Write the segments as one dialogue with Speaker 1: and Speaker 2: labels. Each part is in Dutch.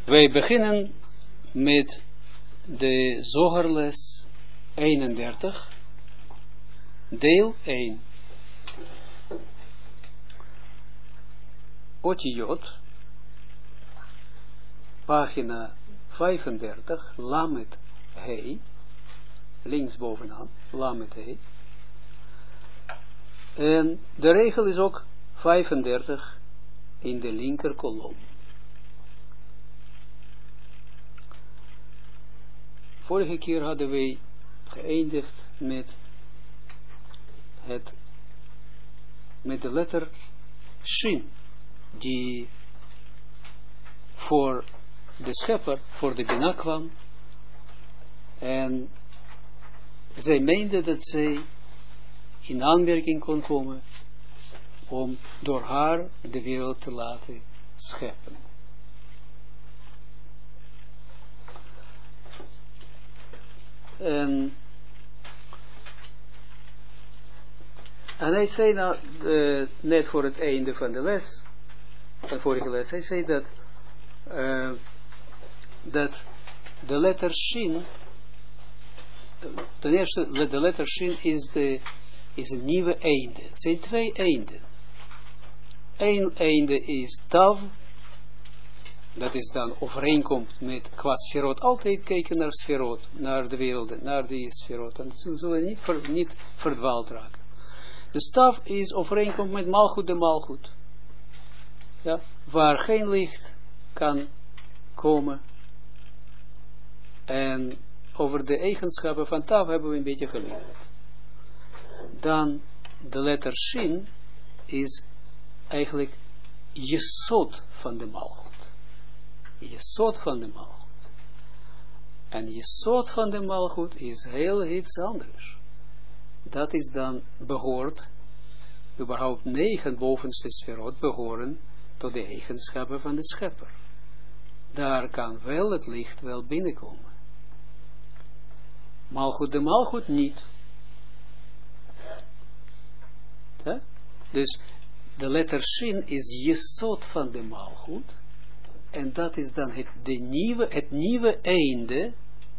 Speaker 1: Wij beginnen met de Zoharles 31, deel 1. Otiyot, pagina 35, Lamet Hei, linksbovenaan, Lamet Hei. En de regel is ook 35 in de linker kolom. Vorige keer hadden wij geëindigd met de letter Shin, die voor de schepper, voor de Bina kwam. En zij meende dat zij in aanmerking kon komen om door haar de wereld te laten scheppen. En hij zei nou, net voor het einde van de les, van vorige les, hij zei dat de letter Shin, ten eerste, de letter Shin is een nieuwe einde. Het zijn twee einden. Eén einde is Tav, dat is dan overeenkomt met qua sferot, altijd kijken naar sferot, naar de werelden, naar die sferot, en ze zullen niet verdwaald raken. Dus Tav is overeenkomt met Malchut de Malchut, ja, waar geen licht kan komen. En over de eigenschappen van Tav hebben we een beetje geleerd. Dan de letter Shin is eigenlijk Jesod van de Malchut. Jesod van de Malchut. En Jesod van de Malchut is heel iets anders. Dat is dan behoort, überhaupt 9 bovenste sferot behoren tot de eigenschappen van de schepper. Daar kan wel het licht wel binnenkomen. Malchut de Malchut niet. Ja? Dus de letter Shin is Jesod van de Malchut. En dat is dan het nieuwe einde,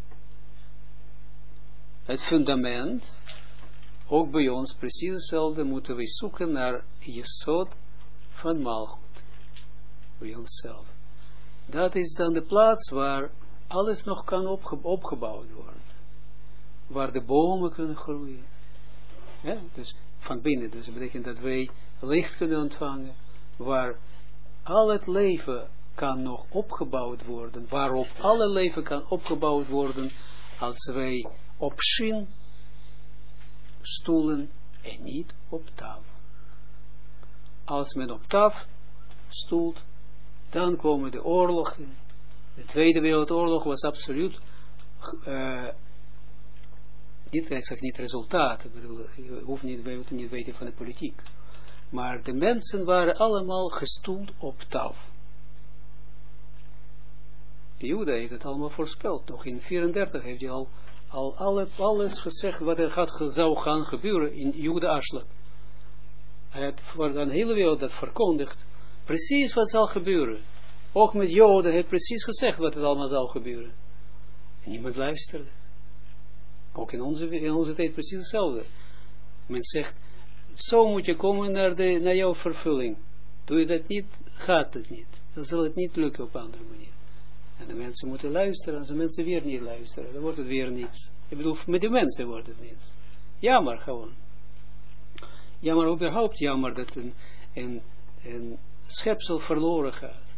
Speaker 1: het fundament. Ook bij ons precies hetzelfde, moeten we zoeken naar Jesod van Malchut. Bij onszelf. Dat is dan de plaats waar alles nog kan opgebouwd worden. Waar de bomen kunnen groeien. Ja, dus van binnen. Dus dat betekent dat wij licht kunnen ontvangen. Waar al het leven kan nog opgebouwd worden. Waarop alle leven kan opgebouwd worden. Als wij op Shin stoelen en niet op Tav. Als men op Tav stoelt, dan komen de oorlogen. De Tweede Wereldoorlog was absoluut niet resultaat. We hoeven niet weten van de politiek. Maar de mensen waren allemaal gestoeld op Tav. Juda heeft het allemaal voorspeld. Nog in 34 heeft hij al alles gezegd wat er zou gaan gebeuren in Juda Ashlag. Hij had voor de hele wereld dat verkondigd. Precies wat zal gebeuren. Ook met Joden heeft precies gezegd wat het allemaal zal gebeuren. En niemand luisterde. Ook in onze tijd precies hetzelfde. Men zegt, zo moet je komen naar jouw vervulling. Doe je dat niet, gaat het niet. Dan zal het niet lukken op een andere manier. En de mensen moeten luisteren, en de mensen weer niet luisteren. Dan wordt het weer niets. Ik bedoel, met de mensen wordt het niets. Jammer gewoon. Jammer, überhaupt jammer dat een schepsel verloren gaat.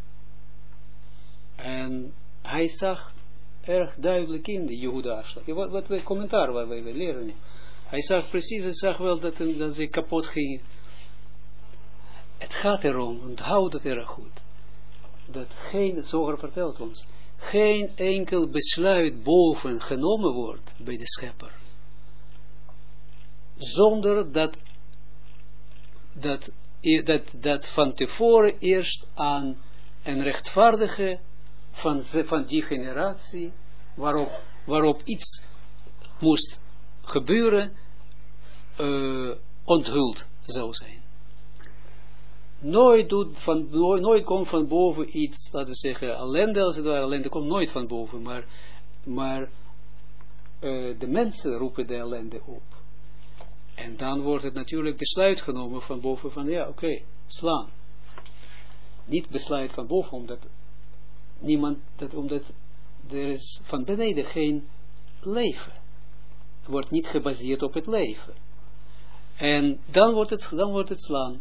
Speaker 1: En hij zag erg duidelijk in de Jehuda Ashlag. Wat we commentaar waar wij leren. Hij zag wel dat ze kapot gingen. Het gaat erom, onthoud het erg goed. Dat geen, Zohar vertelt ons, geen enkel besluit boven genomen wordt bij de schepper. Zonder dat van tevoren eerst aan een rechtvaardige van die generatie, waarop iets moest gebeuren, onthuld zou zijn. nooit komt van boven iets, laten we zeggen, ellende als het ware, ellende komt nooit van boven, maar de mensen roepen de ellende op. En dan wordt het natuurlijk besluit genomen van boven van, ja, oké, slaan. Niet besluit van boven, omdat er is van beneden geen leven. Het wordt niet gebaseerd op het leven. En dan wordt het slaan.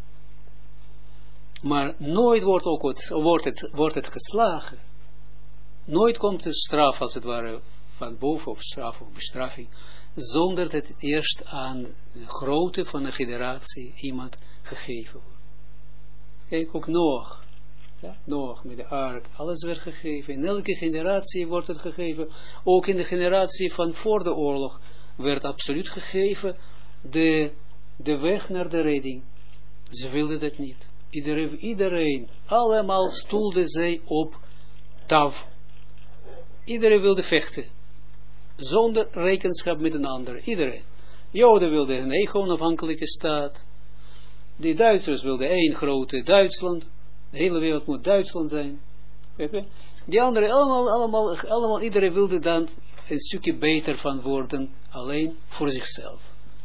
Speaker 1: Maar nooit wordt het geslagen. Nooit komt de straf, als het ware, van boven of straf of bestraffing, zonder dat het eerst aan de grootte van een generatie iemand gegeven wordt. Kijk, ook Noach. Ja, Noach met de ark, alles werd gegeven. In elke generatie wordt het gegeven. Ook in de generatie van voor de oorlog werd absoluut gegeven de weg naar de redding. Ze wilden dat niet. Iedereen, allemaal stoelde zij op taf. Iedereen wilde vechten. Zonder rekenschap met een ander. Iedereen. Joden wilden een eigen onafhankelijke staat. De Duitsers wilden één grote Duitsland. De hele wereld moet Duitsland zijn. Die anderen, allemaal, iedereen wilde dan een stukje beter van worden. Alleen voor zichzelf.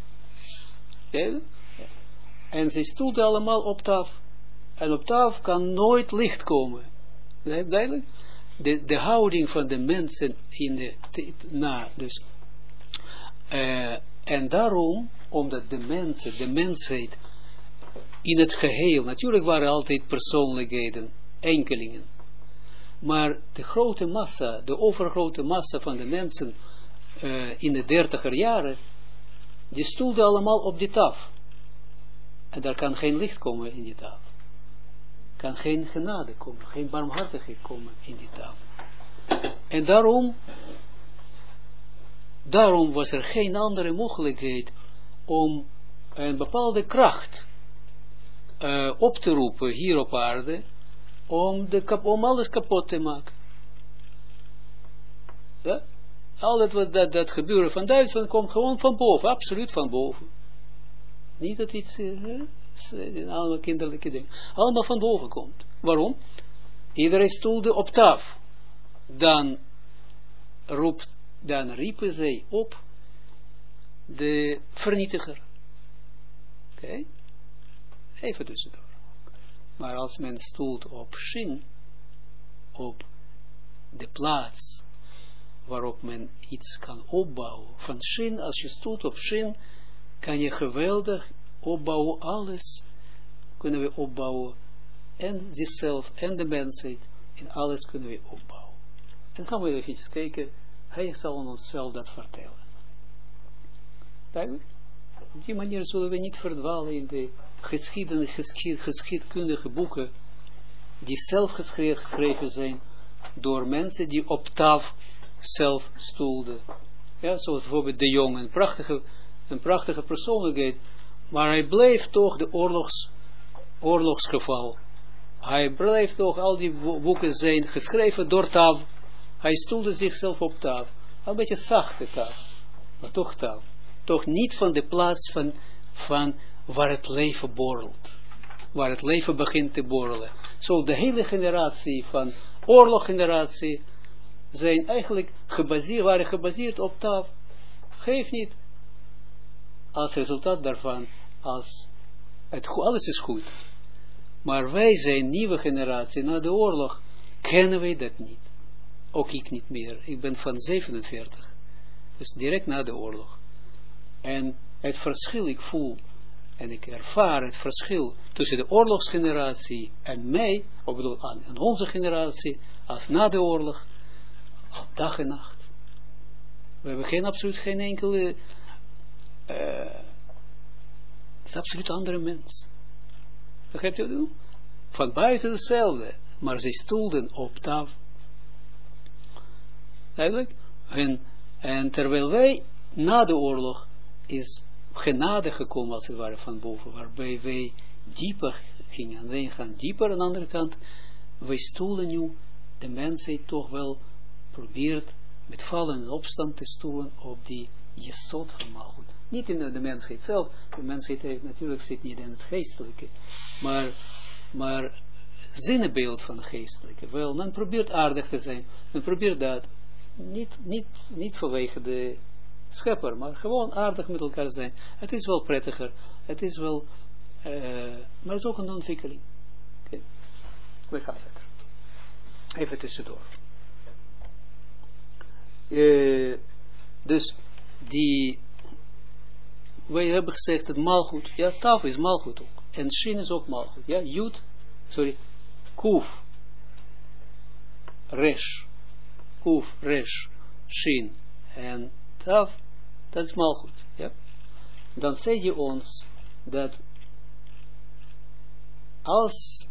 Speaker 1: En ze stoelden allemaal op taf. En op taf kan nooit licht komen. Duidelijk? De houding van de mensen in dus. En daarom, omdat de mensheid in het geheel, natuurlijk waren altijd persoonlijkheden, enkelingen. Maar de grote massa, de overgrote massa van de mensen in de 30er jaren, die stoelden allemaal op die taf. En daar kan geen licht komen in die taf. Kan geen genade komen, geen barmhartigheid komen in die taf. En daarom was er geen andere mogelijkheid om een bepaalde kracht op te roepen hier op aarde, om alles kapot te maken. Ja? Al dat gebeuren van Duitsland komt gewoon van boven, absoluut van boven. Niet dat iets, allemaal kinderlijke dingen, allemaal van boven komt. Waarom? Iedereen stoelde op taf. Dan riepen zij op de vernietiger. Oké? Even tussendoor. Maar als men stoelt op Shin, op de plaats waarop men iets kan opbouwen. Van Shin, als je stoelt op Shin, kan je geweldig opbouwen, alles kunnen we opbouwen, en zichzelf, en de mensheid, en alles kunnen we opbouwen. En gaan we even kijken, hij zal ons zelf dat vertellen. Duidelijk? Op die manier zullen we niet verdwalen in de geschiedkundige boeken, die zelf geschreven zijn, door mensen die op taf zelf stoelden. Ja, zoals bijvoorbeeld de Jong, een prachtige persoonlijkheid, maar hij bleef toch de oorlogsgeval. Hij bleef toch, al die boeken zijn geschreven door taf. Hij stoelde zichzelf op taf. Een beetje zachte taf, maar toch taf. Toch niet van de plaats van waar het leven borrelt. Waar het leven begint te borrelen. Zo de hele generatie van oorloggeneratie zijn eigenlijk waren gebaseerd op taf. Geef niet. Als resultaat daarvan, alles is goed. Maar wij zijn nieuwe generatie, na de oorlog, kennen wij dat niet. Ook ik niet meer. Ik ben van 47. Dus direct na de oorlog. En het verschil, ik voel en ik ervaar het verschil tussen de oorlogsgeneratie en mij, of bedoel aan onze generatie, als na de oorlog, al dag en nacht. We hebben absoluut geen enkele, het is absoluut een andere mens. Begrijpt u dat? Van buiten hetzelfde, maar zij stoelden op taf. Duidelijk? En terwijl wij na de oorlog is genade gekomen als het ware van boven, waarbij wij dieper gingen. En wij gaan dieper aan de andere kant. Wij stoelen nu, de mensheid toch wel probeert met vallen en opstand te stoelen op die jesod van malgoed. Niet in de mensheid zelf, de mensheid heeft, natuurlijk zit niet in het geestelijke, maar zinnebeeld van het geestelijke. Wel, men probeert aardig te zijn, men probeert dat, niet vanwege de schepper, maar gewoon aardig met elkaar zijn. Het is wel prettiger, het is wel, maar het is ook een ontwikkeling. Okay. We gaan verder. Even tussendoor. Dus wij hebben gezegd dat malgoed, ja, taf is malgoed ook. En shin is ook malgoed. Ja, kuf, resh, shin en taf, dat is malgoed. Ja. Dan zeg je ons dat als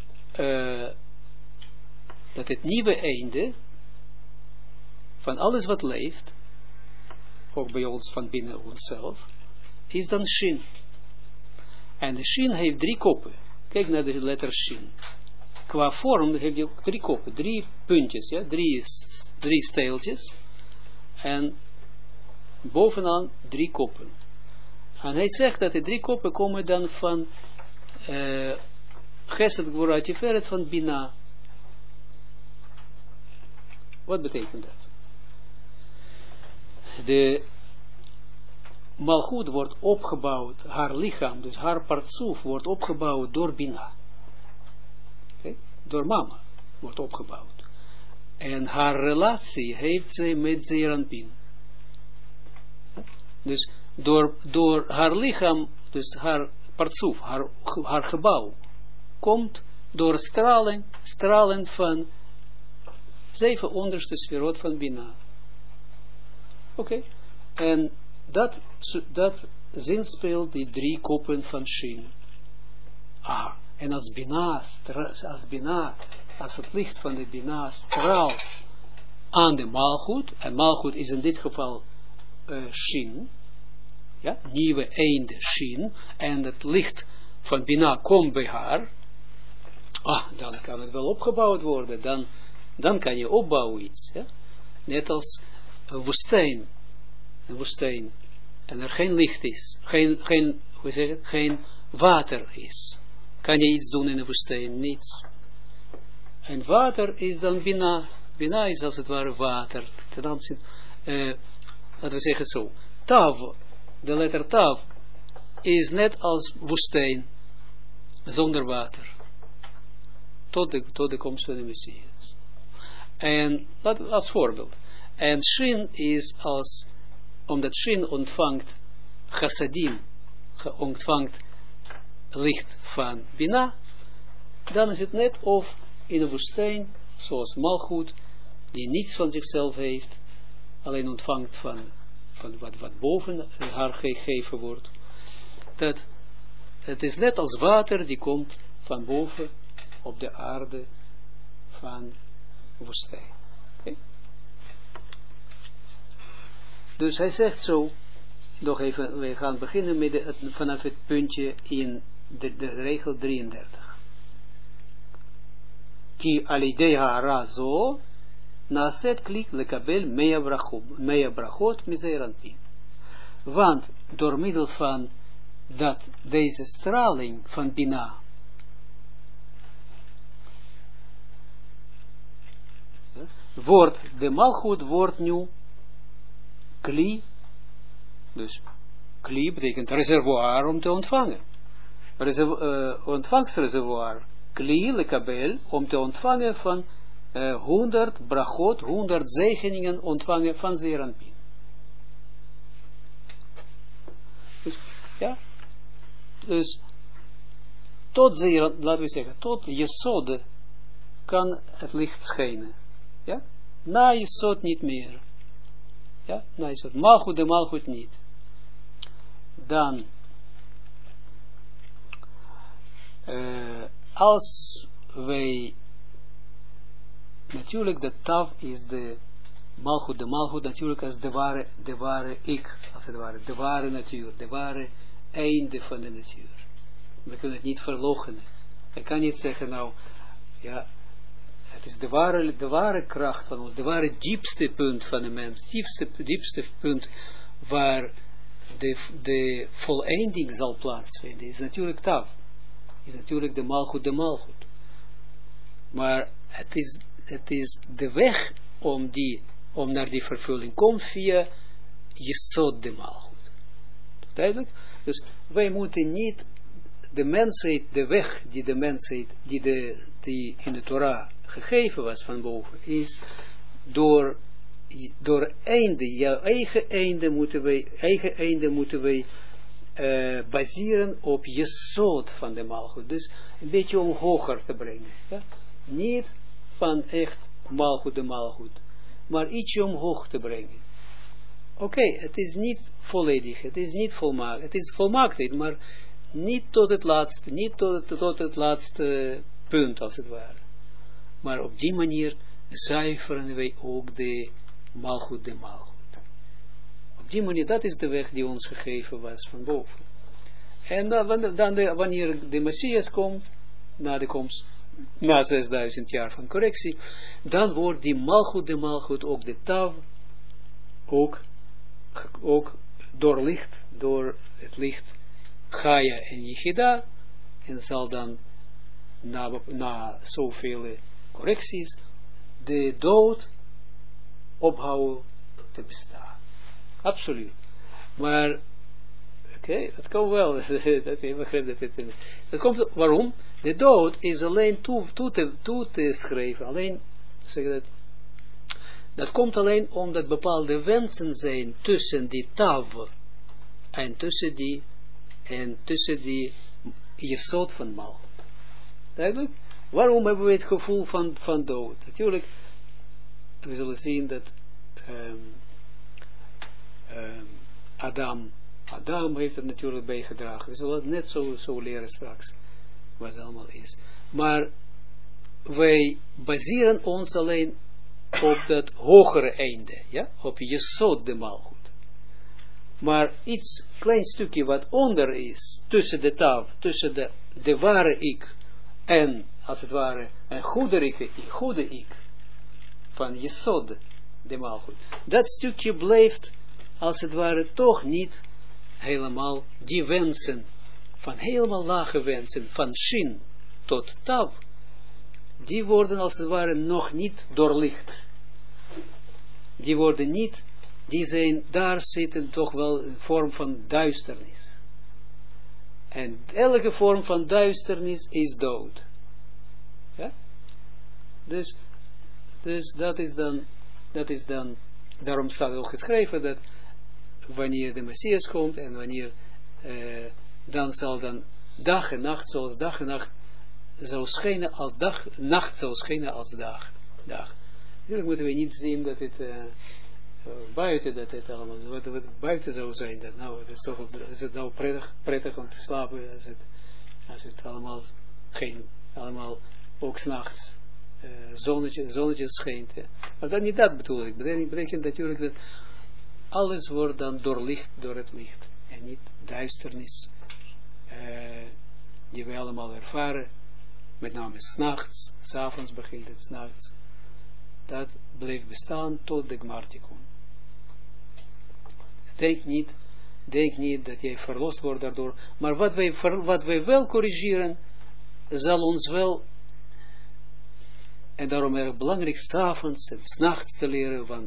Speaker 1: dat het nieuwe einde van alles wat leeft, ook bij ons van binnen onszelf, is dan shin. En de shin heeft 3 koppen. Kijk naar de letter shin. Qua vorm heeft hij ook 3 koppen, 3 puntjes, ja, 3 steeltjes. En bovenaan 3 koppen. En hij zegt dat de 3 koppen komen dan van Gesed Gvura Tiferet van Bina. Wat betekent dat? De malgoed wordt opgebouwd, haar lichaam, dus haar partsoef wordt opgebouwd door Bina. Okay? Door mama wordt opgebouwd. En haar relatie heeft zij met Zeranpin. Dus door haar lichaam, dus haar partsoef, haar gebouw, komt door stralen van 7 onderste sferot van Bina. Oké. En dat zinspeelt die 3 koppen van Shin. En als het licht van de Bina straalt aan de maalgoed, en maalgoed is in dit geval Shin, ja, nieuwe einde Shin, en het licht van Bina komt bij haar, dan kan het wel opgebouwd worden, dan kan je opbouwen iets, ja? Net als een woestijn, en er geen licht is, geen water is, kan je iets doen in een woestijn? Niets. En water is dan Bina. Bina is als het ware water. Ten aanzien, laten we zeggen zo. Tav, de letter Tav, is net als woestijn, zonder water. Tot de komst van de Messias. En als voorbeeld. En Shin is als, omdat Shin ontvangt chassadim, ontvangt licht van Bina, dan is het net of in een woestijn, zoals malgoed, die niets van zichzelf heeft, alleen ontvangt van wat boven haar gegeven wordt. Dat het is net als water die komt van boven op de aarde van woestijn. Okay? Dus hij zegt zo, nog even, we gaan beginnen met vanaf het puntje in de regel 33. Ki alidei ha'ara zo, naaset klik lekabel mea brachot mizeranpin. Want door middel van deze straling van Bina, wordt de malgoed wordt nu kli, dus kli betekent reservoir om te ontvangen. Ontvangstreservoir, kli lekabel, om te ontvangen van 100 brachot, 100 zegeningen ontvangen van Zeranpin. Dus, ja, dus tot Zeranpin, laten we zeggen, tot Jesod kan het licht schijnen. Ja? Na Jesod niet meer. Ja, na Jesod. Malchut de malchut niet. Dan als wij natuurlijk de Tav is de malchut natuurlijk als de ware ik, als het ware, de ware natuur, de ware einde van de natuur. We kunnen het niet verloochenen. Je kan niet zeggen nou, ja, het is de ware kracht van ons, de ware diepste punt van de mens, diepste punt waar de voleinding zal plaatsvinden, is natuurlijk Tav. Is natuurlijk de Malchut. Maar het is de weg om naar die vervulling komt via Jesod de Malchut. Duidelijk? Dus wij moeten niet de mensheid, de weg die de mensheid, die in de Torah gegeven was van boven, is door einde, jouw eigen einde moeten wij baseren op Jesod van de Malchut. Dus een beetje omhoger te brengen. Ja? Niet van echt Malchut de Malchut, maar ietsje omhoog te brengen. Oké, het is niet volledig, het is niet volmaakt, het is volmaaktheid, maar niet tot het laatste, niet tot het laatste punt als het ware. Maar op die manier zuiveren wij ook de Malchut de Malchut. Op die manier, dat is de weg die ons gegeven was van boven. En wanneer de Messias komt, na de komst, na 6000 jaar van correctie, dan wordt die Malchut de Malchut, ook de Tav, ook doorlicht, door het licht Chaya en Yichida, en zal dan na zoveel correcties de dood ophouden te bestaan. Absoluut. Maar, oké, dat komt wel. Ik begrijp dat komt, waarom? De dood is alleen toe te schrijven. Alleen, zeg dat komt alleen omdat bepaalde wensen zijn tussen die Tav en tussen die Jesod van Malchut. Duidelijk? Waarom hebben we het gevoel van dood? Natuurlijk, we zullen zien dat Adam heeft het natuurlijk bijgedragen. We zullen het net zo leren straks, wat het allemaal is. Maar wij baseren ons alleen op dat hogere einde, ja? Op Jesod de Malchut. Maar iets, klein stukje wat onder is, tussen de Tav, tussen de ware ik, en, als het ware, een goede ik, van Jesod de Malchut. Dat stukje blijft, als het ware, toch niet helemaal die wensen, van helemaal lage wensen, van Shin tot Tav, die worden als het ware nog niet doorlicht. Die worden niet, daar zitten toch wel een vorm van duisternis. En elke vorm van duisternis is dood. Ja? Dus dat is dan, daarom staat ook geschreven dat wanneer de Messias komt en wanneer, dan zal dan dag en nacht, zoals dag en nacht zal schijnen als dag, nacht zal schijnen als dag. Natuurlijk moeten we niet zien dat het buiten, dat het allemaal, wat buiten zou zijn, dat nou, is het nou prettig om te slapen, als het allemaal ook 's nachts zonnetje schijnt. Ja. Maar dat niet dat bedoel ik. Betekent natuurlijk dat alles wordt dan doorlicht door het licht. En niet duisternis, die we allemaal ervaren, met name 's nachts, 's avonds begint het 's nachts. Dat blijft bestaan tot de Gmartikun. Denk niet dat jij verlost wordt daardoor. Maar wat wij wel corrigeren, zal ons wel, en daarom erg belangrijk, 's avonds en 's nachts te leren, want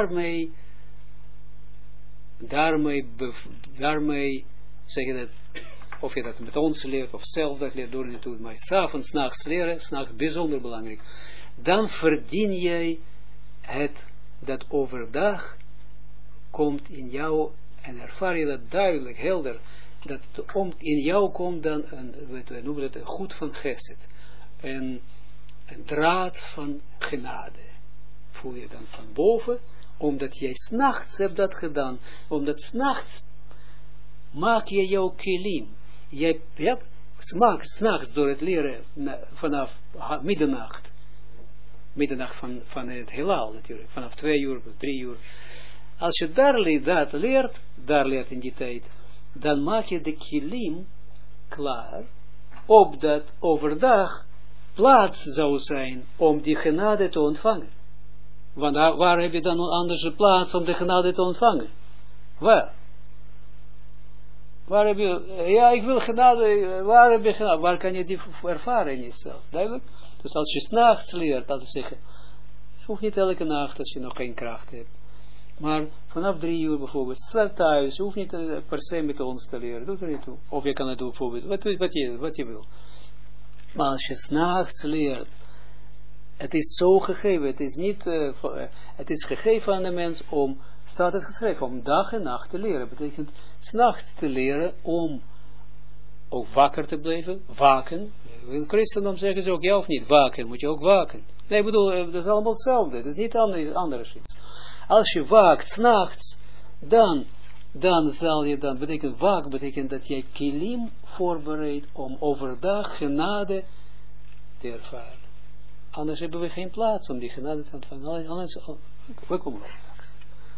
Speaker 1: daarmee zeg je dat, of je dat met ons leert, of zelf dat leert door je te doen, maar 's avonds, 's nachts leren, 's nachts bijzonder belangrijk. Dan verdien jij het, dat overdag komt in jou, en ervaar je dat duidelijk, helder, dat in jou komt dan we noemen het een goed van Gesed, een draad van genade. Voel je dan van boven, omdat jij 's nachts hebt dat gedaan, omdat 's nachts maak je jouw kelim. Jij maakt 's nachts door het leren vanaf middernacht van het heelal natuurlijk, vanaf 2 uur, 3 uur. Als je daar leert in die tijd, dan maak je de kilim klaar, opdat overdag plaats zou zijn om die genade te ontvangen. Want waar heb je dan een andere plaats om de genade te ontvangen? Waar heb je, ja, ik wil genade, waar heb je genade? Waar kan je die ervaren in jezelf? Duidelijk? Dus als je 's nachts leert, dat is zeggen, hoeft niet elke nacht als je nog geen kracht hebt. Maar vanaf 3 uur bijvoorbeeld, slaap thuis, je hoeft niet per se met ons te leren, doe er niet toe. Of je kan het doen bijvoorbeeld, wat je wil. Maar als je 's nachts leert, het is zo gegeven, het is niet, het is gegeven aan de mens om, staat het geschreven, om dag en nacht te leren. Betekent 's nachts te leren om ook wakker te blijven, waken. In het christendom zeggen ze ook ja of niet, waken, moet je ook waken. Nee, ik bedoel, dat is allemaal hetzelfde, het is niet anders iets. Als je waakt 's nachts, dan zal je dan, betekent waak, betekent dat jij kilim voorbereidt om overdag genade te ervaren. Anders hebben we geen plaats om die genade te ontvangen. Anders, we komen wel straks.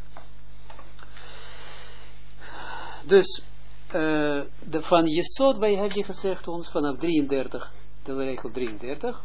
Speaker 1: Dus, van Jesod, wij hebben gezegd ons vanaf 33, de regel 33,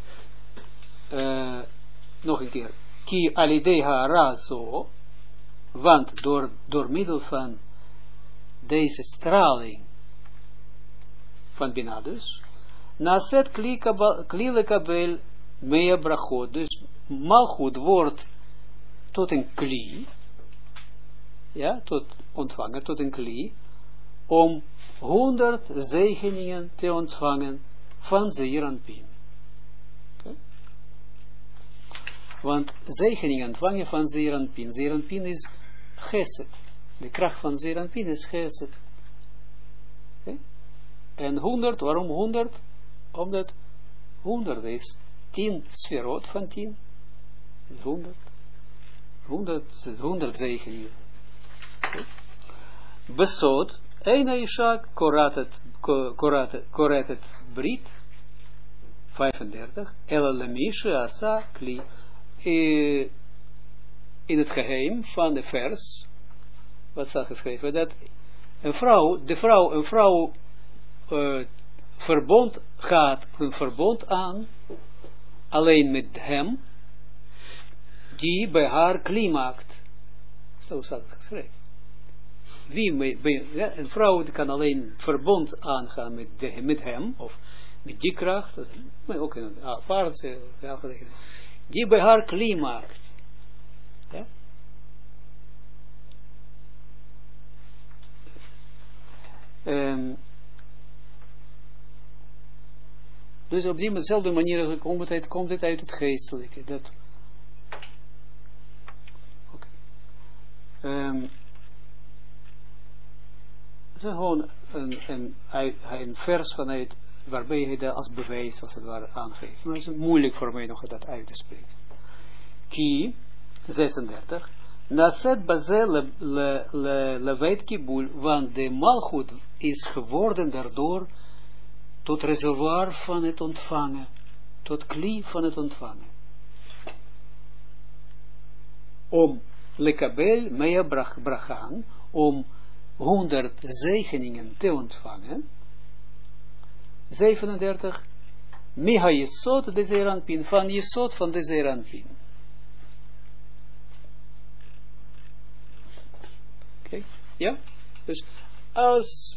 Speaker 1: nog een keer, ki alidei ha'ara zo, want door middel van deze straling van Bina dus, naset kli lekabel mea brachot, dus malchut wordt tot een kli, ja, tot ontvangen, tot een kli, om 100 zegeningen te ontvangen van Zeeranpin. Okay. Want zegeningen ontvangen van Zeeranpin. Zeeranpin is Geset. De kracht van Zeeranpin is Geset. Okay. En 100, waarom 100? Omdat 100 is 10 sferot van 10. 100 zegeningen. Okay. Besot, Eina Isha koretet Brit, 35, Elalemische Asa Kli. In het geheim van de vers, wat staat geschreven, dat een vrouw verbond gaat, een verbond aan, alleen met hem, die bij haar kli maakt. Zo staat het geschreven. Een vrouw kan alleen verbond aangaan met hem, of met die kracht, maar ook in een vaartse, die bij haar kli maakt. Ja? Dus op diezelfde manier komt het uit het geestelijke. Dat, okay. Het is gewoon een vers vanuit, waarbij hij dat als bewijs, als het ware, aangeeft. Maar het is moeilijk voor mij nog dat uit te spreken. Ki, 36, Naset baze levet kibul, want de malchut is geworden daardoor tot reservoir van het ontvangen, tot kli van het ontvangen. Om lekabel mea brachan, om 100 zegeningen te ontvangen. 37. Miha Yesod de Zeeranpin, van Yesod van de Zeeranpin. Oké, ja? Dus als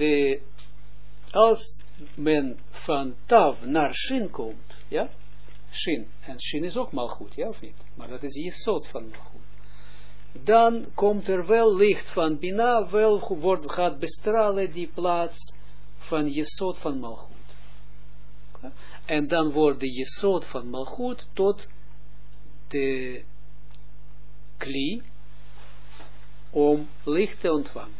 Speaker 1: men van Tav naar Shin komt, ja? Shin, en Shin is ook malchut, ja of niet? Maar dat is Yesod van malchut. Dan komt er wel licht van Bina, gaat bestralen die plaats van Jesod van Malchut. En dan wordt de Jesod van Malchut tot de kli om licht te ontvangen.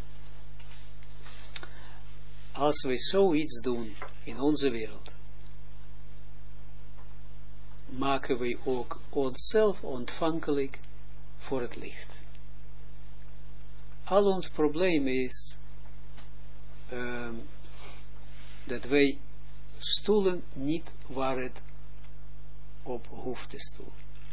Speaker 1: Als we zoiets doen in onze wereld, maken we ook onszelf ontvankelijk voor het licht. Al ons probleem is dat wij stoelen niet waar het op hoeft te stoelen.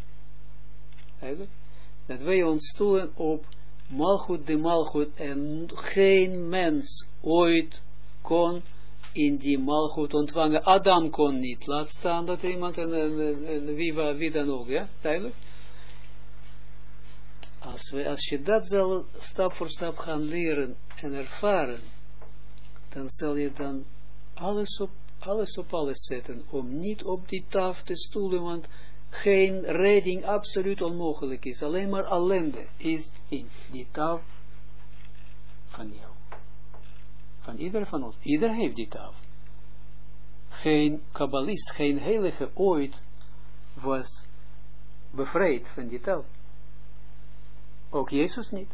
Speaker 1: Dat wij ons stoelen op malchut de malchut en geen mens ooit kon in die malchut ontvangen. Adam kon niet. Laat staan dat iemand en wie dan ook, ja, duidelijk. Als je dat zal stap voor stap gaan leren en ervaren, dan zal je dan alles op alles zetten, om niet op die taf te stoelen, want geen redding absoluut onmogelijk is. Alleen maar ellende is in die taf van jou. Van ieder van ons. Ieder heeft die taf. Geen kabbalist, geen heilige ooit was bevrijd van die taf. Ook Jezus niet.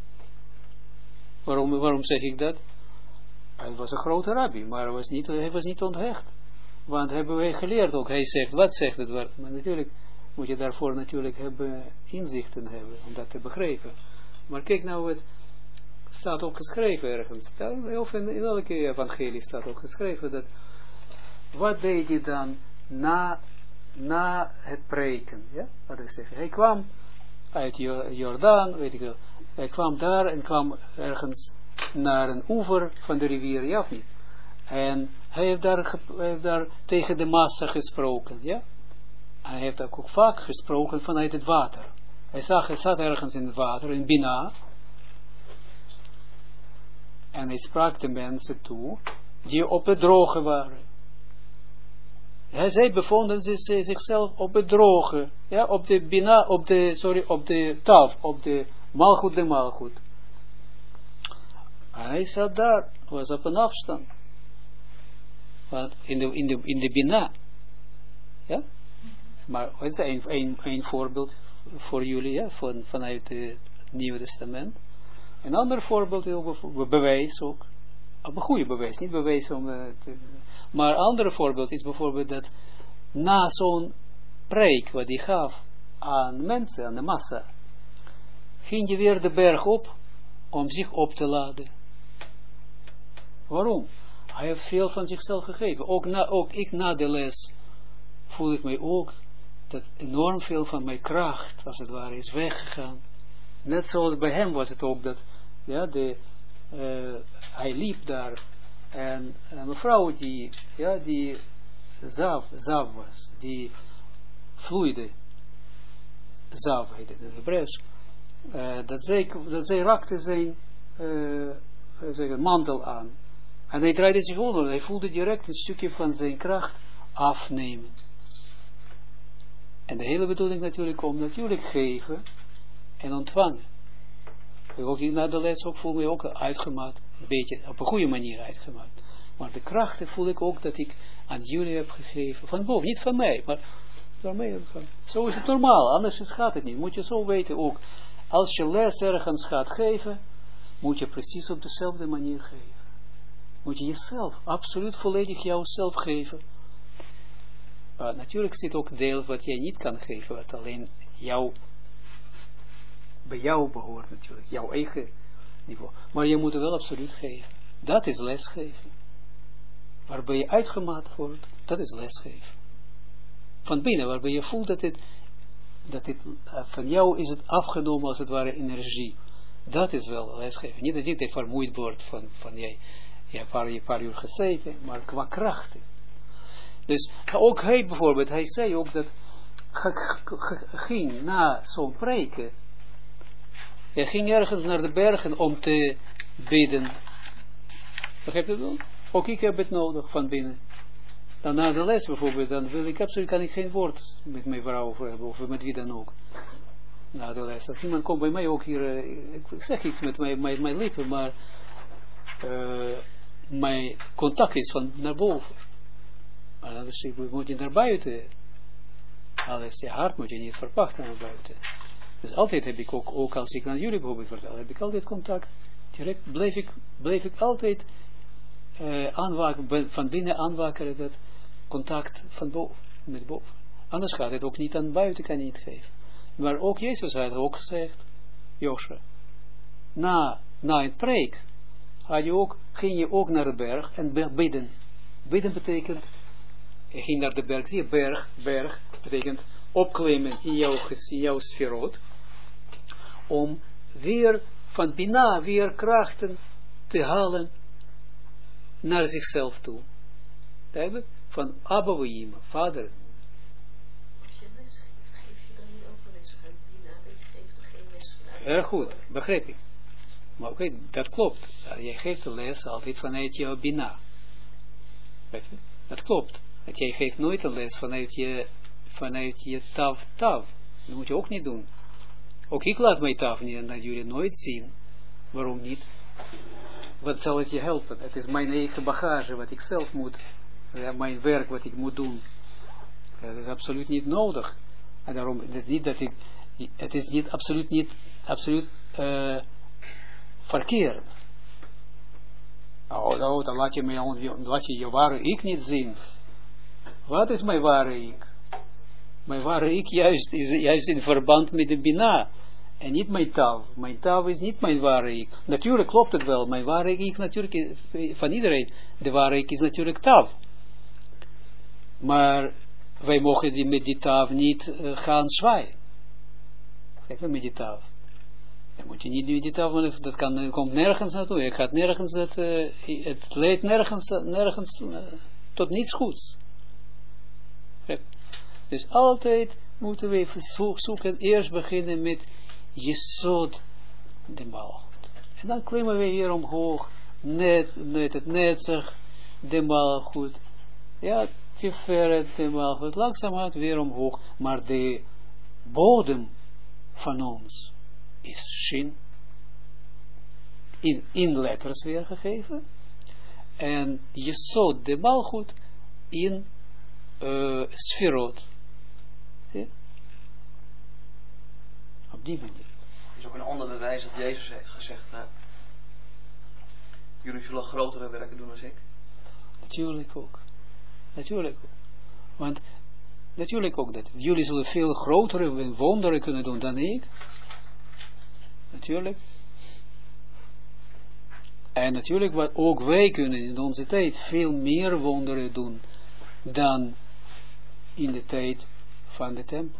Speaker 1: Waarom zeg ik dat? Hij was een grote rabbi, maar hij was niet onthecht. Want hebben wij geleerd ook. Hij zegt, wat zegt het woord? Maar natuurlijk moet je daarvoor natuurlijk inzichten hebben, om dat te begrijpen. Maar kijk nou, het staat ook geschreven ergens. Of in elke evangelie staat ook geschreven dat, wat deed hij dan na het preken? Ja? Wat ik zeg. Hij kwam uit Jordaan, weet ik wel. Hij kwam daar en kwam ergens naar een oever van de rivier, ja of niet? En hij heeft daar tegen de massa gesproken, ja? En hij heeft ook vaak gesproken vanuit het water. Hij zat ergens in het water, in Bina. En hij sprak de mensen toe, die op het droge waren. Zij bevonden zichzelf op het droge, ja, op de Bina, op de taf, op de Malchut. En hij zat daar, was op een afstand. Want in de Bina, ja, maar wat is een voorbeeld voor jullie, ja, vanuit het Nieuwe Testament. Een ander voorbeeld, bewijs ook, een goede bewijs, niet bewijs maar een ander voorbeeld is bijvoorbeeld dat na zo'n preek wat hij gaf aan mensen, aan de massa, ging je weer de berg op om zich op te laden. Waarom? Hij heeft veel van zichzelf gegeven. Ook ik na de les voel ik mij ook dat enorm veel van mijn kracht, als het ware, is weggegaan. Net zoals bij hem was het ook dat, ja, hij liep daar en een mevrouw die zav was, die vloeide, zav heet het in het Hebreeuws, dat zij raakte zijn mantel aan. En hij draaide zich om en hij voelde direct een stukje van zijn kracht afnemen. En de hele bedoeling natuurlijk om natuurlijk geven en ontvangen. Ook na de les ook voel ik me ook uitgemaakt, een beetje op een goede manier uitgemaakt. Maar de krachten voel ik ook dat ik aan jullie heb gegeven, van boven, niet van mij, maar van mij. Zo is het normaal, anders gaat het niet. Moet je zo weten ook, als je les ergens gaat geven, moet je precies op dezelfde manier geven. Moet je jezelf, absoluut volledig jouzelf geven. Natuurlijk zit ook deel wat jij niet kan geven, wat alleen bij jou behoort natuurlijk, jouw eigen niveau. Maar je moet het wel absoluut geven. Dat is lesgeven. Waarbij je uitgemaakt wordt, dat is lesgeven. Van binnen, waarbij je voelt dat dit van jou is het afgenomen als het ware energie. Dat is wel lesgeven. Niet dat je vermoeid wordt van jij. Je hebt een paar uur gezeten, maar qua krachten. Dus ook hij bijvoorbeeld, hij zei ook dat ging na zo'n preken. Hij ging ergens naar de bergen om te bidden. Begrijp je dat? Ook ik heb het nodig van binnen. Dan na de les bijvoorbeeld, dan kan ik geen woord met mijn vrouw over hebben, of met wie dan ook. Na de les. Als iemand komt bij mij ook hier, ik zeg iets met mijn lippen, maar mijn contact is van naar boven. Maar anders moet je naar buiten. Alles, je hart moet je niet verpachten naar buiten. Dus altijd heb ik ook als ik aan jullie bijvoorbeeld vertel, heb ik altijd contact. Direct bleef ik altijd van binnen aanwakkeren dat contact van boven, met boven. Anders gaat het ook niet aan buiten, kan je niet geven. Maar ook Jezus had ook gezegd, Joshua, na een preek, ging je ook naar de berg en bidden. Bidden betekent, je ging naar de berg, zie je, berg betekent opklimmen in jouw sferot, om weer van Bina weer krachten te halen naar zichzelf toe. Duidelijk? Van Abba V'Yima, vader.
Speaker 2: Als je les geeft, geef je dan niet ook wel eens uit Bina, dat je geeft er geen les vanuit
Speaker 1: erg goed, begrijp ik. Maar oké, dat klopt. Jij geeft de les altijd vanuit jouw bina. Dat klopt. Dat jij geeft nooit een les vanuit je tav. Dat moet je ook niet doen. Ook ik laat mijn tav niet en dat jullie nooit zien. Waarom niet? Wat zal het je helpen? Het is mijn eigen bagage wat ik zelf moet, mijn werk wat ik moet doen. Dat is absoluut niet nodig. En daarom, het is niet absoluut verkeerd. Oh, dan laat je je ware ik niet zien. Wat is mijn ware ik? Mijn ware ik is juist in verband met de Bina. En niet mijn tav. Mijn tav is niet mijn ware ik. Natuurlijk klopt het wel. Mijn ware ik natuurlijk van iedereen. De ware ik is natuurlijk tav. Maar wij mogen met die tav niet gaan zwaaien. Kijk maar met die tav. Dan moet je niet met die tav, dat komt nergens naartoe. Je gaat nergens, het leidt nergens tot niets goeds. Dus altijd moeten we zoeken, eerst beginnen met Jesod de Malchut. En dan klimmen we hier omhoog, net het netzig, de Malchut. Ja, Tiferet de Malchut, langzamerhand weer omhoog. Maar de bodem van ons is Shin. In letters weergegeven. En Jesod de Malchut in Sferot. Ja? Op die manier.
Speaker 2: Er is ook een ander bewijs dat Jezus heeft gezegd, jullie zullen grotere werken doen dan ik.
Speaker 1: Natuurlijk ook. Want natuurlijk ook dat jullie zullen veel grotere wonderen kunnen doen dan ik. Natuurlijk. En natuurlijk wat ook wij kunnen in onze tijd veel meer wonderen doen dan in de tijd van de tempel.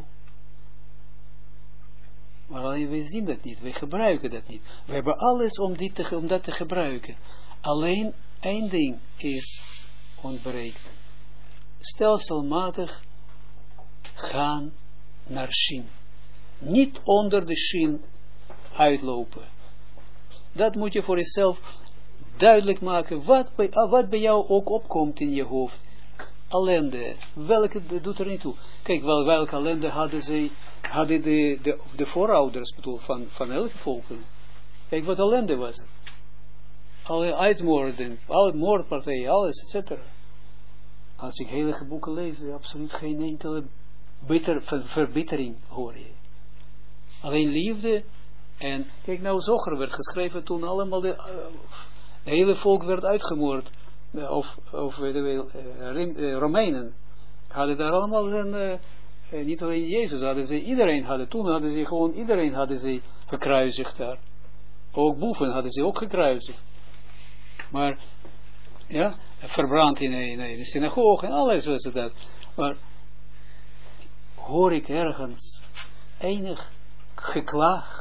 Speaker 1: Maar alleen wij zien dat niet, wij gebruiken dat niet. We hebben alles om dat te gebruiken. Alleen één ding is ontbreekt. Stelselmatig gaan naar Shin. Niet onder de Shin uitlopen. Dat moet je voor jezelf duidelijk maken. Wat bij jou ook opkomt in je hoofd. Ellende. Welke doet er niet toe. Kijk, welke ellende hadden de voorouders bedoel, van elke volken. Kijk, wat ellende was het. Alle uitmoorden, alle moordpartijen, alles, etc. Als ik heilige boeken lees, absoluut geen enkele verbittering hoor je. Alleen liefde. En kijk nou, Zoger werd geschreven toen allemaal de hele volk werd uitgemoord. Of Romeinen hadden daar allemaal niet alleen Jezus hadden ze, iedereen hadden ze gekruisigd daar. Ook boeven hadden ze ook gekruisigd. Maar, ja, verbrand in de synagoge en alles was het dat. Maar, hoor ik ergens enig geklaag.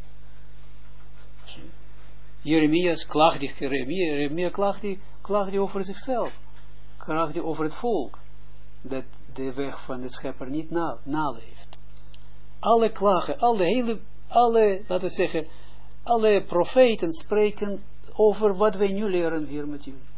Speaker 1: Jeremia klaagt die over zichzelf. Klaagt die over het volk. Dat de weg van de schepper niet naleeft. Alle klagen, laten we zeggen, alle profeten spreken over wat wij nu leren hier met jullie.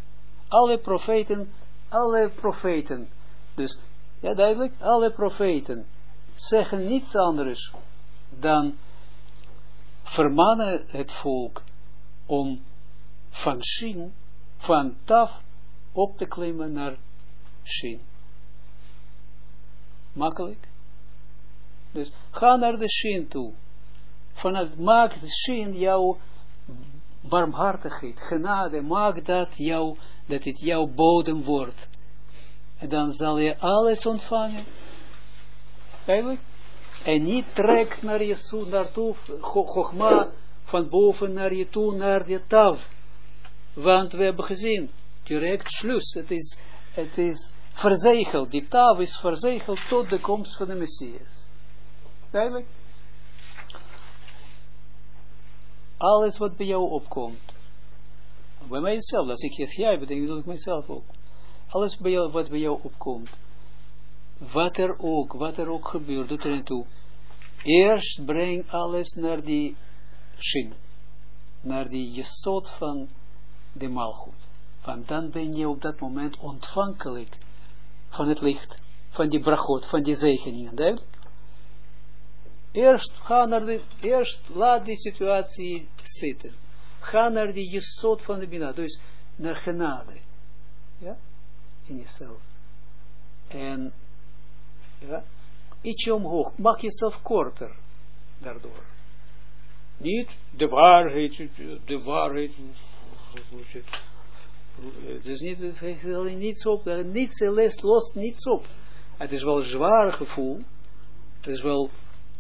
Speaker 1: Alle profeten. Dus, ja duidelijk, alle profeten zeggen niets anders dan vermanen het volk om van Shin, van Taf op te klimmen naar Shin. Makkelijk. Dus ga naar de Shin toe. Maak de Shin jouw barmhartigheid, genade, maak dat het jouw bodem wordt. En dan zal je alles ontvangen. Eigenlijk. En niet trek naar je naartoe, Chogma, van boven naar je toe, naar de Tav. Want we hebben gezien, direct sluis, het is verzegeld, die Tav is verzegeld tot de komst van de Messias. Duidelijk? Alles wat bij jou opkomt, bij mijzelf, als ik zeg jij, betekent dat ik mijzelf ook. Alles wat bij jou opkomt, wat er ook gebeurt, doet er niet toe. Eerst breng alles naar die shin, naar die jesot van de malgoed. Want dan ben je op dat moment ontvankelijk van het licht, van die brachot, van die zegeningen. Duidelijk? Eerst laat die situatie zitten. Ga naar die jesot van de Bina, dus naar genade. Ja? In jezelf. En, ja, ietsje omhoog. Maak jezelf korter daardoor. Niet de waarheid. Dus niet, niets op, niets lost niets op. Het is wel een zwaar gevoel. Het is wel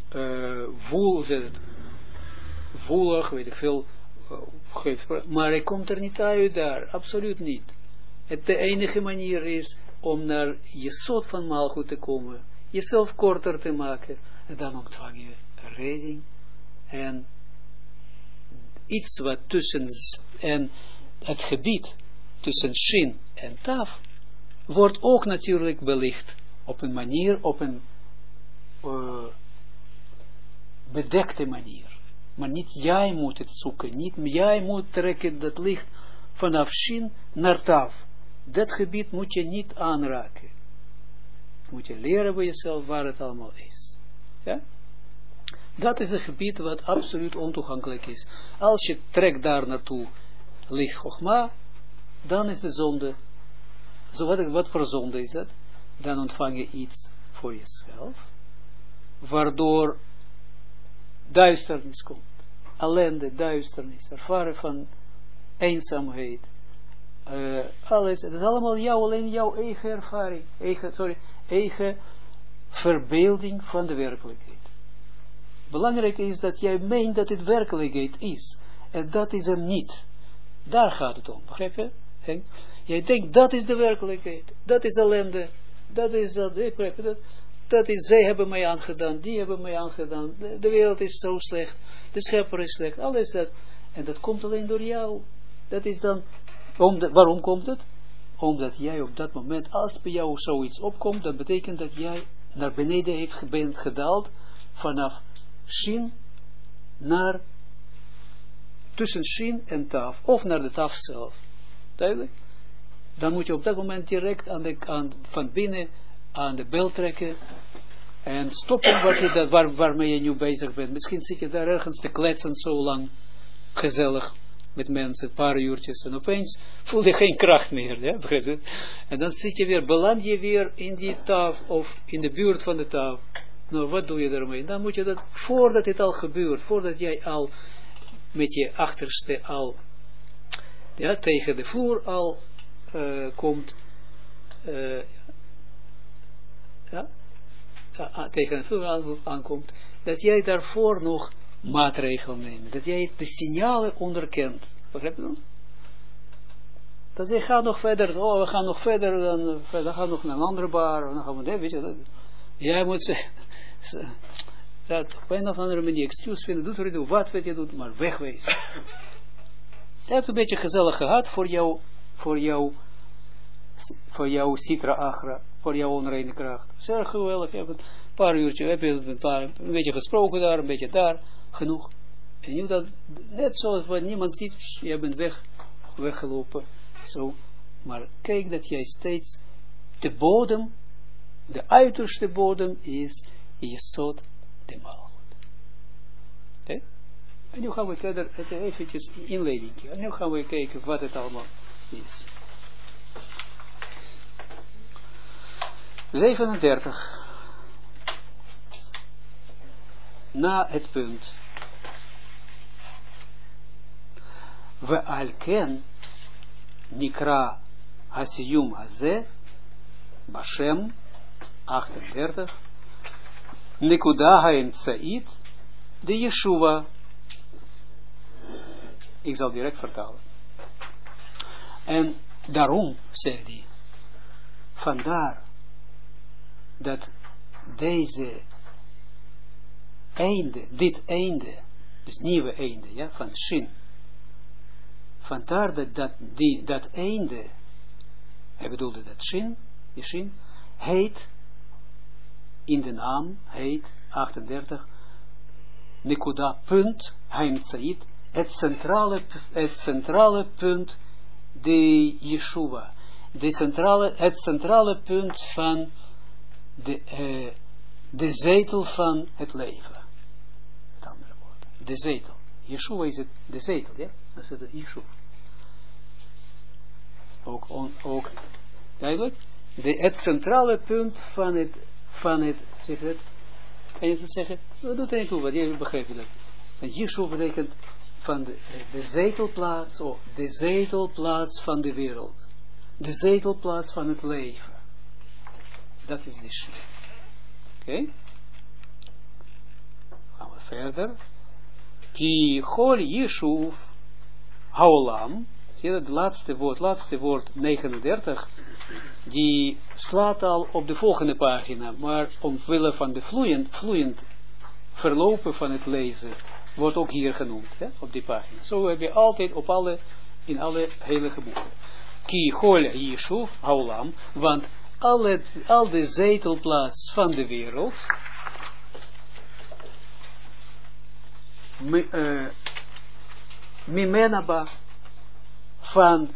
Speaker 1: voelig, weet ik veel, maar hij komt er niet uit daar, absoluut niet. De enige manier is om naar je soort van maalgoed te komen, jezelf korter te maken, en dan ontvang je redding, en iets wat tussen, en het gebied tussen shin en taf, wordt ook natuurlijk belicht, op een manier, op een bedekte manier. Maar niet jij moet het zoeken, niet jij moet trekken dat licht vanaf shin naar taf. Dat gebied moet je niet aanraken. Moet je leren bij jezelf waar het allemaal is. Ja? Dat is een gebied wat absoluut ontoegankelijk is. Als je trekt daar naartoe licht Chogma, dan is de zonde, wat voor zonde is dat? Dan ontvang je iets voor jezelf, waardoor duisternis komt. Ellende, duisternis, ervaren van eenzaamheid. Alles, het is allemaal alleen jouw eigen ervaring, eigen verbeelding van de werkelijkheid. Belangrijk is dat jij meent dat het werkelijkheid is. En dat is hem niet. Daar gaat het om, begrijp je? Henk? Jij denkt, dat is de werkelijkheid. Dat is ellende. Dat is dat, begrijp je dat? Dat is, zij hebben mij aangedaan, die hebben mij aangedaan. De wereld is zo slecht. De schepper is slecht. Alles dat. En dat komt alleen door jou. Dat is dan, waarom komt het? Omdat jij op dat moment, als bij jou zoiets opkomt, dat betekent dat jij naar beneden bent gedaald, vanaf shin naar, tussen shin en taf, of naar de taf zelf. Duidelijk? Dan moet je op dat moment direct van binnen aan de bel trekken en stoppen waarmee je nu bezig bent. Misschien zit je daar ergens te kletsen zo lang, gezellig, met mensen, een paar uurtjes, en opeens voel je geen kracht meer, ja? Begrijp je? En dan zit je weer, beland je weer in die taf, of in de buurt van de taf. Nou, wat doe je daarmee? Dan moet je dat, voordat het al gebeurt, voordat jij al met je achterste al, ja, tegen de vloer al komt, tegen de vloer aankomt, dat jij daarvoor nog maatregelen neemt, dat jij de signalen onderkent. Begrijp je dan? Dat zij gaat nog verder, we gaan nog verder, dan gaan we nog naar een andere bar, dan gaan we, weet je, jij moet zeggen, dat op een of andere manier excuse vinden, doet wat je doet, maar wegwezen. Je hebt een beetje gezellig gehad voor jouw citra agra, voor jouw onreine kracht. Zeer geweldig, je hebt een paar uurtjes, heb je een beetje gesproken daar, een beetje daar, genoeg. En nu dat, net zoals wat niemand ziet, je bent weggelopen, zo. Maar kijk dat jij steeds de bodem, de uiterste bodem is Jesod de Malchut. Okay? En nu gaan we verder, eventjes inleiding. En nu gaan we kijken wat het allemaal is. 37. Na het punt. We alken nikra hasiyum haze bashem 38 nekuda haemtsait de Yeshua. Ik zal direct vertalen. En daarom, zegt hij, vandaar dat deze einde, dit einde, dus nieuwe einde, ja, van Shin, vandaar dat einde, hij bedoelde dat Shin, heet, in de naam, heet, 38, nekuda, punt, haimtzait, het centrale punt, de Yeshuva. Het centrale punt van de zetel van het leven. Met andere woorden. De zetel. Yeshua is het, de zetel, ja? Dat is de Yeshua. Ook duidelijk. Het centrale punt van het, zeg het, kan je het zeggen? Dat doet er niet toe, want je begrijpt dat. Want Yeshua betekent van de zetelplaats, of de zetelplaats van de wereld. De zetelplaats van het leven. Dat is de Shin. Oké? Gaan we verder. Ki chol Yeshuv haolam. Zie je dat laatste woord 39, die slaat al op de volgende pagina, maar omwille van de vloeiend verlopen van het lezen, wordt ook hier genoemd, hè, op die pagina. Zo heb je altijd in alle heilige boeken. Ki chol Yeshuv haolam, want al de zetelplaats van de wereld, mimenaba, van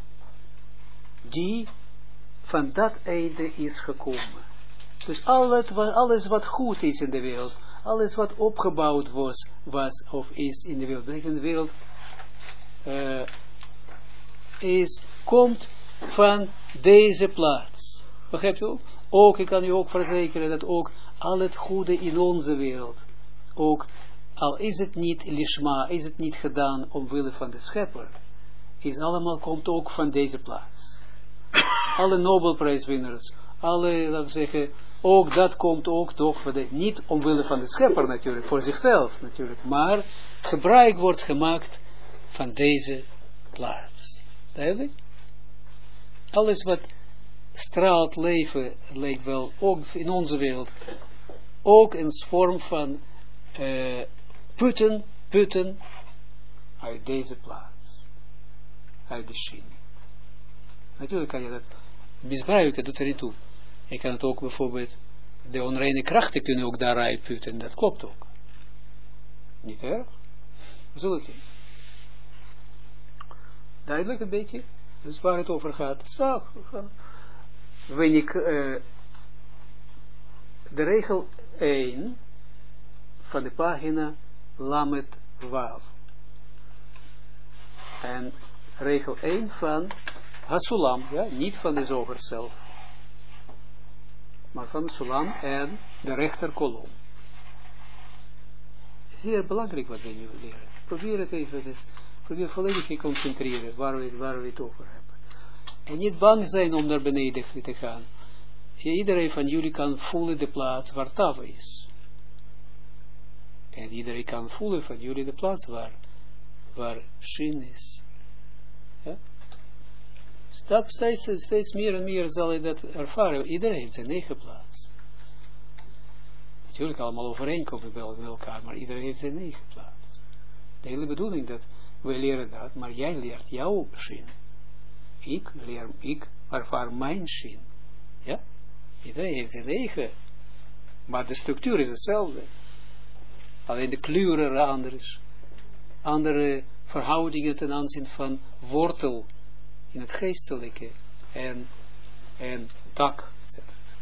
Speaker 1: dat einde is gekomen. Dus alles wat goed is in de wereld, alles wat opgebouwd was of is in de wereld, in de wereld komt van deze plaats. Begrijpt u ook? Ik kan u ook verzekeren dat ook al het goede in onze wereld, ook al is het niet lishma, is het niet gedaan omwille van de schepper, komt ook van deze plaats. Alle Nobelprijswinnaars, laten we zeggen, ook dat komt ook toch, niet omwille van de schepper natuurlijk, voor zichzelf natuurlijk, maar gebruik wordt gemaakt van deze plaats. Duidelijk? Alles wat straalt leven, lijkt wel, ook in onze wereld, ook in vorm van putten uit deze plaats. Uit de Shin. Natuurlijk kan je dat misbruiken, doet er niet toe. Je kan het ook bijvoorbeeld, de onreine krachten kunnen ook daaruit putten, dat klopt ook. Niet erg? We zullen zien. Duidelijk een beetje? Dus waar het over gaat. Zo, de regel 1 van de pagina Lamet Wav. En regel 1 van Hasulam, ja, niet van de zoger zelf, maar van de Sulam en de rechterkolom. Zeer belangrijk wat we nu leren. Probeer het even, probeer volledig te concentreren waar we het over hebben. En niet bang zijn om naar beneden te gaan. Iedereen van jullie kan voelen de plaats waar Tav is. En iedereen kan voelen van jullie de plaats waar Shin is. Ja? Steeds meer en meer zal je dat ervaren. Iedereen heeft zijn eigen plaats. Natuurlijk allemaal overeenkomen met elkaar, maar iedereen heeft zijn eigen plaats. De hele bedoeling dat we leren dat, maar jij leert jouw Shin. Ik ervaar mijn Shin. Ja? Iedereen heeft zijn eigen. Maar de structuur is hetzelfde. Alleen de kleuren anders. Andere verhoudingen ten aanzien van wortel in het geestelijke en tak, etc.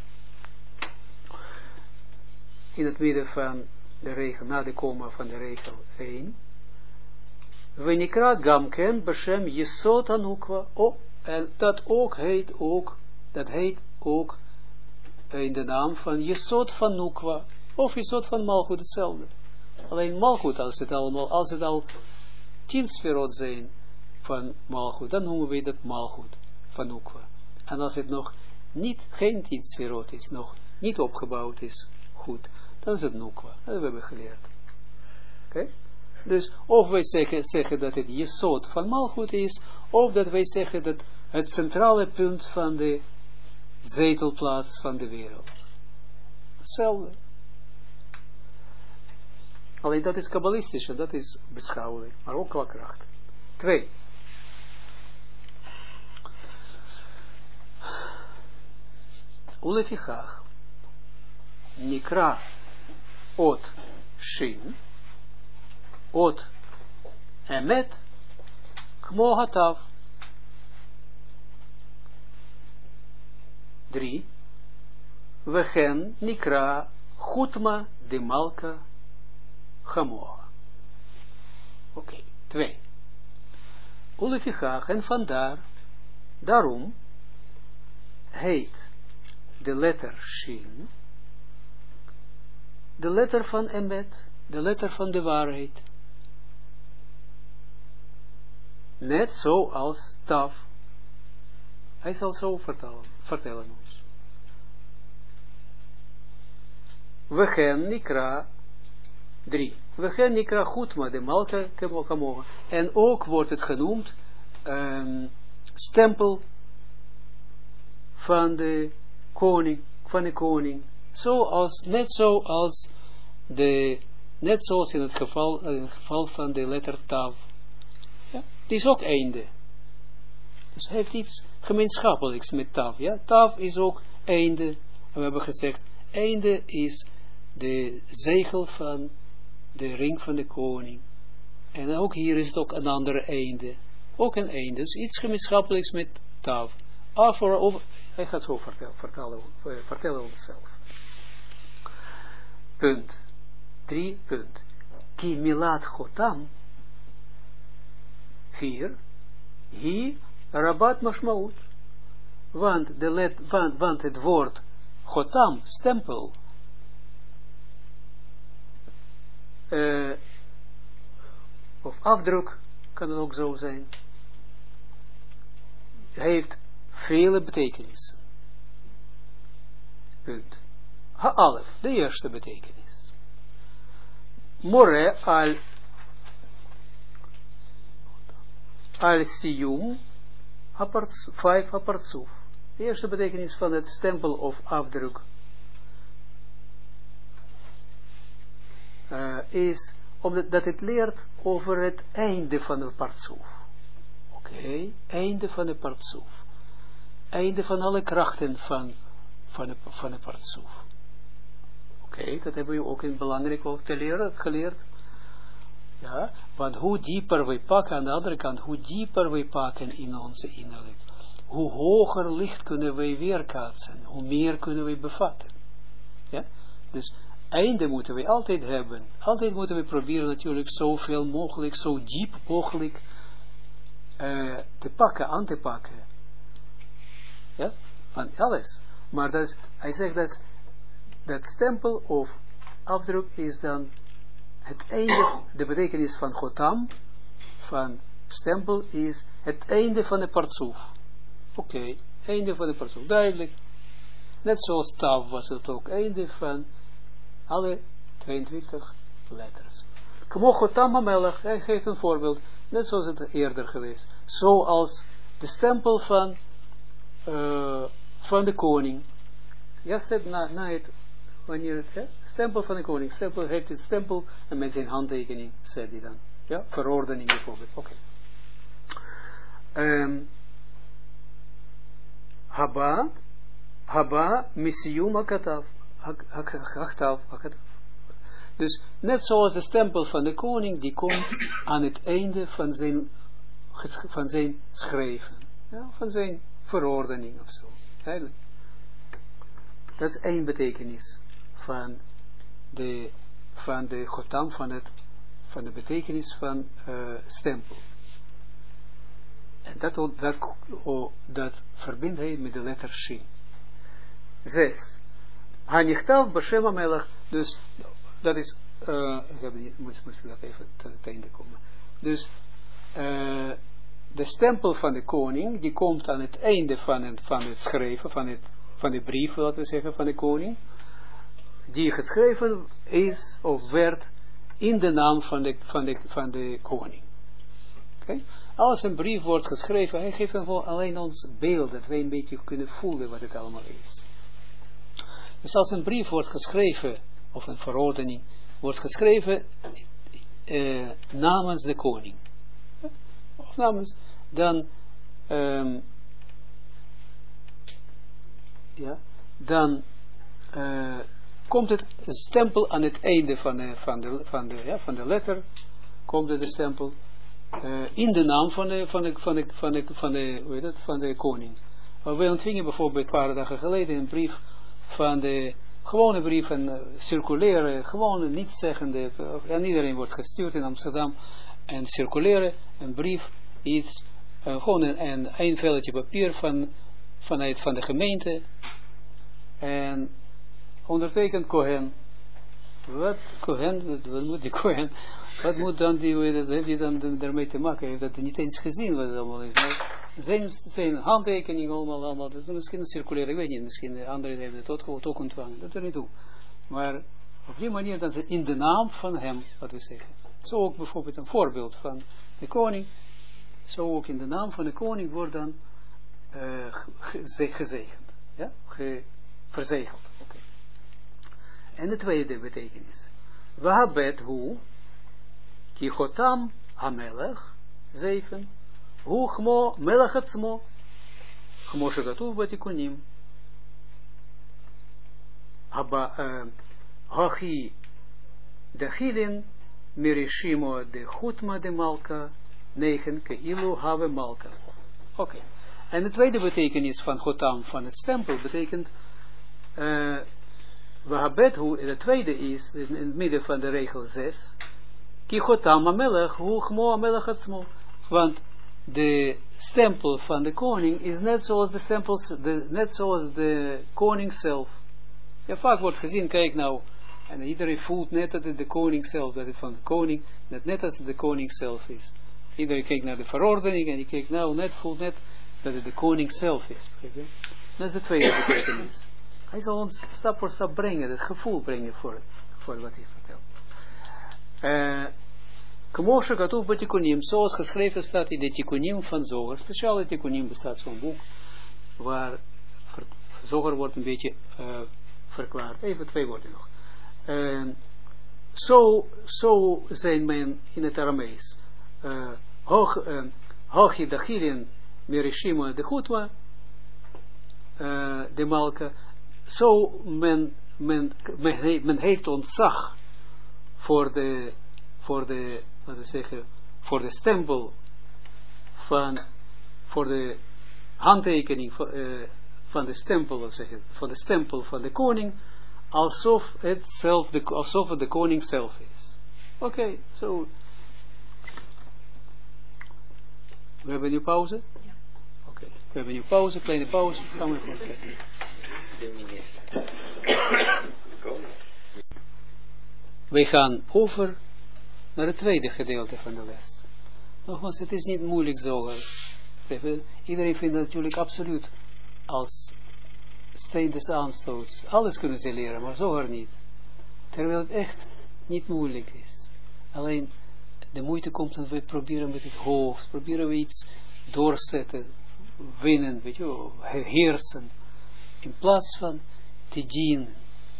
Speaker 1: In het midden van de regel, na de komma van de regel 1, Venikra Gamken Beshem Yesod Anukwa. Oh, en dat heet ook in de naam van Yesod van Nukwa, of Yesod van Malchut, hetzelfde. Alleen Malchut, als het al 10 sferot zijn van Malchut, dan noemen we dat Malchut van Nukwa. En als het nog geen 10 sferot is, nog niet opgebouwd is, goed, dan is het Nukwa. Dat hebben we geleerd. Oké? Dus of wij zeggen dat het Yesod van Malchut is, of dat wij zeggen dat het centrale punt van de zetelplaats van de wereld. Hetzelfde. Alleen dat is kabbalistisch en dat is beschouwelijk, maar ook qua kracht. 2. Ulefichach Nikra Ot Shin ot emet, kmo hatav. 3. Wechen nikra chutma de malka chamoa. Oké. 2. Ulefichach, en vandaar, daarom heet de letter Shin, de letter van Emet, de letter van de waarheid. Net zoals Tav. Hij zal zo vertellen ons. Wechen nikra 3. Wechen nikra chutma de malka kamoa. En ook wordt het genoemd stempel van de koning, net zoals in het geval van de letter Tav. Ja? Die is ook einde. Dus hij heeft iets gemeenschappelijks met Tav. Ja? Tav is ook einde. We hebben gezegd, einde is de zegel van de ring van de koning. En ook hier is het ook een andere einde. Ook een einde. Dus iets gemeenschappelijks met Tav. Hij gaat zo vertellen onszelf. Punt. 3. Punt. Ki milat chotam. 4. Hi rabat mashmaut. Want het woord chotam, stempel, of afdruk, kan het ook zo zijn, heeft vele betekenissen. Punt. Ha'alef, de eerste betekenis. More al siyum 5 hapartsuf. De eerste betekenis van het stempel of afdruk is omdat het leert over het einde van de partsuf. Oké, einde van de partsuf. Einde van alle krachten van de partsuf. Oké, dat hebben we ook in belangrijk ook geleerd. Ja, want hoe dieper we pakken, aan de andere kant, hoe dieper we pakken in onze innerlijk, hoe hoger licht kunnen wij weerkaatsen, hoe meer kunnen we bevatten. Ja, dus einde moeten we altijd hebben. Altijd moeten we proberen natuurlijk zoveel mogelijk, zo diep mogelijk te pakken, aan te pakken. Ja, van alles. Maar dat is, hij zegt dat stempel of afdruk is dan het einde, de betekenis van chotam, van stempel is het einde van de partsuf. Oké, einde van de partsuf, duidelijk. Net zoals tav was het ook einde van alle 22 letters. Kmo chotam hamelech, hij geeft een voorbeeld, net zoals het eerder geweest. Zoals de stempel van de koning. Ja, step na het, wanneer het, stempel van de koning, stempel heeft het stempel en met zijn handtekening zet hij dan. Ja, verordening bijvoorbeeld. Oké. Haba, misiyum hakatav. Dus net zoals de stempel van de koning, die komt aan het einde van zijn schrijven. Ja, van zijn verordening of zo. Eigenlijk. Dat is één betekenis van de chotam, van de betekenis van stempel. En dat verbindt hij met de letter Shin. 6. Hanichtav Bashem Amelach. Dus dat is, moest dat even tot het einde komen. Dus de stempel van de koning, die komt aan het einde van het schrijven, van de brief, laten we zeggen, van de koning, die geschreven is, of werd, in de naam van de koning. Okay? Als een brief wordt geschreven, hij geeft alleen ons beeld, dat wij een beetje kunnen voelen wat het allemaal is. Dus als een brief wordt geschreven, of een verordening, wordt geschreven namens de koning. Of namens, dan komt het stempel aan het einde van de letter, komt de stempel, in de naam van de koning. Wij ontvingen bijvoorbeeld een paar dagen geleden een brief van de gewone brief, een circulaire, gewone nietszeggende, aan iedereen wordt gestuurd in Amsterdam, en circulaire, een brief, iets, gewoon een velletje papier van de gemeente, en ondertekend Cohen. Wat moet die Cohen? Wat moet dan heeft hij dan daarmee te maken? Hij heeft dat niet eens gezien wat het allemaal is. Zijn handtekening allemaal, dat is misschien een circulaire, ik weet niet, misschien anderen hebben het ook ontvangen, dat er niet toe. Maar op die manier dat ze in de naam van hem, wat we zeggen. Zo ook bijvoorbeeld een voorbeeld van de koning, zo ook in de naam van de koning wordt dan gezegend, ja, verzegeld. Okay. En de tweede betekenis. Wahabet hu, ki chotam hamelech, 7, hu chmo melech atzmo, chmo shegatuv batikunim, hachi dachilin, mirishimo de chutma de malka, 9, keilu have malka. Oké. En de tweede betekenis van chotam, van het stempel, betekent Wahabet hu, de tweede is, in het midden van de regel 6, ki chotam amelech, hu chmo amelech atzmo. Want de stempel van de koning is net zoals de stempels, net zoals de koning zelf. Ja, vaak wordt gezien, kijk nou, en iedereen voelt net dat het de koning zelf, dat het van de koning, net als het de koning zelf is. Iedereen kijkt naar de verordening en die kijkt nou, voelt net dat het de koning zelf is. Dat is de tweede betekenis. Hij zal ons stap voor stap brengen, het gevoel brengen voor wat hij vertelt. Kmoshe Katuv Batikunim, zoals geschreven staat in de Tikunim van Zoger. Speciale Tikunim bestaat zo'n boek, waar Zoger wordt een beetje verklaard. Even 2 woorden nog. Zo zijn men in het Aramees. Hochi Dachilin Merishima de Chutma, de Malka. Zo men heeft ontzag voor de stempel voor de handtekening van de stempel, van de stempel van de koning, alsof het de koning zelf is. Oké, zo. We hebben nu pauze? Ja. Oké, we hebben nu pauze, kleine pauze. Gaan we even kijken. Wij gaan over naar het tweede gedeelte van de les. Nogmaals, het is niet moeilijk zo. Iedereen vindt het natuurlijk absoluut als steen des aanstoots. Alles kunnen ze leren, maar zo niet. Terwijl het echt niet moeilijk is. Alleen de moeite komt dat we proberen met het hoofd, proberen we iets doorzetten, winnen, weet je, heersen. In plaats van te dienen.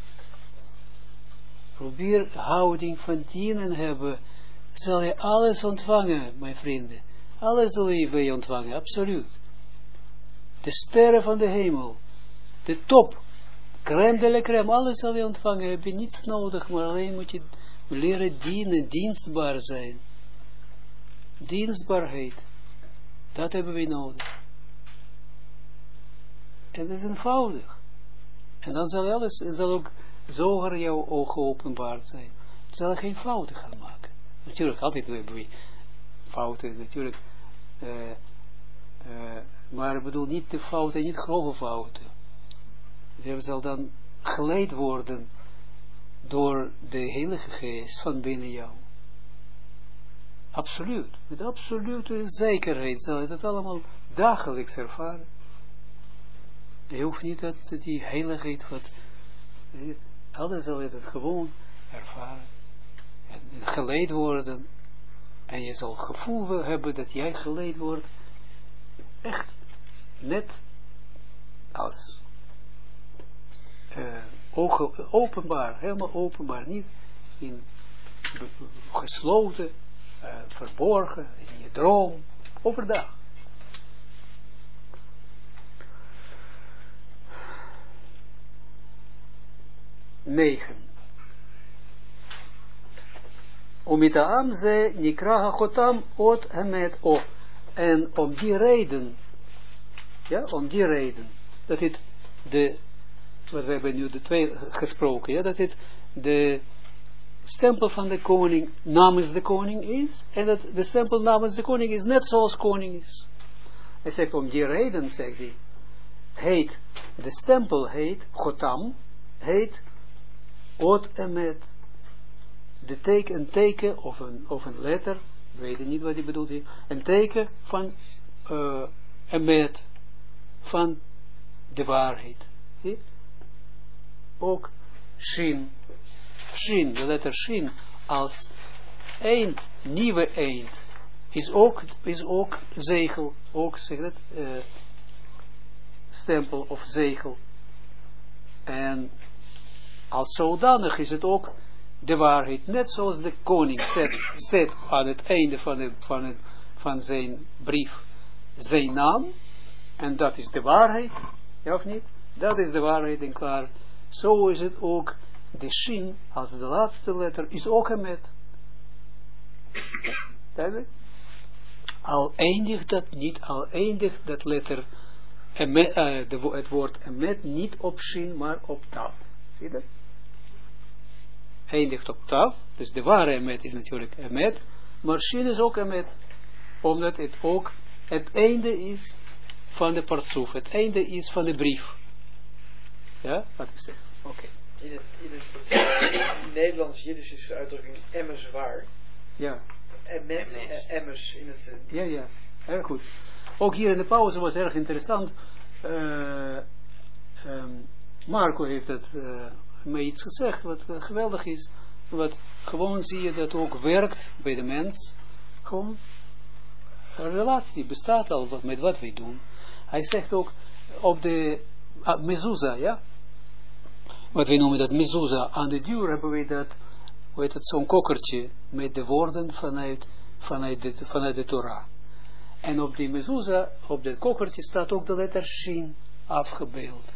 Speaker 1: Probeer houding van dienen hebben. Zal je alles ontvangen, mijn vrienden. Alles zal je ontvangen, absoluut. De sterren van de hemel. De top. Crème de la crème. Alles zal je ontvangen. Heb je niets nodig, maar alleen moet je leren dienen, dienstbaar zijn. Dienstbaarheid. Dat hebben we nodig. En dat is eenvoudig. En dan zal alles, zal ook zoger jouw ogen openbaard zijn. Je zal geen fouten gaan maken. Natuurlijk, altijd hebben we fouten, natuurlijk. Maar ik bedoel niet de fouten, niet grove fouten. Ze zal dan geleid worden door de Heilige Geest van binnen jou. Absoluut. Met absolute zekerheid zal je dat allemaal dagelijks ervaren. Je hoeft niet dat die heiligheid alles zal je het gewoon ervaren. En geleid worden. En je zal het gevoel hebben dat jij geleid wordt. Echt net als openbaar, helemaal openbaar. Niet in gesloten, verborgen, in je droom, overdag. Umitaam ze nikra hachotam ot hemet o. En om die reden, ja, om die reden, dat het wat we hebben nu de twee gesproken, ja, dat het de stempel van de koning namens de koning is, en dat de stempel namens de koning is net zoals koning is. Hij zegt om die reden, zegt hij, heet, de stempel heet, Chotam, heet, Ot Emet. Een teken of een letter, ik weet niet wat hij bedoelt hier, een teken van Emet, van de waarheid. Zie? Ook Shin, de letter Shin, als eend, nieuwe eend, is ook zegel, ook zeg dat, stempel of zegel. En als zodanig is het ook de waarheid, net zoals de koning zet aan het einde van zijn brief zijn naam, en dat is de waarheid, ja of niet? Dat is de waarheid en klaar. Zo is het ook, de Shin, als de laatste letter, is ook Emet. Duidelijk? Al eindigt dat niet, al eindigt dat letter, het woord Emet niet op Shin, maar op Tav. Zie je dat? Eindigt op Tav, dus de ware Emet is natuurlijk Emet, maar Shin is ook Emet, omdat het ook het einde is van de partsoef, het einde is van de brief. Ja, wat ik zeg. Oké.
Speaker 3: In het Nederlands-Jiddisch is de uitdrukking emmes waar.
Speaker 1: Ja.
Speaker 3: Emet, emmes in het...
Speaker 1: Ja, erg goed. Ook hier in de pauze was erg interessant. Marco heeft het mij iets gezegd wat geweldig is. Wat gewoon zie je dat ook werkt bij de mens. Gewoon een relatie bestaat al met wat wij doen. Hij zegt ook op de mezuzah, ja. Wat wij noemen dat mezuzah. Aan de deur hebben we dat, hoe heet het, zo'n kokkertje met de woorden vanuit de Torah. En op die mezuzah, op dat kokkertje staat ook de letter Shin afgebeeld.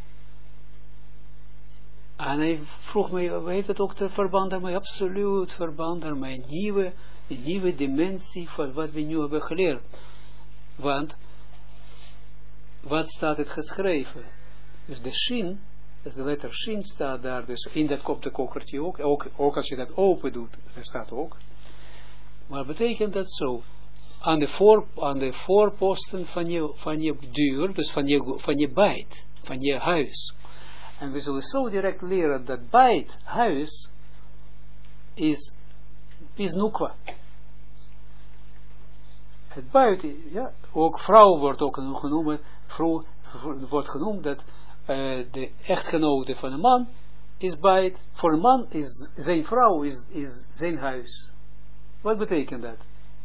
Speaker 1: En hij vroeg mij, weet het ook te verband daarmee? Absoluut verband daarmee. Een nieuwe dimensie van wat we nu hebben geleerd. Want, wat staat het geschreven? Dus de Shin, dus de letter Shin staat daar, dus in dat op de kokkertje ook als je dat open doet, dat staat ook. Maar betekent dat zo? Aan de voorposten van je deur, dus van je bijt, van je huis. En we zullen zo direct leren dat bijt, huis, is nukwa. Het buiten, ja, ook vrouw wordt ook genoemd, wordt genoemd dat de echtgenote van een man is bijt, voor een man is zijn vrouw is zijn huis. Wat betekent dat?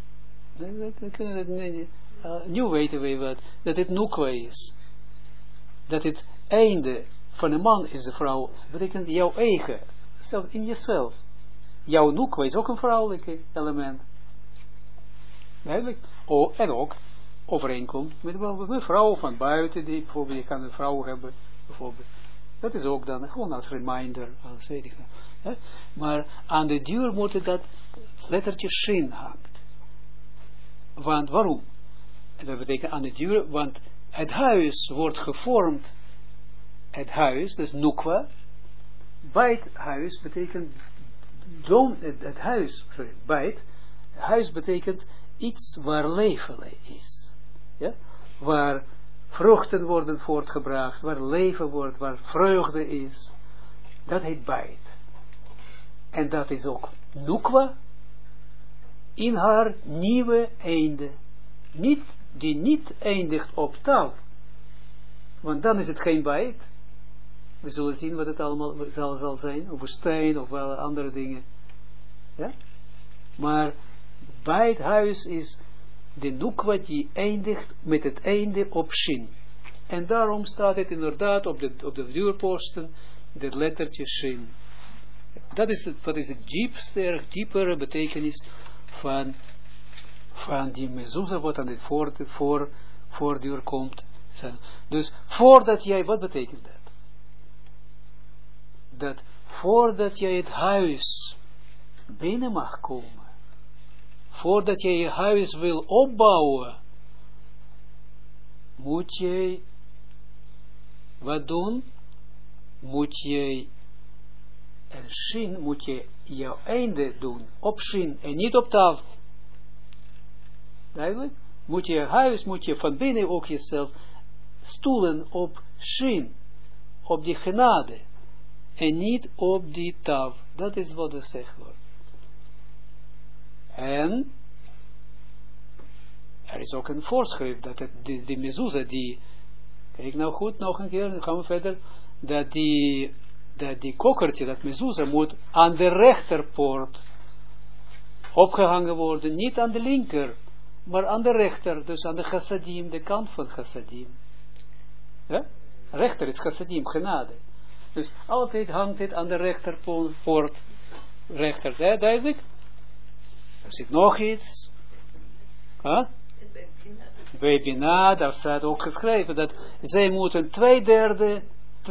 Speaker 1: Nu weten we dat het nukwa is. Dat het einde van een man is de vrouw, betekent jouw eigen, zelf in jezelf. Jouw nukwa is ook een vrouwelijke element. Duidelijk? En ook overeenkomt met een vrouw van buiten, die bijvoorbeeld, je kan een vrouw hebben, bijvoorbeeld. Dat is ook dan gewoon als reminder, als weet ik nou. Maar aan de deur moet dat lettertje Shin hangt. Want waarom? Dat betekent aan de deur, want het huis wordt gevormd, het huis, dus nukwa, bijt huis betekent, het huis, sorry, bijt, huis betekent iets waar leven is. Ja? Waar vruchten worden voortgebracht, waar leven wordt, waar vreugde is. Dat heet bijt. En dat is ook nukwa in haar nieuwe einde. Die niet eindigt op taal. Want dan is het geen bijt. We zullen zien wat het allemaal zal zijn. Over steen of wel andere dingen. Ja? Maar bij het huis is de nukwa die eindigt met het einde op Shin. En daarom staat het inderdaad op de deurposten, het lettertje Shin. Dat is het diepste, diepere betekenis van die mezuzah wat aan het voordeur komt. Dus voordat jij, wat betekent dat? Dat voordat jij het huis binnen mag komen. Voordat je je huis wil opbouwen, moet je wat doen? Moet je een shin, moet je jouw einde doen, op shin en niet op tafel. Duidelijk? Moet je huis, moet je van binnen ook jezelf stoelen op shin, op die genade, en niet op die tafel. Dat is wat er gezegd wordt. En er is ook een voorschrift dat die mezuzah, die, kijk nou goed, nog een keer, dan gaan we verder, dat die kokertje, dat mezuzah, moet aan de rechterpoort opgehangen worden, niet aan de linker, maar aan de rechter, dus aan de chassadim, de kant van chassadim. Ja? Rechter is chassadim, genade. Dus altijd hangt het aan de rechterpoort, rechter, duidelijk. Er zit nog iets. Huh? Bij Bina, daar staat ook geschreven dat zij moeten 2/3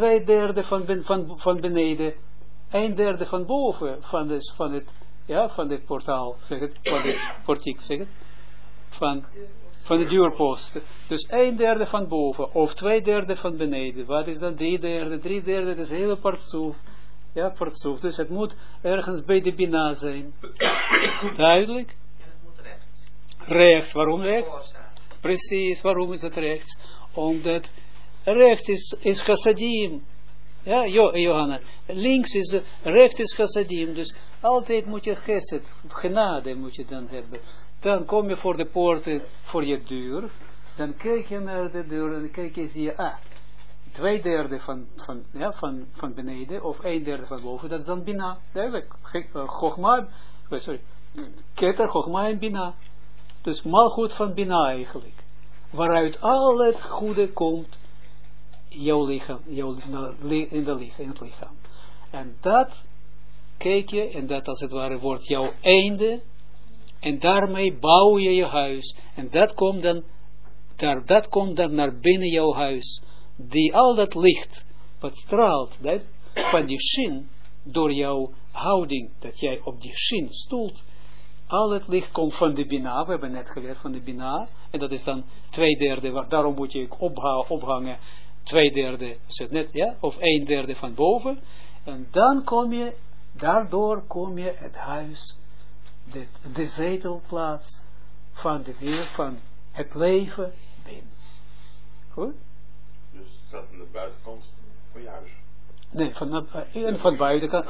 Speaker 1: van beneden, 1/3 van boven van het portaal, zeg het, van de portiek, zeg het, van de deurpost. Dus 1/3 van boven, of 2/3 van beneden. Wat is dan 3/3? 3/3, dat is hele partsoef. Ja, partsoef. Dus het moet ergens bij de Bina zijn. Duidelijk?
Speaker 2: En het moet rechts.
Speaker 1: Rechts, waarom rechts? Precies, waarom is het rechts? Omdat rechts is chassadim. Ja, Johanna. Links is, rechts is chassadim. Dus altijd moet je chesed, genade moet je dan hebben. Dan kom je voor de poorten, voor je deur. Dan kijk je naar de deur en dan kijk je, zie je, 2/3 van beneden, of 1/3 van boven, dat is dan Bina. Duidelijk. Chogma, Keter, Chogma en Bina. Dus malgoed van Bina eigenlijk. Waaruit al het goede komt, jouw lichaam, in het lichaam. En dat kijk je, en dat als het ware wordt jouw einde, en daarmee bouw je je huis. En dat komt dan naar binnen jouw huis. Die al dat licht, wat straalt, van die shin, door jouw houding, dat jij op die shin stoelt, al het licht komt van de Bina, we hebben net geleerd van de Bina, en dat is dan 2/3, daarom moet je ophangen, 2/3, net, ja, of 1/3 van boven, en dan daardoor kom je het huis, de zetelplaats van de weer, van het leven binnen. Goed?
Speaker 4: Dus het staat aan de buitenkant van je huis?
Speaker 1: Nee, van buitenkant,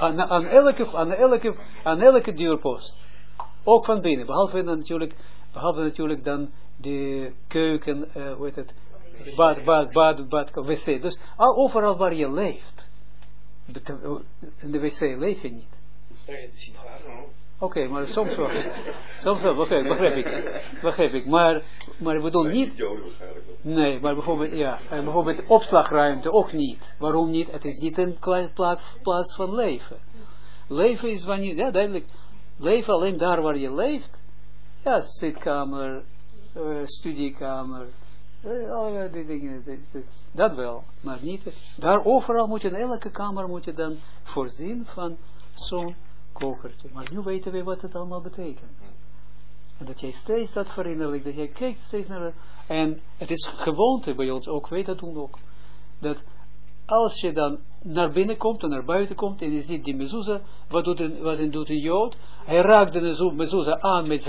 Speaker 1: aan elke deurpost. Ook van binnen, behalve natuurlijk dan de keuken, hoe heet het, bad, wc. Dus overal waar je leeft. In de wc leef je niet. Oké, maar soms wel. Soms wel, begrijp ik. Maar we bedoel niet. Nee, maar bijvoorbeeld opslagruimte ook niet. Waarom niet? Het is niet een plaats van leven. Leven is wanneer, ja duidelijk, leven alleen daar waar je leeft. Ja, zitkamer, studiekamer, alle die dingen, dat wel, maar niet. Daar overal moet je, in elke kamer moet je dan voorzien van zo'n kokertje. Maar nu weten we wat het allemaal betekent. En dat jij steeds dat verinnerlijkt, dat jij kijkt steeds naar, en het is gewoonte bij ons ook, weet dat doen ook, dat als je dan naar binnen komt en naar buiten komt en je ziet die mezuzah, wat doet een Jood? Hij raakt de mezuzah aan met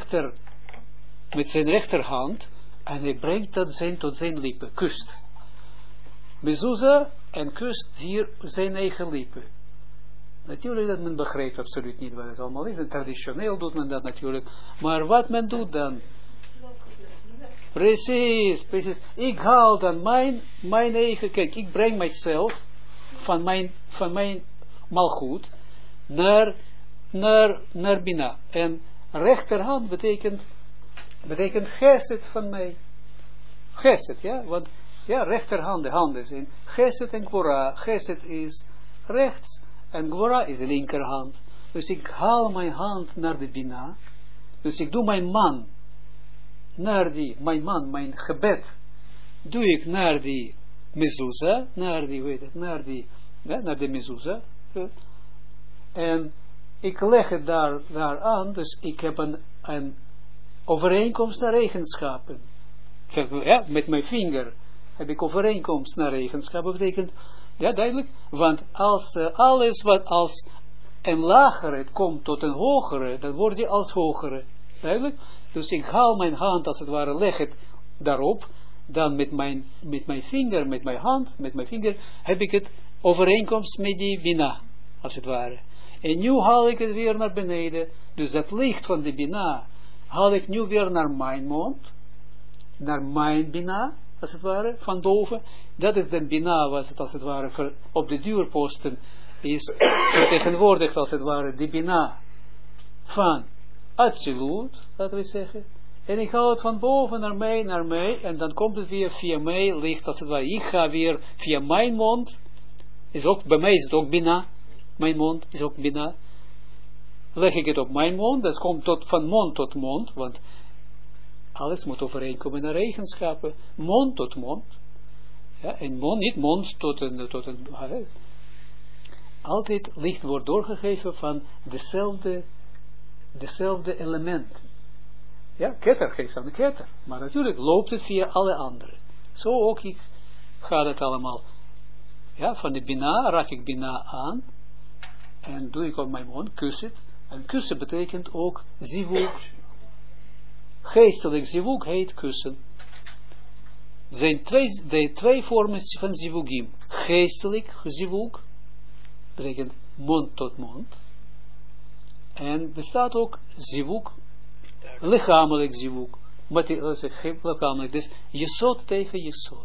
Speaker 1: zijn rechterhand en hij brengt dat tot zijn lippen, kust. Mezuzah en kust hier zijn eigen lippen. Natuurlijk dat men begrijpt absoluut niet wat het allemaal is. En traditioneel doet men dat natuurlijk. Maar wat men doet dan? Precies. Ik haal dan mijn eigen, kijk, ik breng mijzelf van mijn malgoed naar Bina. En rechterhand betekent gesed van mij. Gesed, ja, want ja, rechterhand, de handen zijn gesed en gvora. Gesed is rechts en gvora is de linkerhand. Dus ik haal mijn hand naar de Bina. Dus ik doe mijn man naar mijn gebed, doe ik naar die mezuzah, naar de mezuzah, en ik leg het daar aan, dus ik heb een overeenkomst naar eigenschappen. Ja, met mijn vinger heb ik overeenkomst naar eigenschappen, betekent, ja duidelijk, want als alles wat als een lagere komt tot een hogere, dan wordt die als hogere, duidelijk. Dus ik haal mijn hand, als het ware, leg het daarop, dan met mijn vinger, met mijn hand, met mijn vinger, heb ik het overeenkomst met die Bina, als het ware. En nu haal ik het weer naar beneden, dus dat licht van de Bina, haal ik nu weer naar mijn mond, naar mijn Bina, als het ware, van boven. Dat is de Bina, was het als het ware, op de deurposten, is vertegenwoordigd als het ware, de Bina van Atsilut, laten we zeggen. En ik haal het van boven naar mij, en dan komt het weer via mij, licht als het ware. Ik ga weer via mijn mond, is ook, bij mij is het ook Bina, mijn mond is ook Bina. Leg ik het op mijn mond, dat komt van mond tot mond, want alles moet overeenkomen naar eigenschappen, mond tot mond. Ja, en mond, niet mond tot een altijd licht wordt doorgegeven van dezelfde element. Ja, ketter geeft aan de ketter, maar natuurlijk loopt het via alle anderen. Zo ook gaat het allemaal. Ja, van de Bina raak ik Bina aan en doe ik op mijn mond, kus het. En kussen betekent ook zivuk. Geestelijk zivuk heet kussen. Er zijn twee vormen van zivugim. Geestelijk zivuk betekent mond tot mond. En bestaat ook zivuk, lichamelijk zivuk. Lichamelijk, dus jesod tegen jesod.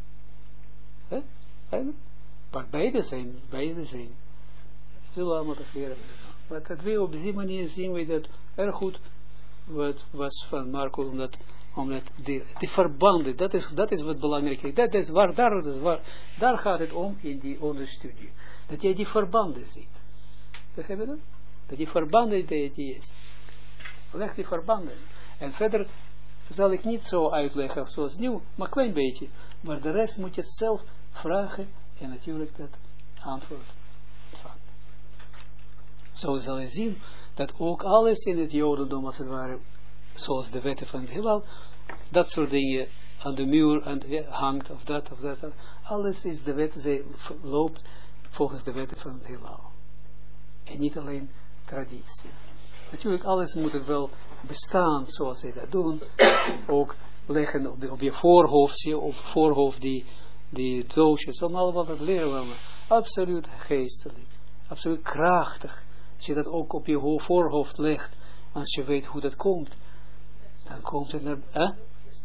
Speaker 1: Maar beide zijn. Zullen we allemaal leren. Maar dat we op die manier zien we dat erg goed wat was van Marco, omdat die verbanden, dat is wat belangrijk is. Dat is daar gaat het om in die onderstudie. Dat jij die verbanden ziet. Begrijp je dat? Dat die verbanden die is. Leg die verbanden. En verder zal ik niet zo uitleggen zoals nu, maar een klein beetje. Maar de rest moet je zelf vragen en natuurlijk dat antwoord vangen. Zo zal je zien dat ook alles in het Jodendom, als het ware, zoals de wetten van het heelal, dat soort dingen aan de muur hangt, of dat. Alles is de wet, zij loopt volgens de wetten van het heelal. En niet alleen traditie. Natuurlijk, alles moet het wel bestaan zoals zij dat doen. Ook leggen op je voorhoofd, die doosjes, allemaal wat dat leren we. Absoluut geestelijk. Absoluut krachtig. Als je dat ook op je voorhoofd legt, als je weet hoe dat komt, dan komt het naar...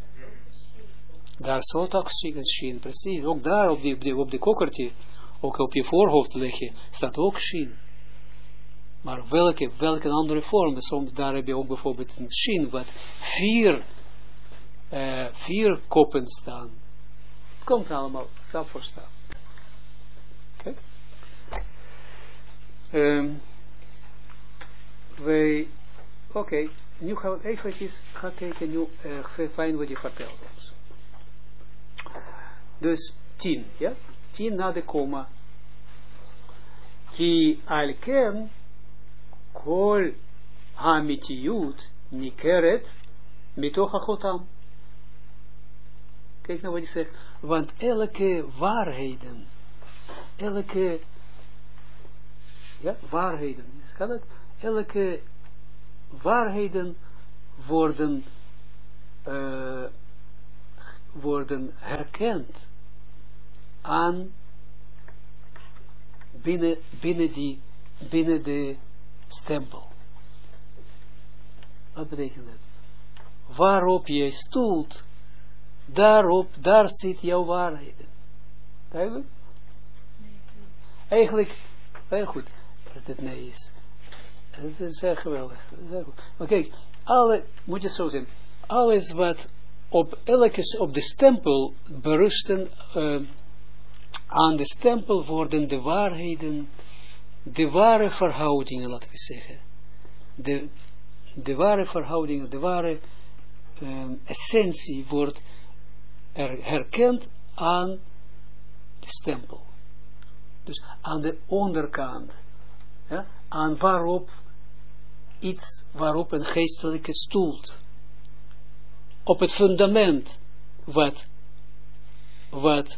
Speaker 1: Daar zou het ook zien, precies. Ook daar op de kokkertje, ook op je voorhoofd leggen, staat ook shin. Maar welke andere vorm? Soms daar heb je ook bijvoorbeeld een shin, wat vier koppen staan. Het komt allemaal stap voor stap. Oké. Nu gaan we eventjes gaan kijken, fijn wat je vertelt ons. Dus 10, ja? 10 na de komma. Ki alken kol hamitiyut nikeret mitoch achotam. Kijk nou wat hij zegt. Want elke waarheden, waarheden, kan het? Elke waarheden worden herkend aan binnen de stempel. Wat betekent dat? Waarop je stoelt, daar zit jouw waarheden. Duidelijk? Eigenlijk, heel goed dat het nee is. Dat is zeer geweldig. Maar kijk, moet je zo zien, alles wat op de stempel berusten, aan de stempel worden de waarheden, de ware verhoudingen, laten we zeggen. De ware verhoudingen, de ware essentie wordt herkend aan de stempel. Dus aan de onderkant. Ja, aan waarop een geestelijke stoelt. Op het fundament wat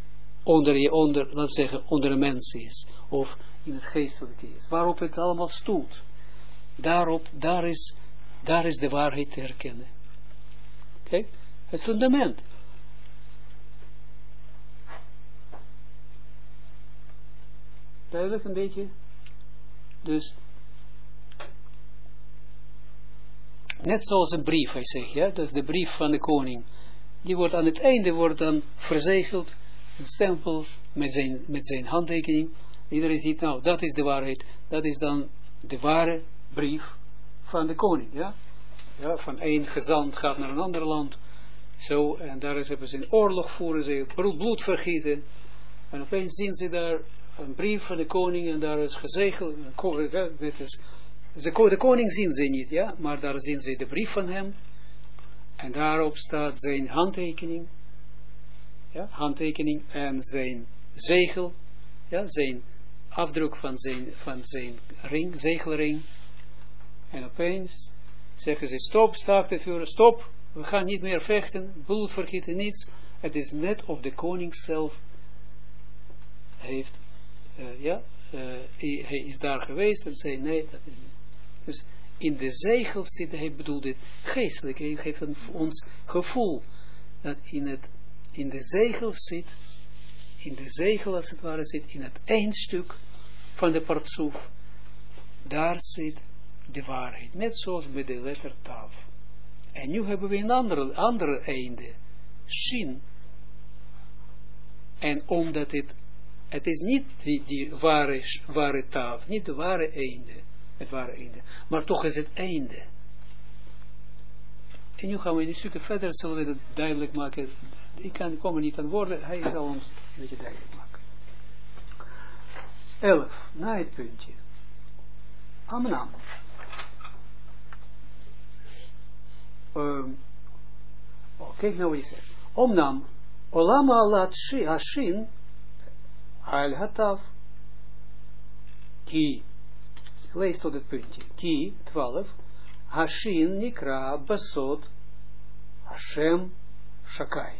Speaker 1: onder een mens is, of in het geestelijke is, waarop het allemaal stoelt. Daar is de waarheid te herkennen. Kijk, het fundament. Duidelijk een beetje? Dus, net zoals een brief, hij zegt, ja, dat is de brief van de koning. Die wordt aan het einde dan verzegeld, een stempel met zijn handtekening. Iedereen ziet, nou, dat is de waarheid, dat is dan de ware brief van de koning, ja. Ja, van één gezant gaat naar een ander land, zo, en daar hebben ze een oorlog voeren, ze bloed vergieten, en opeens zien ze daar een brief van de koning, en daar is gezegeld, de koning zien ze niet, ja, maar daar zien ze de brief van hem, en daarop staat zijn handtekening, ja, handtekening en zijn zegel, ja, zijn afdruk van zijn ring, zegelring, en opeens zeggen ze, stop, staakt het vuur, stop, we gaan niet meer vechten, bloed vergieten, niets, het is net of de koning zelf heeft, hij is daar geweest en zei, nee, dat is niet. Dus in de zegel zit, hij bedoelt dit geestelijk, hij geeft ons gevoel, dat in de zegel zit, in de zegel als het ware zit, in het één stuk van de partsoef, daar zit de waarheid, net zoals met de letter Tav. En nu hebben we een andere einde, Shin. En omdat het is niet die ware Tav, niet de ware einde, het ware einde, maar toch is het einde. En nu gaan we een stukje verder, zullen we het duidelijk maken. Ik kom er niet aan woorden, hij zal ons een beetje duidelijk maken. 11, na het puntje. Amnam. Kijk nou wat je zegt. Omnam, olama alat hashin al hatav. Ki, lees tot het puntje. Ki, 12, hashin nikra basot Hashem Shakai.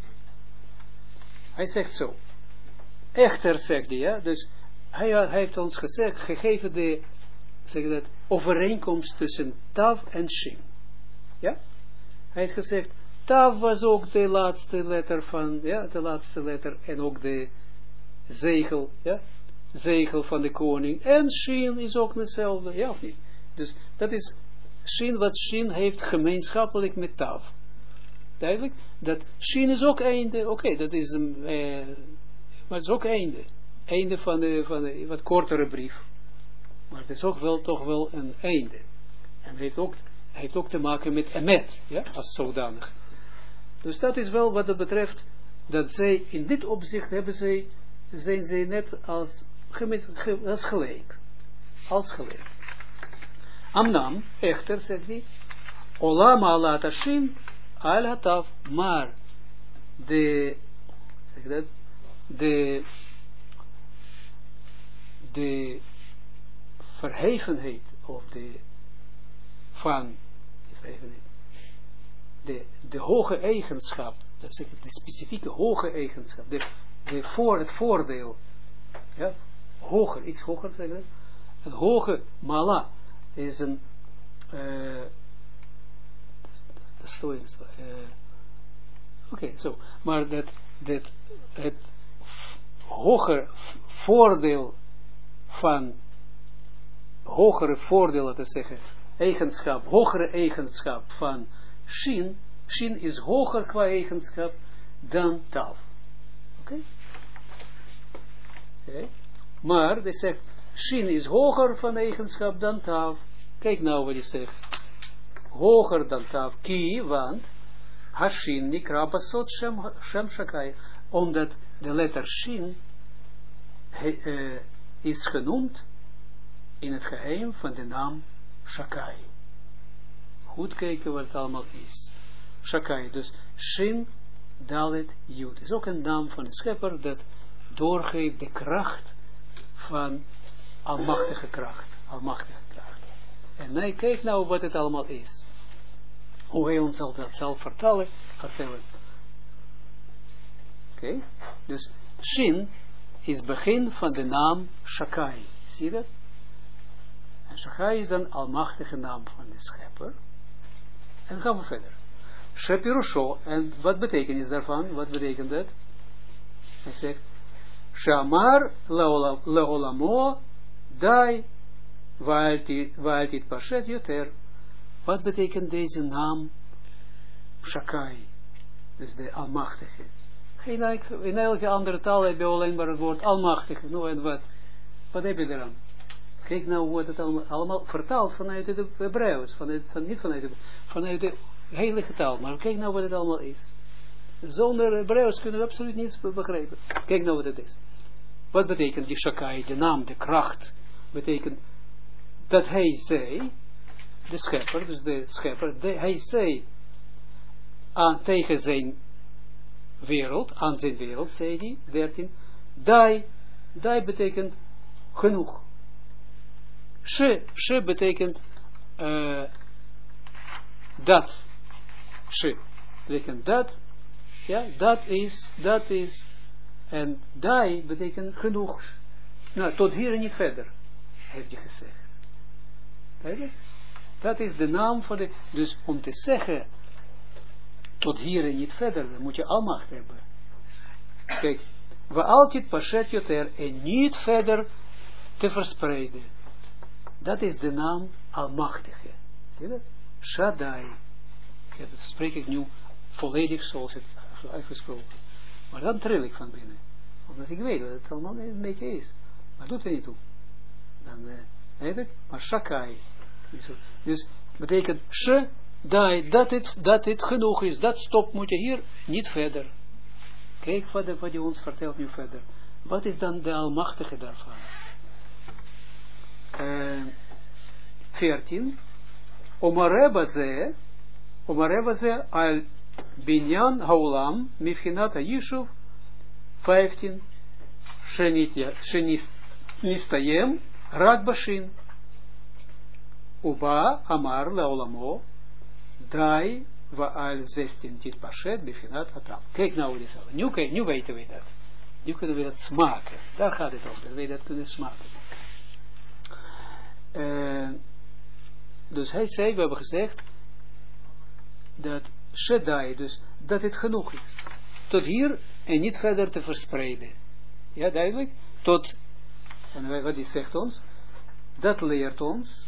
Speaker 1: Hij zegt zo. Echter, zegt hij, ja, dus hij heeft ons gegeven de, zeg dat, overeenkomst tussen Tav en Shin. Ja? Hij heeft gezegd, Tav was ook de laatste letter van, ja, de laatste letter en ook de zegel, ja, zegel van de koning. En Shin is ook hetzelfde, ja of niet? Dus dat is Shin, wat Shin heeft gemeenschappelijk met Tav. Duidelijk, dat Shin is ook einde, oké, dat is maar het is ook einde. Einde van de wat kortere brief. Maar het is ook wel, toch wel een einde. En heeft ook te maken met emet, ja, als zodanig. Dus dat is wel wat het betreft, dat zij in dit opzicht zijn zij net als gelijk. Als gelijk. Amnam, echter, zegt hij, Olama alat hashin al hatav, maar de verhevenheid, of de hoge eigenschap, dat zeg ik, de specifieke hoge eigenschap, het voordeel, ja, hoger, iets hoger, zeg ik, een hoge mala is een oké, zo, maar het hoger voordeel van hogere voordeel, laten we zeggen, eigenschap, hogere eigenschap van Shin is hoger qua eigenschap dan Tav. Oké? Okay. Maar, hij zegt, Shin is hoger van eigenschap dan Tav. Kijk nou wat hij zegt. Hoger dan Tav, ki, want Hashin nikra basot Shem Shakai, omdat de letter Shin is genoemd in het geheim van de naam Shakai. Goed kijken wat het allemaal is. Shakai, dus Shin Dalet Yud, is ook een naam van de schepper dat doorgeeft de kracht van almachtige kracht. Almachtige kracht. En nee, kijk nou wat het allemaal is. Hoe hij ons dat zal vertellen. Oké? Dus Shin is begin van de naam Shakai. Zie je dat? En Shakai is dan almachtige naam van de schepper. En gaan we verder. Shepirusho, en wat betekenis daarvan? Wat betekent dat? Hij zegt, Shamar leolamo dai Valtit Pashet Yoter. Wat betekent deze naam Shakai? Dus de almachtige. In elke andere taal heb je alleen maar het woord almachtige. Nou en wat? Wat heb je eraan? Kijk nou hoe het allemaal vertaald vanuit het Hebreeuws. Vanuit de heilige taal. Maar kijk nou wat het allemaal is. Zonder Hebreeuws kunnen we absoluut niets begrijpen. Kijk nou wat het is. Wat betekent die Shakai, de naam, de kracht? Betekent dat hij zei, de schepper, dus de schepper, hij zei tegen zijn wereld, aan zijn wereld, zei hij, 13, dai betekent genoeg. She betekent dat. She betekent dat. Ja, dat is. En dai betekent genoeg. Nou, tot hier en niet verder, heeft hij gezegd. Dat is de naam van de... Dus om te zeggen, tot hier en niet verder, dan moet je almacht hebben. Kijk, we altijd pashet yoter en niet verder te verspreiden. Dat is de naam almachtige. Zie je dat? Shaddai. Ja, dat spreek ik nu volledig zoals het uitgesproken. Maar dan tril ik van binnen. Omdat ik weet dat het allemaal een beetje is. Maar doet er niet toe. Dan, weet ik, maar Shakai. Dus betekent Shaddai, dat het genoeg is. Dat stopt, moet je hier niet verder. Kijk wat je ons vertelt nu verder. Wat is dan de almachtige daarvan? 14. Omareba ze al binyan haulam mifhinat ha-yishuv 15. Shenistayem rak bashin. Uba amar leolamo dai wa al 16 tit pashet mifhinat hatam. Kijk nou dit zo. Nu weten we dat. Nu kunnen we dat smaken. Daar gaat het om. Dat we dat kunnen smaken. Dus hij zei, we hebben gezegd, dat Shaddai, dus dat het genoeg is. Tot hier en niet verder te verspreiden. Ja, duidelijk? Tot, en wat hij zegt ons, dat leert ons,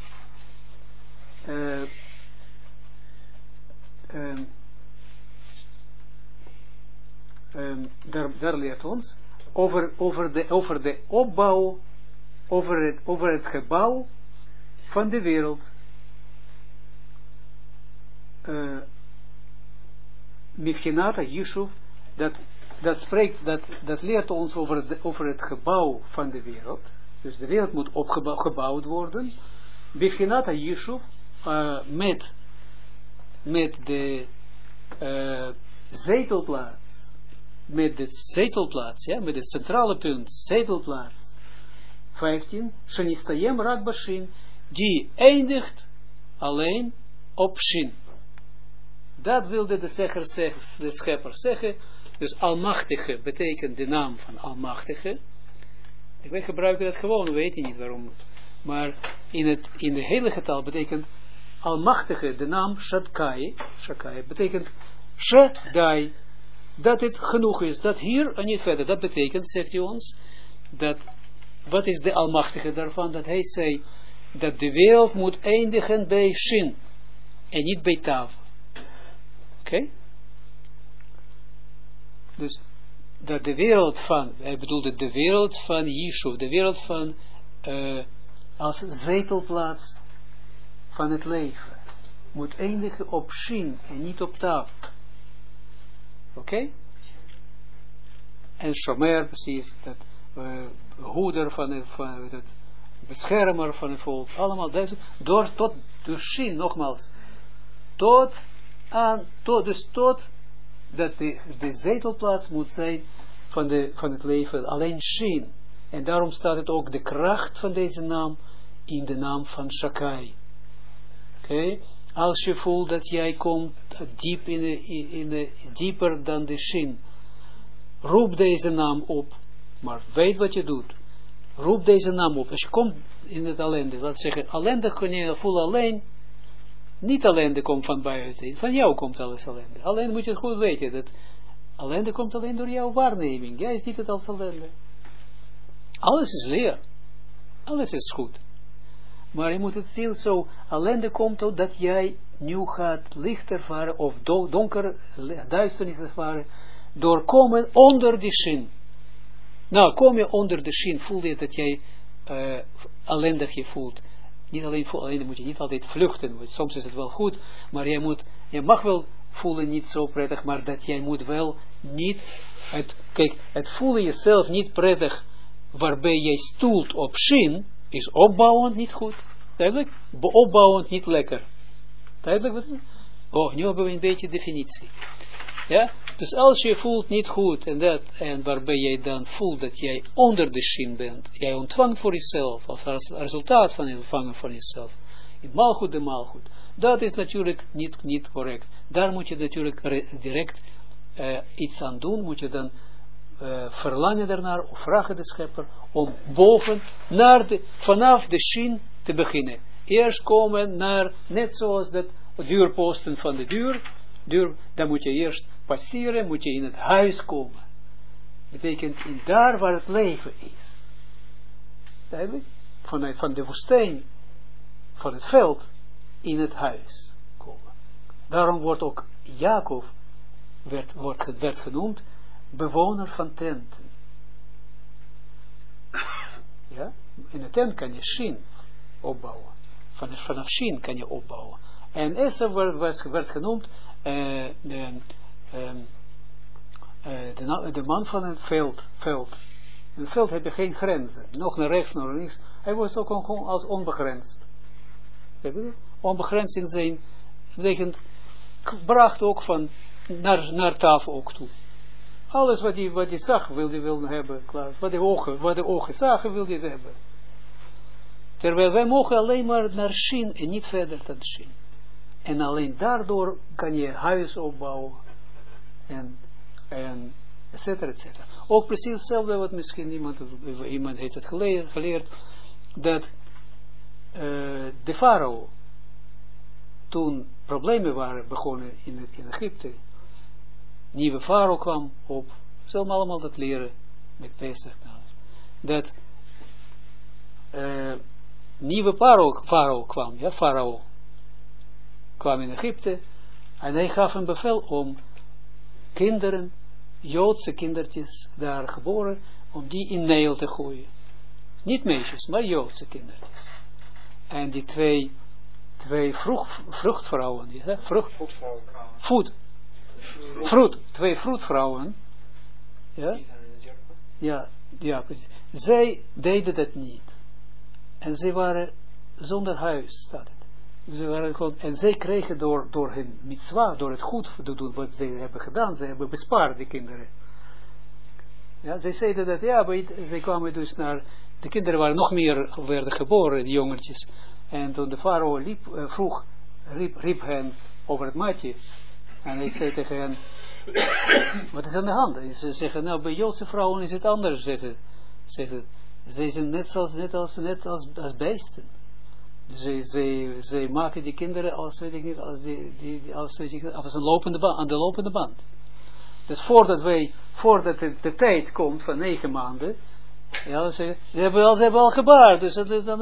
Speaker 1: daar leert ons, over de opbouw, over het gebouw van de wereld. Mifhinata Yishuv, dat leert ons over het gebouw van de wereld. Dus de wereld moet gebouwd worden. Mifhinata Yishuv, met de zetelplaats. Met de zetelplaats, ja, met het centrale punt, zetelplaats. 15. Shenistayem rak bashin, die eindigt alleen op shin. Dat wilde de schepper zeggen. Dus almachtige betekent de naam van almachtige. Wij gebruiken dat gewoon, weet je niet waarom. Maar in de heilige taal betekent almachtige, de naam Shaddai betekent Shaddai. Dat het genoeg is, dat hier en niet verder. Dat betekent, zegt hij ons, dat, wat is de almachtige daarvan? Dat hij zei, dat de wereld moet eindigen bij Shin. En niet bij Tav. Oké? Dus, dat de wereld van, hij bedoelde de wereld van Yishuv, de wereld van, als zetelplaats van het leven, moet eindigen op Shin en niet op Tav. Oké? En Shomer, precies, dat hoeder van het beschermer van het volk, allemaal deze, tot Shin, nogmaals, tot dat de zetelplaats moet zijn van het leven, alleen Shin. En daarom staat het ook de kracht van deze naam in de naam van Shakai. Oké? Als je voelt dat jij komt diep dieper dan de Shin, roep deze naam op, maar weet wat je doet. Roep deze naam op. Als je komt in het ellende, laat zeggen, ellende kun je voelen alleen, niet ellende komt van buiten, van jou komt alles ellende. Alleen moet je het goed weten, dat ellende komt alleen door jouw waarneming. Jij ziet het als ellende. Alles is leer. Alles is goed. Maar je moet het zien zo, ellende komt dat jij nu gaat licht ervaren, of donker, duisternis ervaren, doorkomen onder die Shin. Nou, kom je onder de Shin, voel je dat jij ellendig je voelt. Niet alleen moet je niet altijd vluchten, want soms is het wel goed, maar je mag wel voelen niet zo prettig, maar dat jij moet wel niet, het voelen jezelf niet prettig, waarbij jij stoelt op Shin, is opbouwend niet goed. Duidelijk? Opbouwend niet lekker. Duidelijk? Oh, nu hebben we een beetje definitie. Ja? Dus als je voelt niet goed en waarbij jij dan voelt dat jij onder de Shin bent, jij ontvangt voor jezelf, als resultaat van het ontvangen van jezelf, in maalgoed de maalgoed, dat is natuurlijk niet correct. Daar moet je natuurlijk direct iets aan doen, moet je dan verlangen daarnaar, of vragen de schepper, om boven, vanaf de Shin te beginnen. Eerst komen naar, net zoals dat deurposten van de deur, dan moet je eerst passeren, moet je in het huis komen. Betekent in daar waar het leven is. Duidelijk? Van de woestijn, van het veld, in het huis komen. Daarom wordt ook Jacob, werd genoemd, bewoner van tenten. Ja? In een tent kan je Shin opbouwen. Vanaf Shin kan je opbouwen. En Esau werd genoemd de man van het veld. In het veld heb je geen grenzen. Nog naar rechts, nog naar links. Hij was ook gewoon als onbegrensd. Onbegrensd in zijn, betekent, bracht ook van naar tafel ook toe. Alles wat hij zag, wilde hebben, klaar. Wat de ogen zagen, wilde hij hebben. Terwijl wij mogen alleen maar naar Shin en niet verder dan Shin. En alleen daardoor kan je huis opbouwen. En et cetera, et cetera. Ook precies hetzelfde wat misschien iemand heeft het geleerd. Dat de farao, toen problemen waren begonnen in Egypte, nieuwe farao kwam op, zullen we allemaal dat leren met Pesach. Dat nieuwe farao kwam, ja, farao kwam in Egypte en hij gaf een bevel om kinderen, Joodse kindertjes daar geboren, om die in Nijl te gooien. Niet meisjes, maar Joodse kindertjes. En die twee vruchtvrouwen, twee vroedvrouwen, ja, precies. Zij deden dat niet. En zij waren zonder huis, staat het. Ze waren gewoon, en zij kregen door hun mitzwa, door het goed te doen wat ze hebben gedaan, ze hebben bespaard, de kinderen. Ja, zij zeiden dat, ja, maar zij kwamen dus naar, de kinderen waren nog meer, werden geboren, die jongetjes. En toen de farao riep hen over het matje. En hij zei tegen hen, wat is aan de hand? En ze zeggen, nou, bij Joodse vrouwen is het anders, zeggen. Zij zijn net als beesten. Zij maken die kinderen als, weet ik niet, als een lopende band, aan de lopende band. Dus voordat de tijd komt van 9 maanden, ja, ze hebben al gebaard, dus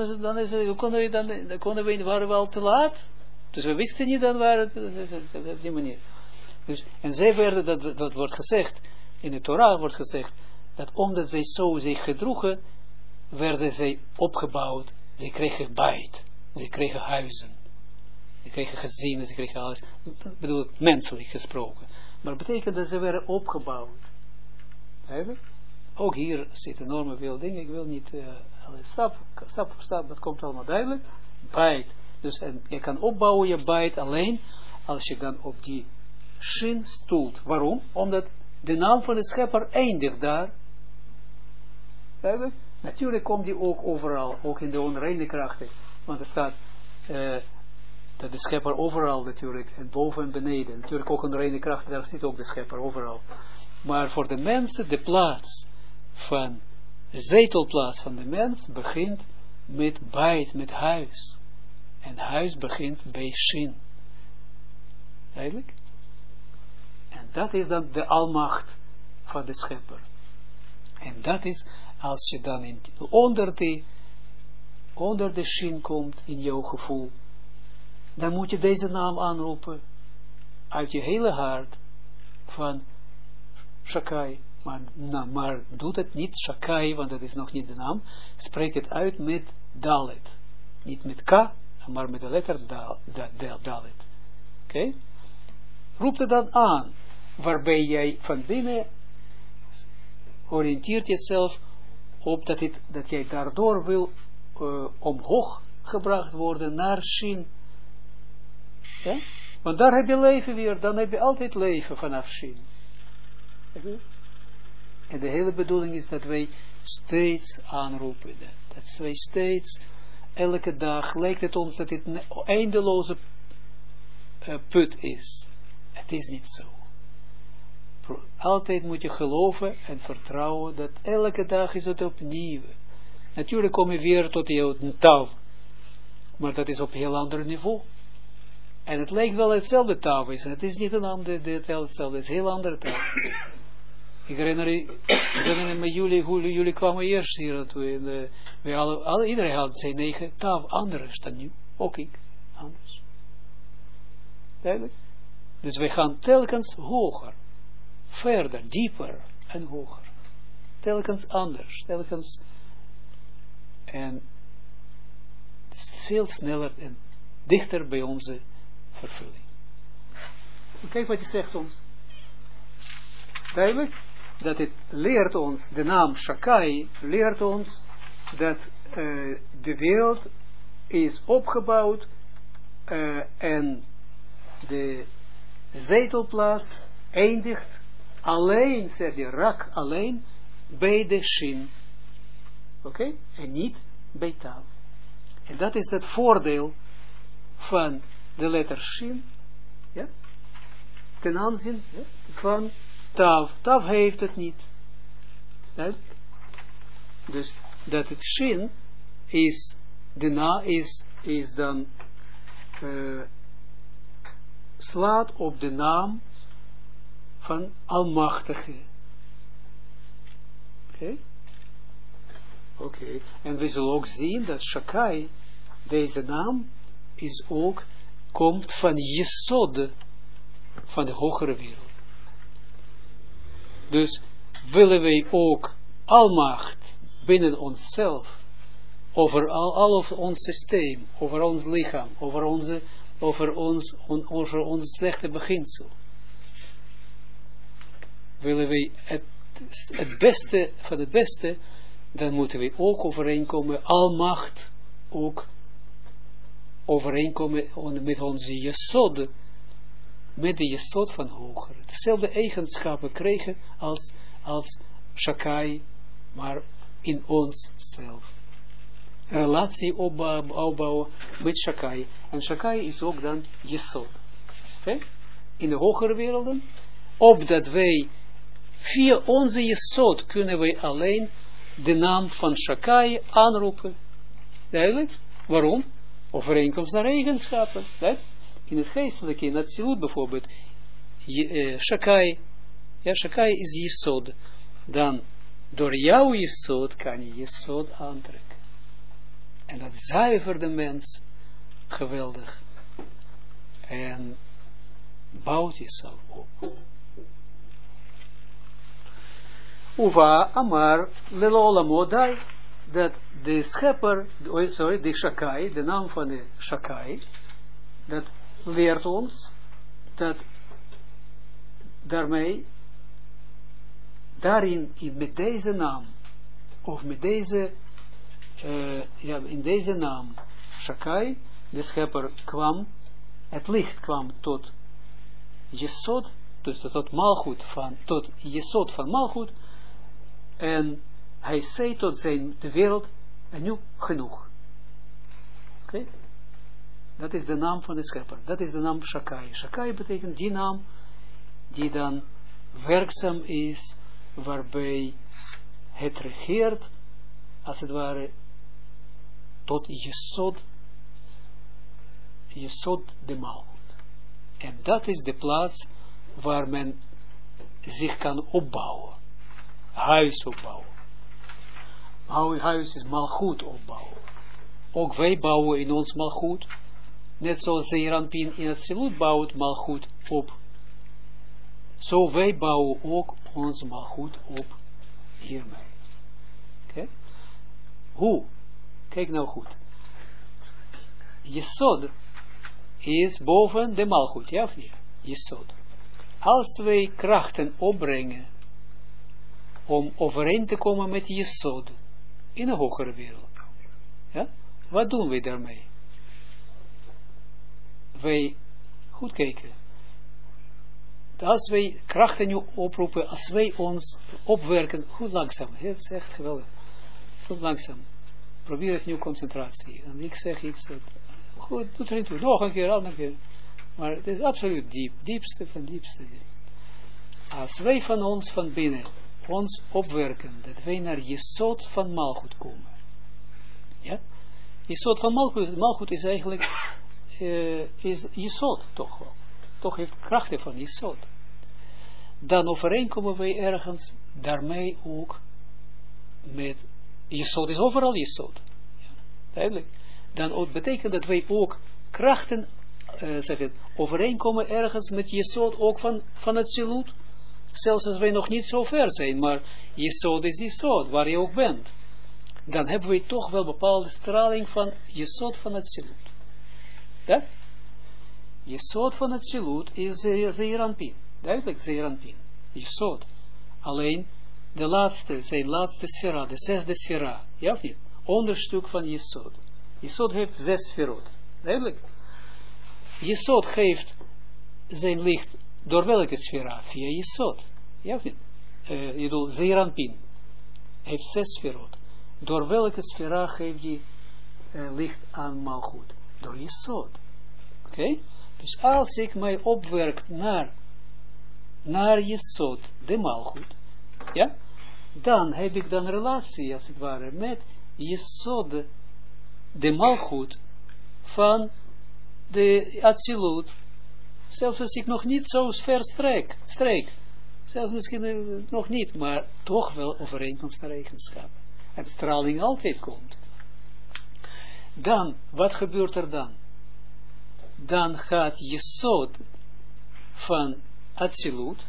Speaker 1: waren we al te laat. Dus we wisten niet, dan waren het op die manier. Dus, en zij werden, dat wordt gezegd, in de Torah wordt gezegd, dat omdat zij zo zich gedroegen, werden zij opgebouwd, zij kregen bijt, zij kregen huizen, zij kregen gezinnen, zij kregen alles, ik bedoel, menselijk gesproken. Maar het betekent dat ze werden opgebouwd. Eigenlijk? Ook hier zitten enorme veel dingen, ik wil niet, stap voor stap, dat komt allemaal duidelijk. Bijt. Dus je kan opbouwen je bijt alleen als je dan op die Shin stoelt. Waarom? Omdat de naam van de schepper eindigt daar. Duidelijk? Natuurlijk komt die ook overal, ook in de onreine krachten. Want er staat dat de schepper overal natuurlijk, en boven en beneden. Natuurlijk ook onreine krachten, daar zit ook de schepper overal. Maar voor de mensen, de plaats van, de zetelplaats van de mens begint met bait, met huis. En huis begint bij Shin. Eigenlijk? En dat is dan de almacht van de schepper. En dat is, als je dan onder de Shin komt in jouw gevoel, dan moet je deze naam aanroepen uit je hele hart van Shakai. Maar doe het niet Shakai, want dat is nog niet de naam. Spreek het uit met Dalet. Niet met K, maar met de letter Dalet. Oké? Roep het dan aan, waarbij jij van binnen oriënteert jezelf op dat jij daardoor wil omhoog gebracht worden naar Shin. Ja? Want daar heb je leven weer, dan heb je altijd leven vanaf Shin. En de hele bedoeling is dat wij steeds aanroepen. Dat wij steeds, elke dag, lijkt het ons dat dit een eindeloze put is. Het is niet zo. Altijd moet je geloven en vertrouwen dat elke dag is het opnieuw. Natuurlijk kom je weer tot jouw taal. Maar dat is op een heel ander niveau. En het lijkt wel hetzelfde taal. Het is niet een ander hetzelfde. Het is een heel andere taal. Ik herinner me jullie kwamen eerst hier. Iedereen had zijn eigen taal. Anders dan nu. Ook ik. Anders. Duidelijk? Dus wij gaan telkens hoger. Verder, dieper en hoger. Telkens anders. Telkens. En het is veel sneller en dichter bij onze vervulling. Kijk wat hij zegt ons. Duidelijk? Dat het leert ons, de naam Shakai leert ons dat de wereld is opgebouwd en de zetelplaats eindigt alleen, zeg je, rak alleen bij de Shin. Oké? En niet bij Tav. En dat is het voordeel van de letter Shin, ja? Ten aanzien van Tav. Tav heeft het niet. Ja? Dus dat het Shin is, is dan slaat op de naam van Almachtige. Oké? Oké. En we zullen ook zien dat Shakai, deze naam, is ook, komt van Yesod, van de hogere wereld. Dus willen wij ook almacht binnen onszelf, over al ons systeem, over ons lichaam, over ons slechte beginsel. Willen wij het beste van het beste, dan moeten we ook overeenkomen, almacht ook overeenkomen met onze Yesod, met de Yesod van hoger. Dezelfde eigenschappen krijgen als Shakai, maar in ons zelf. Relatie opbouwen met Shakai. En Shakai is ook dan Yesod. Okay? In de hogere werelden, opdat wij via onze Yesod kunnen wij alleen de naam van Shakai aanroepen. Duidelijk? Waarom? Overeenkomst naar eigenschappen. Duidelijk? In het geestelijke, in het Atsilut bijvoorbeeld, Shakai, ja, Shakai is Yesod. Dan, door jouw Yesod kan je Yesod aantrekken. En dat zuivert de mens geweldig. En bouwt jezelf op. Uva Amar Lelolamodai, dat de schepper, de Shakai, de naam van de Shakai, dat leert ons dat daarin, met deze naam, of met deze, in deze naam, Shakai, de schepper kwam, het licht kwam tot Yesod, dus tot Malchut tot Yesod van Malchut, en hij zei tot de wereld, en nu genoeg. Oké? Dat is de naam van de schepper. Dat is de naam Shakai. Shakai betekent die naam die dan werkzaam is, waarbij het regeert, als het ware, tot Jesod de Malchut. En dat is de plaats waar men zich kan opbouwen. Huis opbouwen. Huis is Malchut opbouwen. Ook wij bouwen in ons Malchut. Net zoals Zeeranpin in het Zilut bouwt Malchut op. Zo wij bouwen ook ons Malchut op hiermee. Oké? Hoe? Kijk nou goed. Jesod is boven de Malchut, ja of niet? Jesod. Als wij krachten opbrengen om overeen te komen met Jesod in een hogere wereld, ja? Wat doen wij daarmee? Wij, goed kijken, als wij krachten nu oproepen, als wij ons opwerken, goed langzaam, het is echt geweldig, goed langzaam, probeer eens nu concentratie, en ik zeg iets, goed, doe erin toe, nog een keer, andere keer, maar het is absoluut diep, diepste van diepste. Als wij van ons van binnen, ons opwerken, dat wij naar Jesod van Malchut komen, ja, Jesod van Malchut is eigenlijk, is Jesod toch wel. Toch heeft krachten van Jesod. Dan overeenkomen wij ergens daarmee ook met Jesod is overal Jesod. Ja, duidelijk. Dan ook betekent dat wij ook krachten overeenkomen ergens met Jesod ook van het Zilut. Zelfs als wij nog niet zo ver zijn, maar Jesod is Jesod, waar je ook bent. Dan hebben we toch wel bepaalde straling van Jesod van het Zilut. Ja? Jesod van het Zilut is Zeeranpin. Duidelijk Zeeranpin. Jesod. Alleen zijn laatste sfera, de zesde sfera. Ja of niet? Onderstuk van Jesod. Jesod heeft 6 sferot. Duidelijk. Jesod geeft zijn licht door welke sfera? Via Jesod. Ja of niet? Je bedoelt Zeeranpin. Heeft 6 sferot. Door welke sfera geeft hij licht aan Malchut? Door Jesod. Oké? Dus als ik mij opwerk naar Jesod, de Malchut, ja, dan heb ik dan relatie, als het ware, met Jesod, de Malchut, van de Atsilut, zelfs als ik nog niet zo ver streek, zelfs misschien nog niet, maar toch wel overeenkomst naar eigenschappen. En straling altijd komt. Dan, wat gebeurt er dan? Dan gaat Jesod van Atsilut,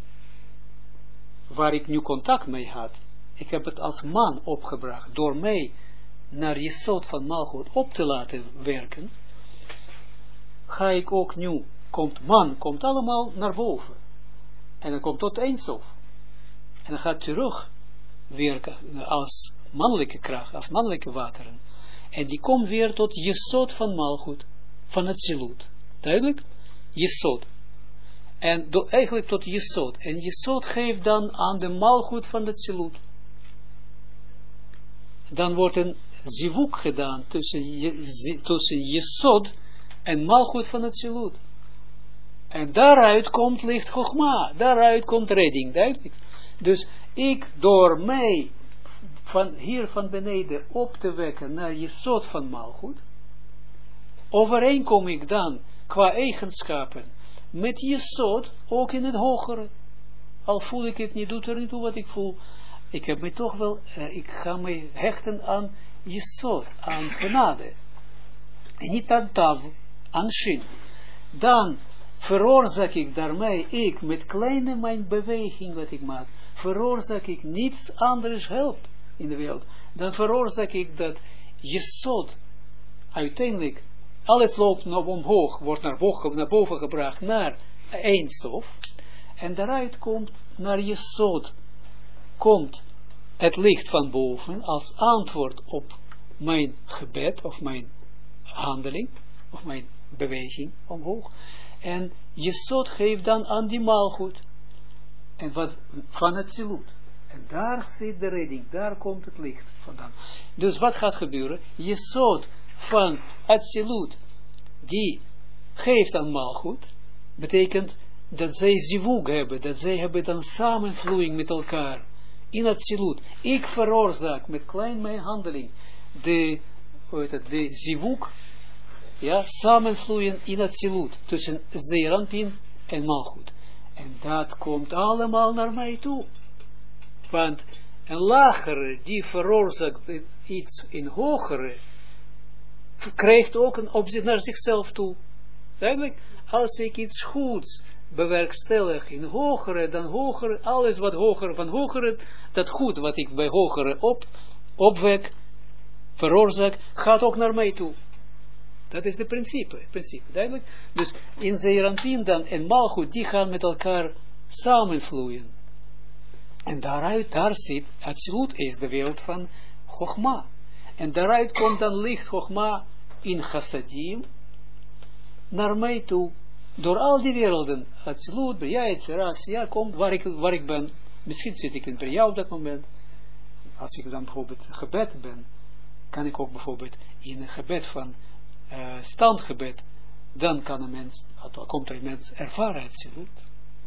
Speaker 1: waar ik nu contact mee had, ik heb het als man opgebracht, door mij naar Jesod van Malchut op te laten werken, ga ik ook nu, komt allemaal naar boven, en dan komt tot Eindsof, en dan gaat terug werken als mannelijke kracht, als mannelijke wateren, en die komt weer tot Jesod van Malchut, van het Zilut. Duidelijk? Jesod. En eigenlijk tot Jesod. En Jesod geeft dan aan de Malchut van het Zilut. Dan wordt een zivuk gedaan tussen Jesod en Malchut van het Zilut. En daaruit komt licht Chogma. Daaruit komt redding. Duidelijk? Dus ik door mij van hier van beneden op te wekken naar Jesod van Malchut, overeenkom ik dan qua eigenschappen met Jesod ook in het hogere. Al voel ik het niet, doet er niet toe wat ik voel. Ik heb me toch wel, ik ga me hechten aan Jesod, aan genade. En niet aan tav, aan shin. Dan veroorzaak ik daarmee, met kleine mijn beweging wat ik maak, veroorzaak ik niets anders helpt in de wereld. Dan veroorzaak ik dat Jesod uiteindelijk alles loopt naar omhoog, wordt naar boven gebracht, naar Eindsof. En daaruit komt, naar Jesod, komt het licht van boven als antwoord op mijn gebed, of mijn handeling, of mijn beweging omhoog. En Jesod geeft dan aan die Malchut, en wat van het Zilut. En daar zit de redding, daar komt het licht vandaan. Dus wat gaat gebeuren? Jesod van Atsilut, die geeft aan Malchut, betekent dat zij zivug hebben, dat zij hebben dan samenvloeiing met elkaar. In Atsilut. Ik veroorzaak met klein mijn handeling de zivug, ja, samenvloeien in Atsilut, tussen Zeeranpin en Malchut. En dat komt allemaal naar mij toe. Want een lagere die veroorzaakt iets in hogere, krijgt ook een opzicht naar zichzelf toe. Eigenlijk, als ik iets goeds bewerkstellig in hogere, dan hogere, alles wat hoger van hogere, dat goed wat ik bij hogere opwek, veroorzaak, gaat ook naar mij toe. Dat is het principe, duidelijk. Dus in Zeeranpin dan en Malchut, die gaan met elkaar samenvloeien. En daar zit, Atsilut is de wereld van Chogma. En daaruit komt dan licht Chogma in Chassadim naar mij toe. Door al die werelden, Atsilut, Bria, Etzera, komt waar ik ben. Misschien zit ik in Bria op dat moment. Als ik dan bijvoorbeeld gebed ben, kan ik ook bijvoorbeeld in een gebed van standgebed, dan kan een mens, komt er een mens ervaren Atsilut.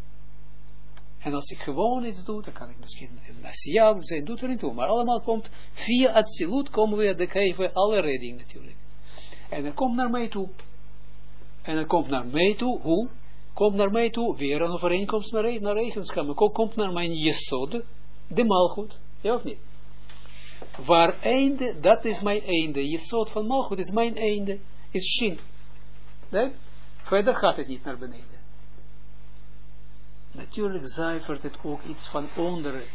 Speaker 1: En als ik gewoon iets doe, dan kan ik misschien een Asiya zijn, doet er niet toe. Maar allemaal komt, via Atsilut komen we, dan krijgen we alle redding natuurlijk. En dat komt naar mij toe. En dat komt naar mij toe, hoe? Komt naar mij toe, weer een overeenkomst naar eigenschap. Komt naar mijn Yesod, de Malchut, ja of niet? Waar einde, dat is mijn einde. Yesod van Malchut is mijn einde, is Shin. Nee? Verder gaat het niet naar beneden. Natuurlijk zuivert het ook iets van onderen.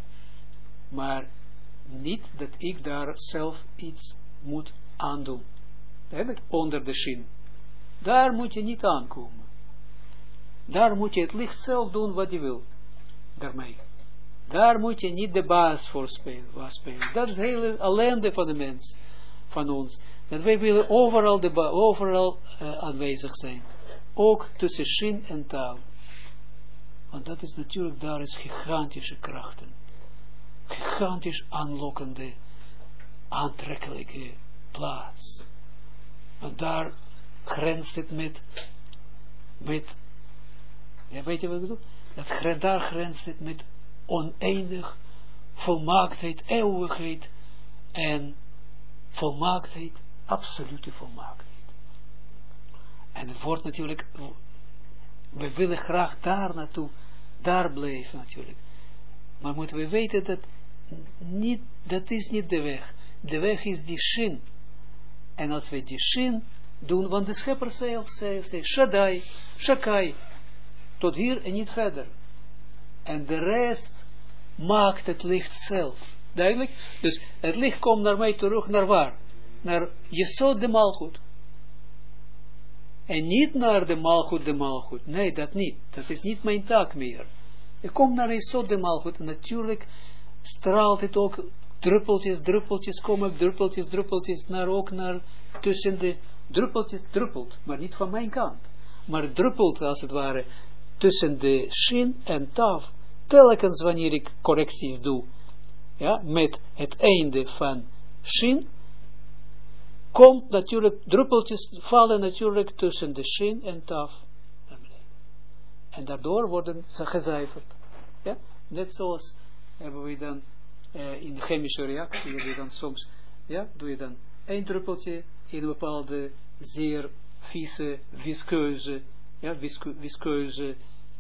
Speaker 1: Maar niet dat ik daar zelf iets moet aandoen. Onder de Shin. Daar moet je niet aankomen. Daar moet je het licht zelf doen wat je wil. Daarmee. Daar moet je niet de baas voor spelen. Dat is heel ellende van de mens. Van ons. Dat wij willen overal aanwezig zijn. Ook tussen Shin en Taal. Want dat is natuurlijk, daar is gigantische krachten. Gigantisch aanlokkende, aantrekkelijke plaats. Want daar grenst het met ja, weet je wat ik bedoel? Daar grenst het met oneindig, volmaaktheid, eeuwigheid en volmaaktheid, absolute volmaaktheid. En het wordt natuurlijk, we willen graag daar naartoe, daar blijven natuurlijk. Maar moeten we weten dat is niet de weg. De weg is die Shin. En als we die Shin doen, want de schepper zei Shaddai, Shakai, tot hier en niet verder. En de rest maakt het licht zelf. Duidelijk? Dus het licht komt naar mij terug, naar waar? Naar Yesod de Malchut. En niet naar de Malchut. Nee, dat niet. Dat is niet mijn taak meer. Ik kom naar Yesod de Malchut en natuurlijk straalt het ook druppeltjes komen, druppeltjes ook naar tussen de druppelt, maar niet van mijn kant. Maar druppelt als het ware tussen de Shin en Tav. Telkens wanneer ik correcties doe, ja, met het einde van Shin, komt natuurlijk, druppeltjes vallen natuurlijk tussen de Shin en Tav. En daardoor worden ze gezuiverd. Ja? Net zoals hebben we dan in de chemische reactie, doe je dan soms, ja, doe je dan één druppeltje in een bepaalde zeer vieze, viskeuze, ja, viskeuze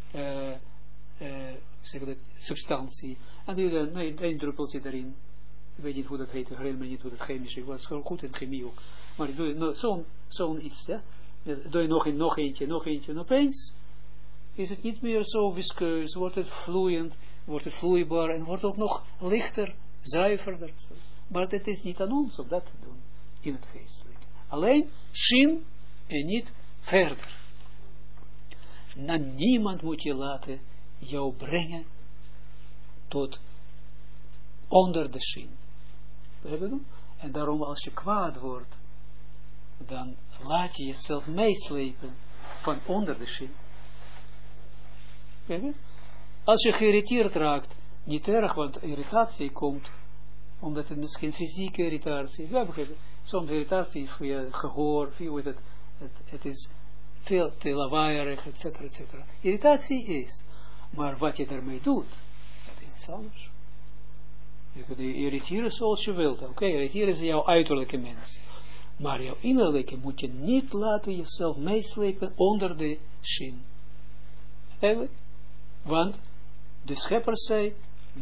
Speaker 1: substantie. En doe je dan één druppeltje daarin. Ik weet niet hoe dat heet, ik herinner me niet hoe dat chemisch is. Ik was goed in chemie ook. Maar doe je zo'n iets, ja. Doe je nog eentje. En opeens is het niet meer zo viskeus, wordt het vloeiend, wordt het vloeibaar en wordt ook nog lichter, zuiverder. Maar het is niet aan ons om dat te doen in het geestelijk. Alleen Shin en niet verder. Nou, niemand moet je laten jou brengen tot onder de Shin. En daarom als je kwaad wordt, dan laat je jezelf meeslepen van onder de Shin. Als je geïrriteerd raakt, niet erg, want irritatie komt, omdat het misschien fysieke irritatie is. Ja, begrijp. Soms irritatie via gehoor, via het is veel te lawaaierig, etcetera, etcetera. Irritatie is, maar wat je daarmee doet, dat is iets anders. Je kunt je irriteren zoals je wilt. Oké, irriteren is jouw uiterlijke mens. Maar jouw innerlijke moet je niet laten jezelf meeslepen onder de shin. Eigenlijk. Want de schepper zei,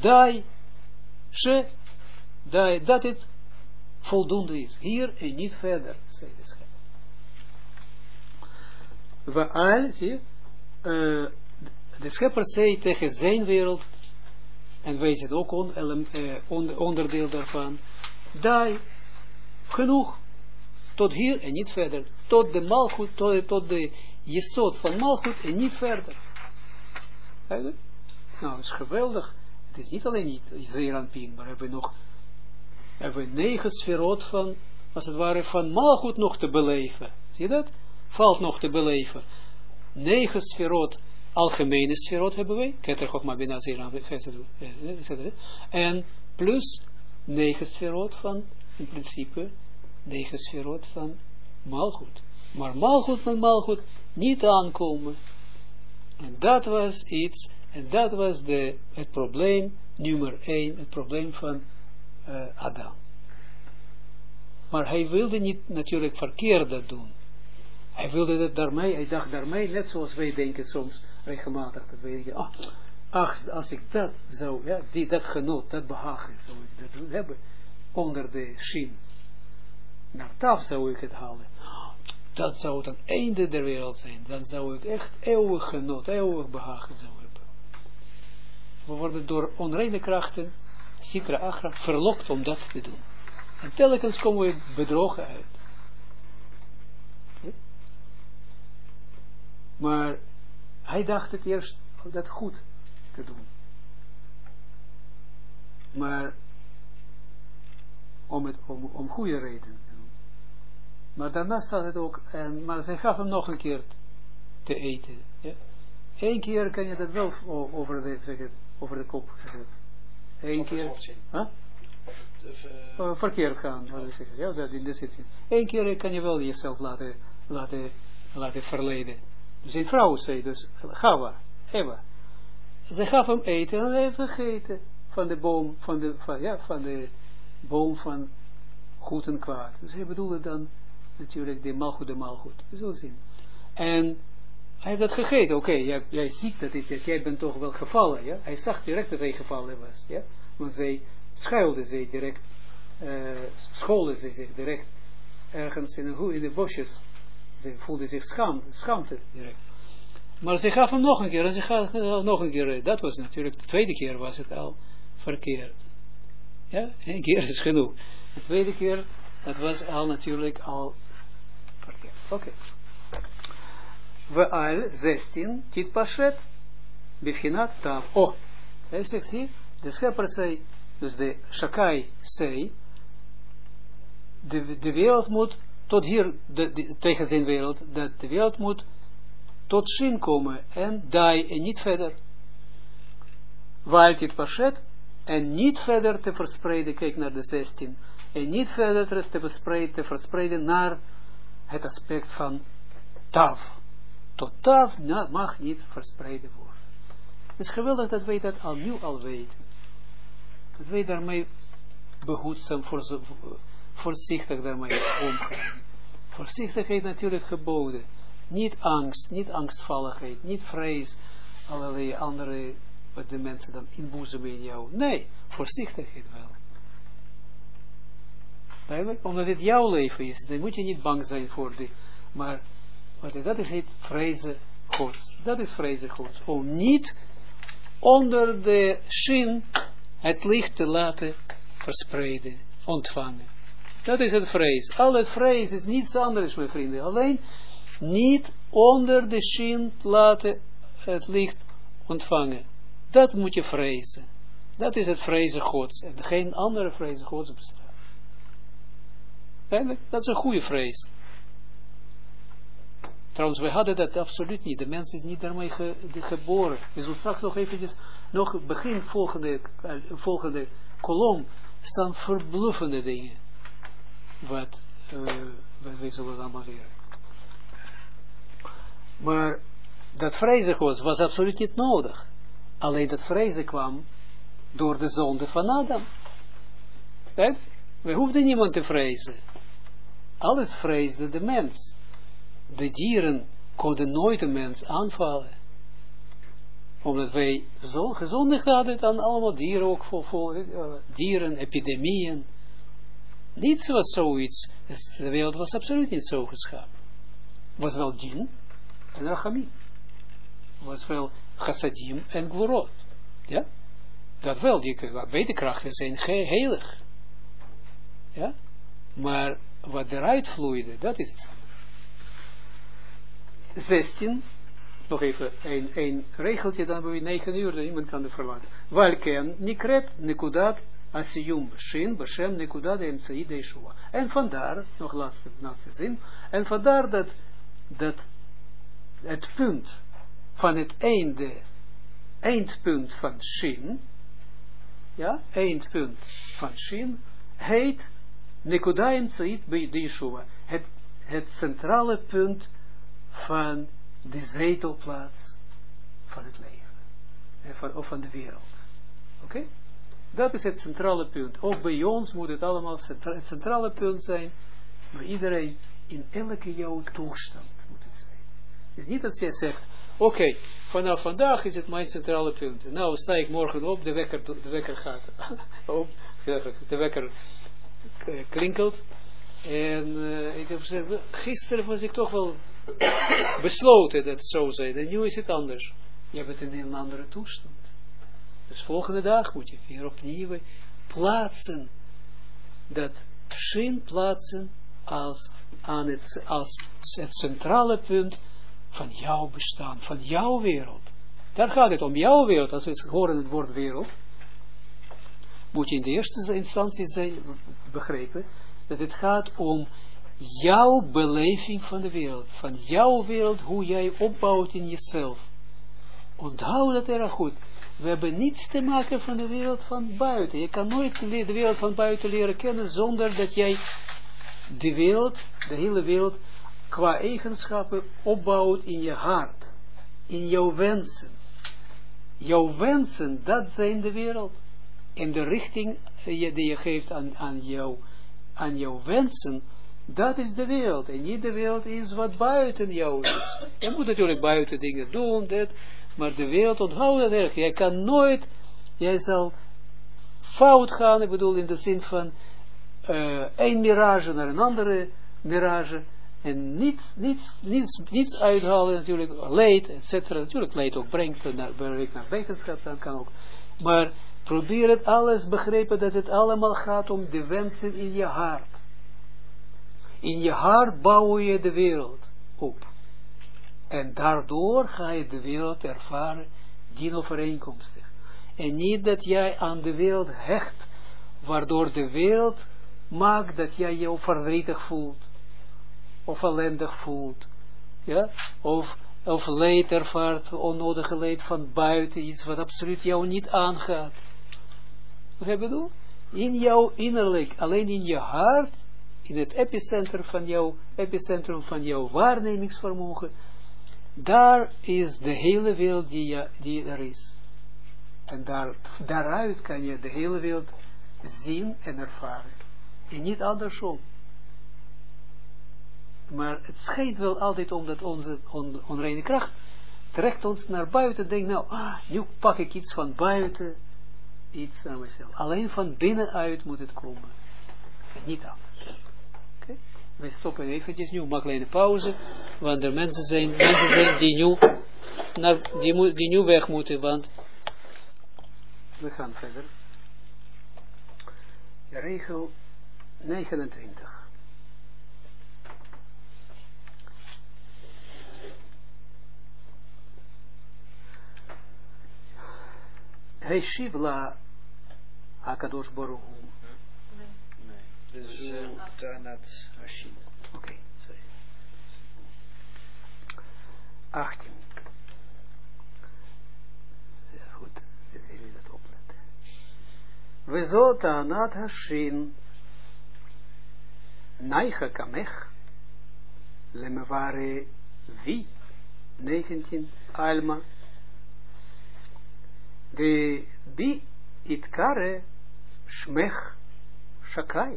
Speaker 1: dat het voldoende is. Hier en niet verder, zei de schepper. De schepper zei tegen zijn wereld, en wij zijn ook onderdeel daarvan, genoeg, tot hier en niet verder, tot de malgoed, tot de jesot van malgoed en niet verder. Nou, dat is geweldig. Het is niet alleen Zeeranpien, maar hebben we 9 sferot van, als het ware, van malgoed nog te beleven. Zie je dat? Valt nog te beleven. 9 sferot, algemene sferot hebben wij, Keter Chokma Bina Zeeranpien, en plus 9 sferot van, in principe, 9 sferot van malgoed. Maar malgoed van malgoed niet aankomen. En dat was iets, en dat was het probleem nummer 1, het probleem van Adam. Maar hij wilde niet natuurlijk verkeerd dat doen. Hij wilde dat daarmee, hij dacht daarmee, net zoals wij denken soms regelmatig, dat wij denken, als ik dat zou, ja, dat genot, dat behagen zou ik dat hebben, onder de shin, naar taf zou ik het halen. Dat zou het het einde der wereld zijn. Dan zou ik echt eeuwig genot, eeuwig behagen zou hebben. We worden door onreine krachten, Sitra Achra, verlokt om dat te doen. En telkens komen we bedrogen uit. Okay. Maar hij dacht het eerst dat goed te doen. Maar om goede redenen. Maar daarna staat het ook, maar zij gaf hem nog een keer te eten. Ja? 1 keer kan je dat wel over de kop zeggen. 1 keer. Huh? Verkeerd gaan, wat ik zeg. Ja, dat in de zitting. 1 keer kan je wel jezelf laten verleiden. Dus een vrouw zei, dus Eva. Zij gaf hem eten en hij heeft gegeten van de boom, van de boom van goed en kwaad. Dus hij bedoelde dan natuurlijk de malgoed. We zullen zien. En hij heeft dat gegeten. Oké, jij ziet dat jij bent toch wel gevallen. Ja? Hij zag direct dat hij gevallen was. Ja? Want zij schuilde zich direct, schoolde zich direct ergens in de bosjes. Ze voelde zich schaamte direct. Maar ze gaf hem nog een keer. En ze gaf nog een keer. Dat was natuurlijk, de tweede keer was het al verkeerd. Ja, 1 keer is genoeg. De tweede keer, dat was al natuurlijk al verkeerd. Oké. We al 16, tit pashet, bifhinat tav. Oh, hij zegt, zie, de schepper zei, dus de Shakai zei, de wereld moet, tot hier, tegen zijn wereld, dat de wereld moet tot shin komen, en dai, en niet verder. Waal tit pashet, en niet verder te verspreiden, kijk naar de 16, en niet verder te verspreiden naar het aspect van tav. Tot tav mag niet verspreiden worden. Het is geweldig dat wij dat nu al weten. Dat wij daarmee behoedzaam, voorzichtig daarmee omgaan. Voorzichtigheid natuurlijk geboden. Niet angst, niet angstvalligheid, niet vrees, allerlei andere, wat de mensen dan inboezemen in jou. Nee, voorzichtigheid wel. Duidelijk? Omdat het jouw leven is, dan moet je niet bang zijn voor die, maar dat is het vrezen Gods. Dat is vrezen Gods. Om niet onder de shin het licht te laten verspreiden, ontvangen. Dat is het vrees. Al het vrees is niets anders, mijn vrienden. Alleen niet onder de shin laten het licht ontvangen. Dat moet je vrezen. Dat is het vrezen Gods. En geen andere vrezen Gods bestaat. Dat is een goede vrees. Trouwens, wij hadden dat absoluut niet. De mens is niet daarmee geboren. We zullen straks nog eventjes, nog begin volgende kolom, staan verbluffende dingen. Wat wij zullen allemaal leren. Maar dat vrezen was absoluut niet nodig. Alleen dat vrezen kwam door de zonde van Adam. We hoefden niemand te vrezen. Alles vreesde de mens. De dieren konden nooit een mens aanvallen. Omdat wij zo gezondigd hadden dan allemaal dieren, ook voor dieren, epidemieën. Niets was zoiets. De wereld was absoluut niet zo geschapen. Was wel djinn en rachamim. Was wel chassadim en gvorot. Ja? Dat wel, die betekrachten zijn heilig. Ja? Maar wat eruit vloeide, dat is het. 16, nog even een regeltje, dan hebben we 9 uur, dat iemand kan het verlaten. Walken, nikret, nekudat, asiyum, shin, beshem, nekudat, emtsai, deishua. En vandaar, nog laatste zin, en vandaar dat het punt van het eindpunt van shin, ja, eindpunt van shin, heet nekudat, emtsai, deishua. Het centrale punt van de zetelplaats van het leven. Of van de wereld. Oké? Dat is het centrale punt. Ook bij ons moet het allemaal het centrale punt zijn. Maar iedereen in elke jouw toestand moet het zijn. Het is niet dat jij zegt, oké, vanaf vandaag is het mijn centrale punt. Nou sta ik morgen op, de wekker gaat op, de wekker klinkelt. En ik heb gezegd, gisteren was ik toch wel besloten dat het zo zijn. En nu is het anders. Je bent in een andere toestand. Dus volgende dag moet je weer opnieuw plaatsen. Dat shin plaatsen als het centrale punt van jouw bestaan. Van jouw wereld. Daar gaat het om jouw wereld. Als we horen het woord wereld. Moet je in de eerste instantie begrijpen. Dat het gaat om jouw beleving van de wereld. Van jouw wereld, hoe jij opbouwt in jezelf. Onthoud dat erg goed. We hebben niets te maken van de wereld van buiten. Je kan nooit de wereld van buiten leren kennen zonder dat jij de wereld, de hele wereld, qua eigenschappen opbouwt in je hart. In jouw wensen. Jouw wensen, dat zijn de wereld. En de richting die je geeft aan jouw wensen, dat is de wereld. En niet de wereld is wat buiten jou is. Je moet natuurlijk buiten dingen doen, maar de wereld, onthoud dat erg. Jij kan nooit, jij zal fout gaan, ik bedoel in de zin van één mirage naar een andere mirage. En niets uithalen, natuurlijk leed, etc. Natuurlijk leed ook brengt naar wetenschap, dan kan ook. Maar probeer het alles begrijpen dat het allemaal gaat om de wensen in je hart. In je hart bouw je de wereld op. En daardoor ga je de wereld ervaren, dienovereenkomstig. En niet dat jij aan de wereld hecht, waardoor de wereld maakt dat jij je verdrietig voelt. Of ellendig voelt. Ja? Of leed ervaart, onnodige leed van buiten, iets wat absoluut jou niet aangaat. Wat heb je bedoeld? In jouw innerlijk, alleen in je hart, in het epicentrum van jouw waarnemingsvermogen, daar is de hele wereld die er is. En daaruit kan je de hele wereld zien en ervaren. En niet andersom. Maar het schijnt wel altijd omdat onze onreine kracht trekt ons naar buiten. Denk nou, nu pak ik iets van buiten, iets naar mezelf. Alleen van binnenuit moet het komen. En niet anders. Oké? We stoppen eventjes nu, maak alleen een pauze. Want er mensen zijn die nu weg moeten, want we gaan verder. Regel 29. Heshiv la HaKadosh Baruch Hu.
Speaker 3: Dus Tanat Hashim.
Speaker 1: Oké, sorry. 18. Ja, goed, we willen dat opletten. We zot anat hashin naicha kamech lemevare vi 19 alma de bi itkare shmech shakai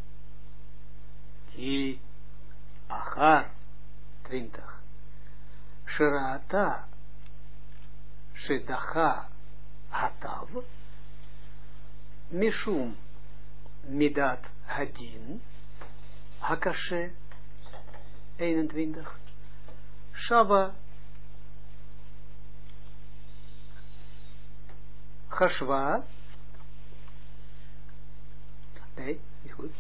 Speaker 1: ki achar 20 shirata shidacha hatav mishum midat hadin hakashe 21 shava chashva nee, niet goed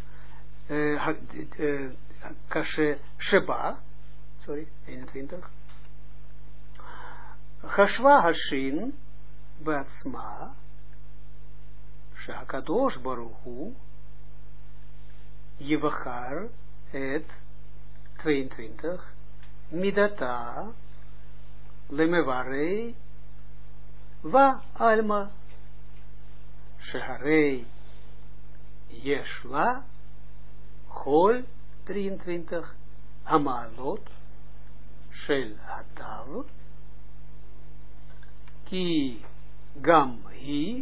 Speaker 1: kashe sheba sorry, 21 chashva hashin batsma shakadosh baruchu yivachar et 22 midata lemevarei va alma sheharei yeshla chol 23 hamalot shel hatav ki gam hi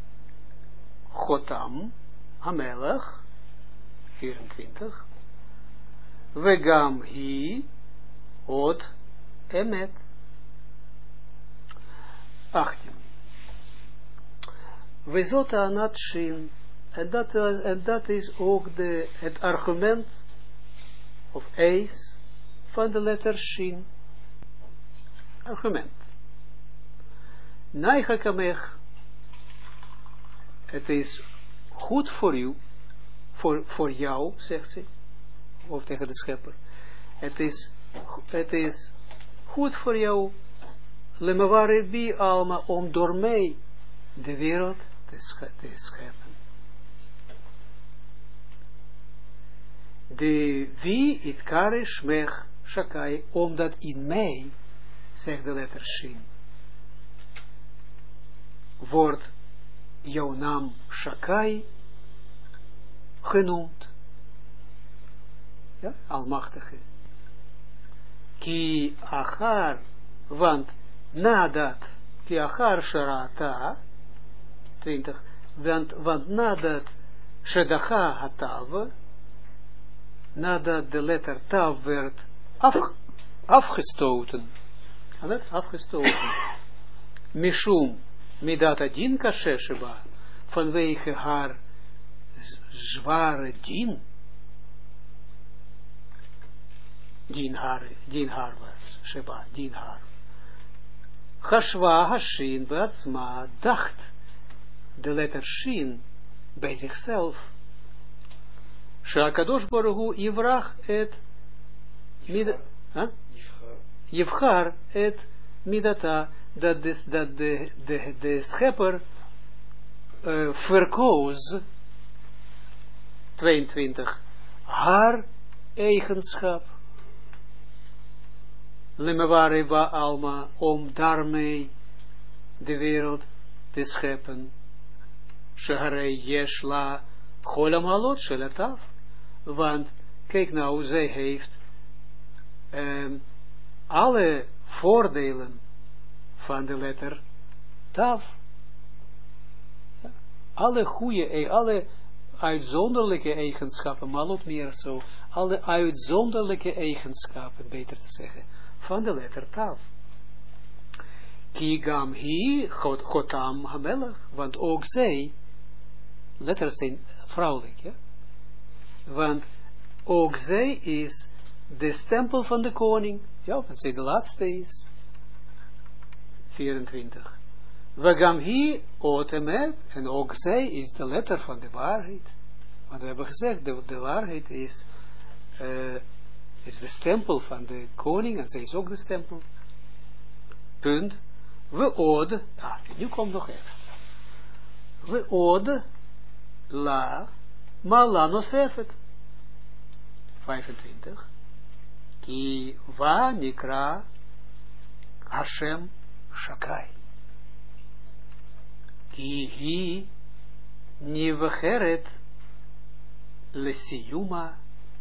Speaker 1: chotam hamelech 24 vegam hi od emet 18 vezot anat shin en dat is ook het argument of eis van de letter shin argument naicha kamech het is goed voor u voor jou, zegt ze of tegen de schepper het is goed voor jou lemevare bi alma om door mij de wereld te scheppen. De wie it kare shmech shakai, omdat in mij, zegt de letter shin, wordt jouw naam shakai genoemd. Ja, almachtige. Ki achar, want nadat, ki achar sharata, 20, want nadat shedacha hatav, nadat de letter tav werd afgestoten, mishum midat adin kashe sheba, vanwege haar zware din haar was, sheba, din haar. Chashva hashin beatzma, dacht de letter shin bij zichzelf, Shakadosh Baruch Hu Yivrach et Yivchar et Midata, dat de schepper verkoos 22 haar eigenschap Lemevare va alma, om daarmee de wereld te scheppen. Sheharei yeshla cholam halot shelataf. Want kijk nou, zij heeft alle voordelen van de letter taf. Alle goede, alle uitzonderlijke eigenschappen, maar ook meer zo, alle uitzonderlijke eigenschappen, beter te zeggen, van de letter taf. Ki gam hi chotam hamelech, want ook zij, letters zijn vrouwelijk, ja? Want ook zij is de stempel van de koning, ja, want zij de laatste is. 24. Vagam hi otemet, en ook zij is de letter van de waarheid. Want we hebben gezegd, de waarheid is de stempel van de koning, en zij is ook de stempel. Punt. We ode, nu komt nog extra. We ode, la, mala nosefet. 25. Ki va nikra Hashem Shakai. Ki hi nivcheret lesiyuma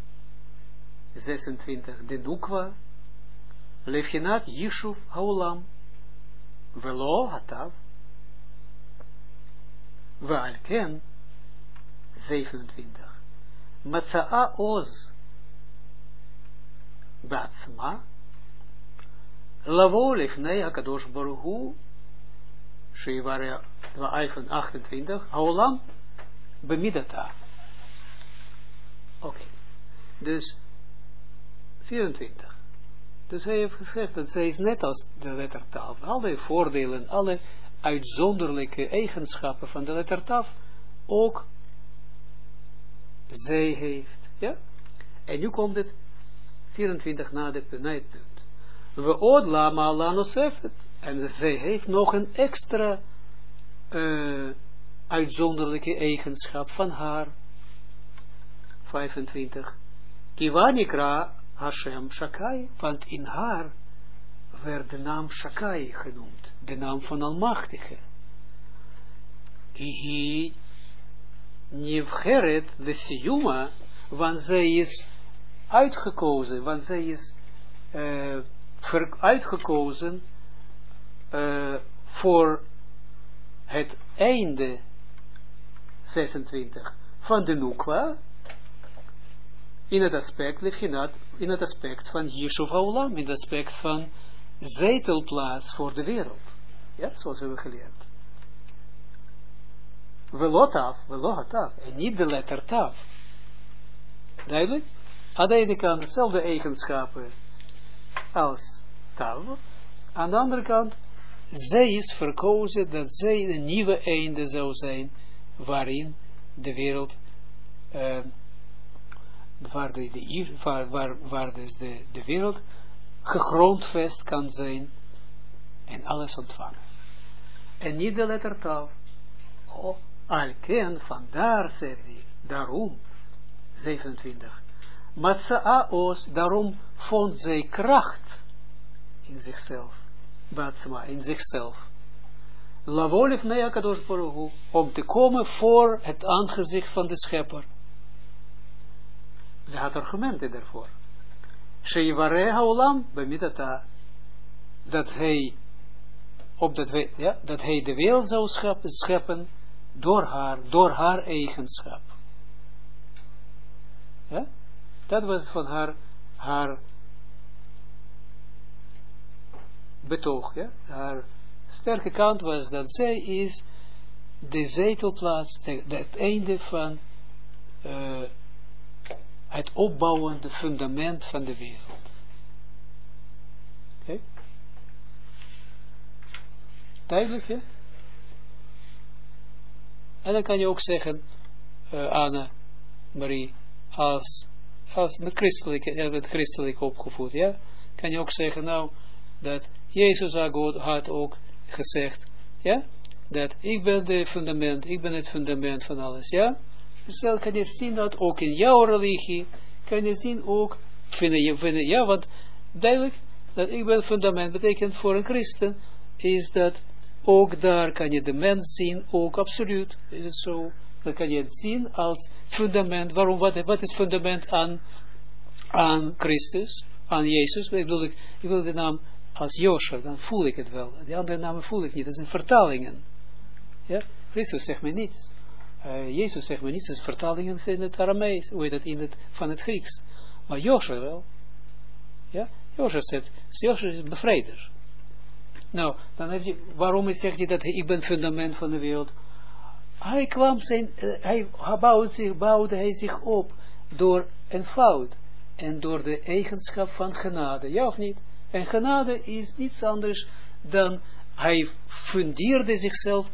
Speaker 1: 26 de nukwa lefhinat Yishuv Haolam velo hatav ve'alken 27 Matza'a oz Batsma Lavo lefnei HaKadosh Baruch Hu Sheiware 28 Haolam Bemidata. Oké. Dus 24. Dus hij heeft gezegd dat zij is net als de letter Tav. Alle voordelen, alle uitzonderlijke eigenschappen van de letter Tav ook zij heeft. Ja? En nu komt het 24 na het punt. We od lama lanosefet. En zij heeft nog een extra uitzonderlijke eigenschap van haar. 25. Kiwanikra Hashem Shakai. Want in haar werd de naam Shakai genoemd. De naam van Almachtige. Kihi Nivcheret de Siyuma. Want zij is uitgekozen. Want zij is uitgekozen voor het einde 26 van de Nukwa in het aspect van Yishuv Haolam, in het aspect van zetelplaats voor de wereld. Ja, zoals we hebben geleerd. Velotaf, en niet de letter Tav. Duidelijk? Aan de ene kant dezelfde eigenschappen als Tav. Aan de andere kant, zij is verkozen dat zij een nieuwe einde zou zijn, waarin de wereld, waar dus de wereld gegrondvest kan zijn en alles ontvangen. En niet de letter Tav. Alken, vandaar zegt hij, daarom, 27. Matza'a os, daarom vond zij kracht in zichzelf. Batsma, in zichzelf. Lavolif nea kadosh baruch hu, om te komen voor het aangezicht van de schepper. Ze had argumenten daarvoor. Sheivare haolam bemidata, dat hij de wereld zou scheppen door haar eigenschap. Ja? Dat was van haar betoog. Ja? Haar sterke kant was dat zij is de zetelplaats, het einde van het opbouwende fundament van de wereld. Oké? Duidelijk, ja? En dan kan je ook zeggen, Anne, Marie, als met christelijk opgevoed, ja, kan je ook zeggen, nou, dat Jezus had ook gezegd, ja, dat ik ben het fundament van alles, ja. Dus dan kan je zien dat ook in jouw religie, kan je zien ook, ja, want duidelijk, dat ik ben het fundament, betekent voor een christen, is dat ook daar kan je de mens zien, ook absoluut, is het zo. Dan kan je het zien als fundament. Waarom? Wat is fundament aan Christus, aan Jezus? Ik wil de naam als Josher, dan voel ik het wel. De andere namen voel ik niet, dat zijn vertalingen. Ja? Christus zegt me niets. Jezus zegt me niets, dat is vertalingen in het Aramees, hoe heet dat van het Grieks. Maar Josher wel. Ja? Josher is een bevrijder. Nou, dan heb je, waarom zegt hij dat ik ben fundament van de wereld? Hij bouwde zich op door een fout en door de eigenschap van genade, ja of niet? En genade is niets anders dan hij fundeerde zichzelf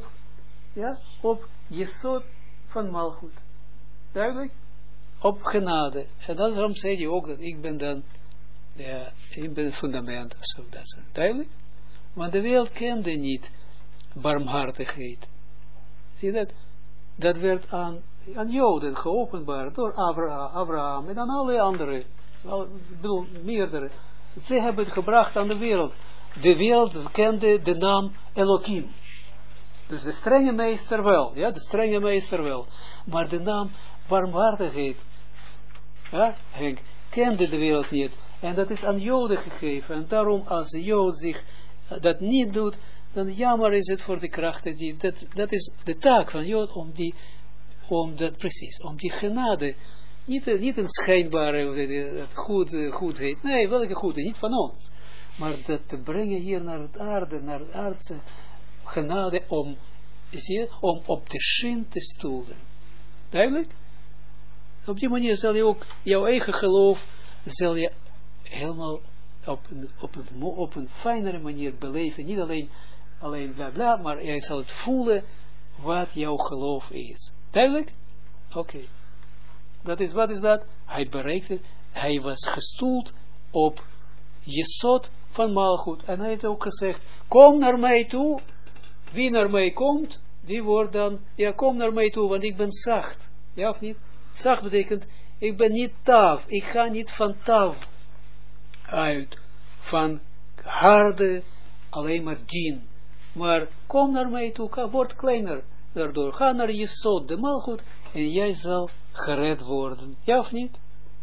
Speaker 1: op Jesod van Malchut. Duidelijk? Op genade. En daarom zei hij ook dat ik ben dan, ik ben het fundament of zo, dat soort. Duidelijk? Want de wereld kende niet barmhartigheid. Zie je dat? Dat werd aan Joden geopenbaard door Abraham en aan alle anderen. Ik bedoel, meerdere. Ze hebben het gebracht aan de wereld. de wereld kende de naam Elohim. Dus de strenge meester wel, ja, de strenge meester wel. Maar de naam barmhartigheid, ja, Henk, kende de wereld niet. En dat is aan Joden gegeven. En daarom, als de Jood zich dat niet doet, dan jammer is het voor de krachten. Dat is de taak van Jood, om die genade, niet een schijnbare goedheid, nee, welke goedheid, niet van ons. Maar dat te brengen hier naar het aarde, naar het aardse genade, om op de shin te stoelen. Duidelijk? Op die manier zal je ook jouw eigen geloof, zal je helemaal op een fijnere manier beleven. Niet alleen bla bla, maar jij zal het voelen wat jouw geloof is. Duidelijk? Oké. Wat is dat? Hij bereikte, hij was gestoeld op Jesod van Malchut. En hij heeft ook gezegd, kom naar mij toe. Wie naar mij komt, die wordt dan, ja, kom naar mij toe, want ik ben zacht. Ja of niet? Zacht betekent, ik ben niet taaf. Ik ga niet van taaf uit. Van harde, alleen maar dien. Maar kom naar mij toe, word kleiner daardoor. Ga naar Jesod, de Malchut, en jij zal gered worden. Ja of niet?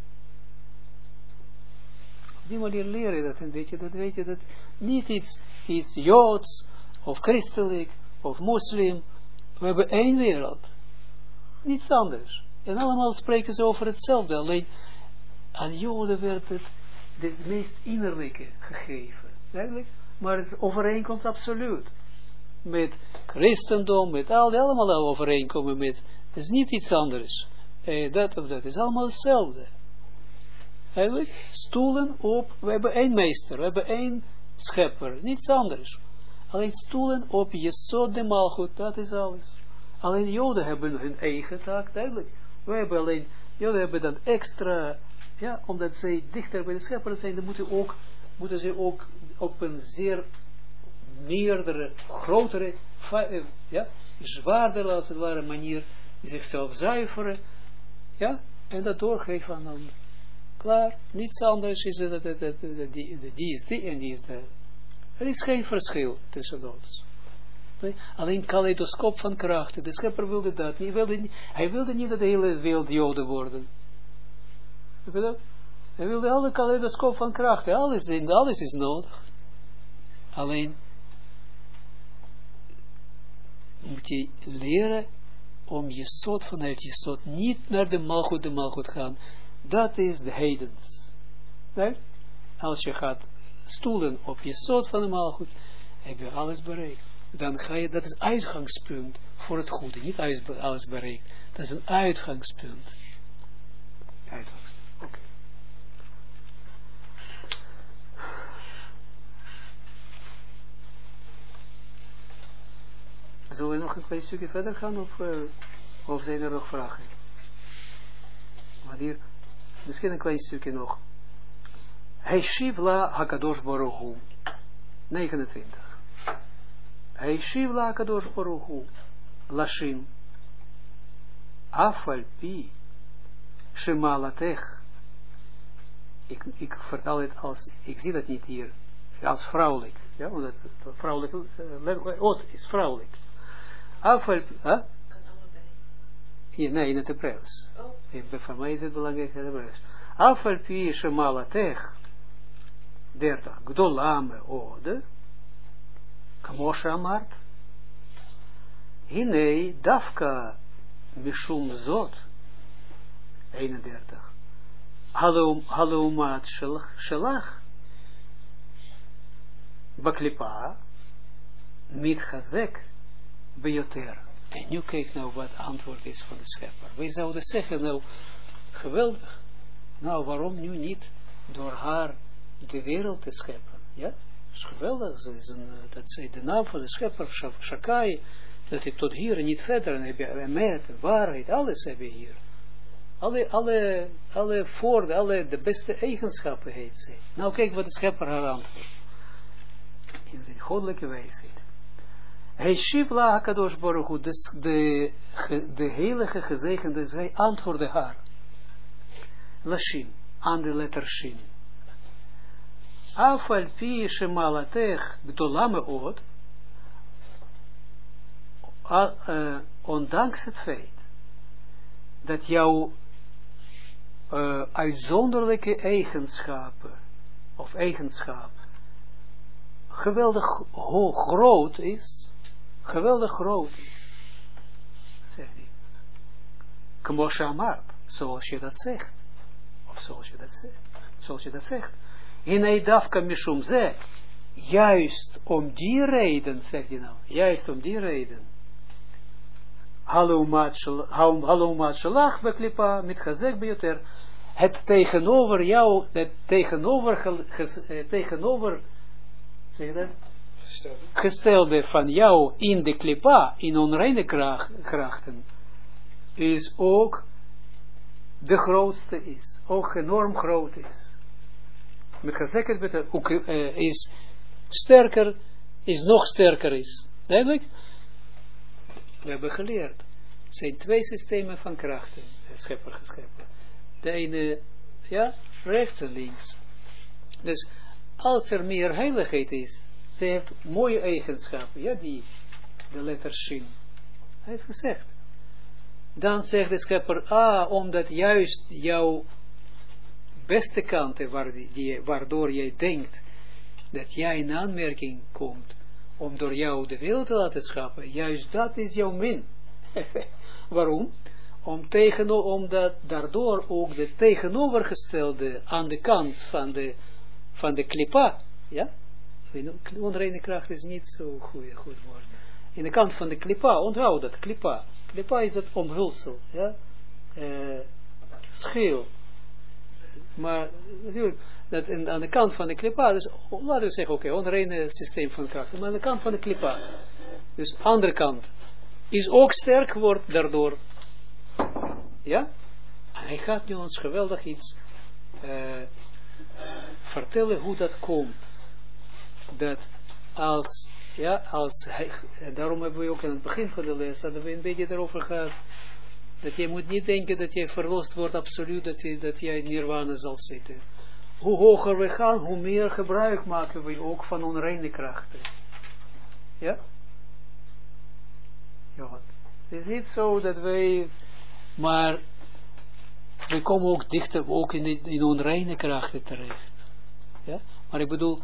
Speaker 1: Op die manier leren dat. En weet je dat niet iets Joods, of christelijk, of moslim. We hebben één wereld. Niets anders. En allemaal spreken ze over hetzelfde. Alleen aan Joden werd het de meest innerlijke gegeven. Eigenlijk. Maar het overeenkomt absoluut. Met christendom, met allemaal overeenkomen met. Het is niet iets anders. Dat of dat is allemaal hetzelfde. Eigenlijk. Stoelen op. We hebben één meester. We hebben één schepper. Niets anders. Alleen stoelen op Jesod de Malchut. Dat is alles. Alleen Joden hebben hun eigen taak. Duidelijk. Wij hebben alleen. Joden hebben dan extra. Ja, omdat zij dichter bij de schepper zijn. Dan moeten ze ook op een zeer meerdere, grotere, ja, zwaardere als het ware manier zichzelf zuiveren, ja, en dat doorgeven aan anderen. Klaar, niets anders is die is die en die is dat. Er is geen verschil tussen ons. Nee? Alleen kaleidoscoop van krachten. De schepper wilde dat niet. Hij wilde niet dat de hele wereld Joden worden. Hij wilde alle kaleidoscoop van krachten. Alles is nodig. Alleen moet je leren om Jesod vanuit Jesod niet naar de Malchut gaan. Dat is de heidens. Nee? Als je gaat stoelen op Jesod van de Malchut, heb je alles bereikt. Dan ga je, dat is uitgangspunt voor het goede. Niet alles bereikt. Dat is een uitgangspunt. Oké. Zullen we nog een klein stukje verder gaan of zijn er nog vragen? Maar hier, misschien een klein stukje nog. Heishiv la hakadosh baruch hu. 29. Heishiv la hakadosh baruch hu. Lashim. Afal pi. Shemalatech. Ik vertaal het als, ik zie dat niet hier, als vrouwelijk. Ja, omdat vrouwelijk, is vrouwelijk. Afal, huh? Hier, nee, in het Hebreeuws. Voor mij is het belangrijk in het Hebreeuws. Afal pi shemalatech. 30. Gdola me'od. Kamo amart. Hinei dafka mishum zot. 31. Haleumat shelach. Baklipa. Mitchazek. Bejoter. En nu kijk nou wat het antwoord is van de schepper. Wij zouden zeggen, nou, geweldig. Nou, waarom nu niet door haar de wereld te scheppen? Ja, dat is geweldig. Dat zij de naam van de schepper, Shakai, dat hij tot hier en niet verder, en heb je emet, waarheid, alles heb je hier. Alle de beste eigenschappen heeft zij. Nou, kijk wat de schepper haar antwoordt. In zijn goddelijke wijsheid. Hij shivla hakadosh baruch hu, de heilige gezegende, zij antwoordde haar. Lashim, aan de letter Shin. Afal pi shemalatech gdola meod, ondanks het feit dat jouw uitzonderlijke eigenschappen of eigenschap geweldig groot is, zeg hij. Kmoshamar, zoals je dat zegt, of zoals je dat zegt. Hinei dafka mishum ze, juist om die reden, zegt hij nou, juist om die reden. Halumat shalach beklipa met chazek bejoter. Het tegenover jou, het tegenover zeg je dat? Gestelde van jou in de klipa, in onreine krachten, is ook de grootste is, ook enorm groot is. Met gezegd beter, is sterker, is nog sterker is. Duidelijk? We hebben geleerd. Het zijn twee systemen van krachten, schepper gescheppen. De ene, ja, rechts en links. Dus, als er meer heiligheid is, ze heeft mooie eigenschappen, ja, de letter Shin. Hij heeft gezegd. Dan zegt de schepper, omdat juist jouw beste kanten, waardoor jij denkt, dat jij in aanmerking komt, om door jou de wereld te laten schappen, juist dat is jouw min. Waarom? Omdat daardoor ook de tegenovergestelde aan de kant van de klipa, ja, onreine kracht is niet zo goed woord. In de kant van de klipa, onthoud dat, klipa is het omhulsel, ja, schil. Maar natuurlijk, dat aan de kant van de klipa, dus laten we zeggen, oké, onreine systeem van kracht, maar aan de kant van de klipa, dus andere kant, is ook sterk wordt daardoor. Ja? En hij gaat nu ons geweldig iets vertellen hoe dat komt. Dat als hij, daarom hebben we ook in het begin van de les, hadden we een beetje erover gehad, dat je moet niet denken dat je verlost wordt absoluut, dat jij in nirvana zal zitten. Hoe hoger we gaan, hoe meer gebruik maken we ook van onreine krachten. Ja? Ja. Het is niet zo dat wij, maar we komen ook dichter, ook in onreine krachten terecht. Ja? Maar ik bedoel,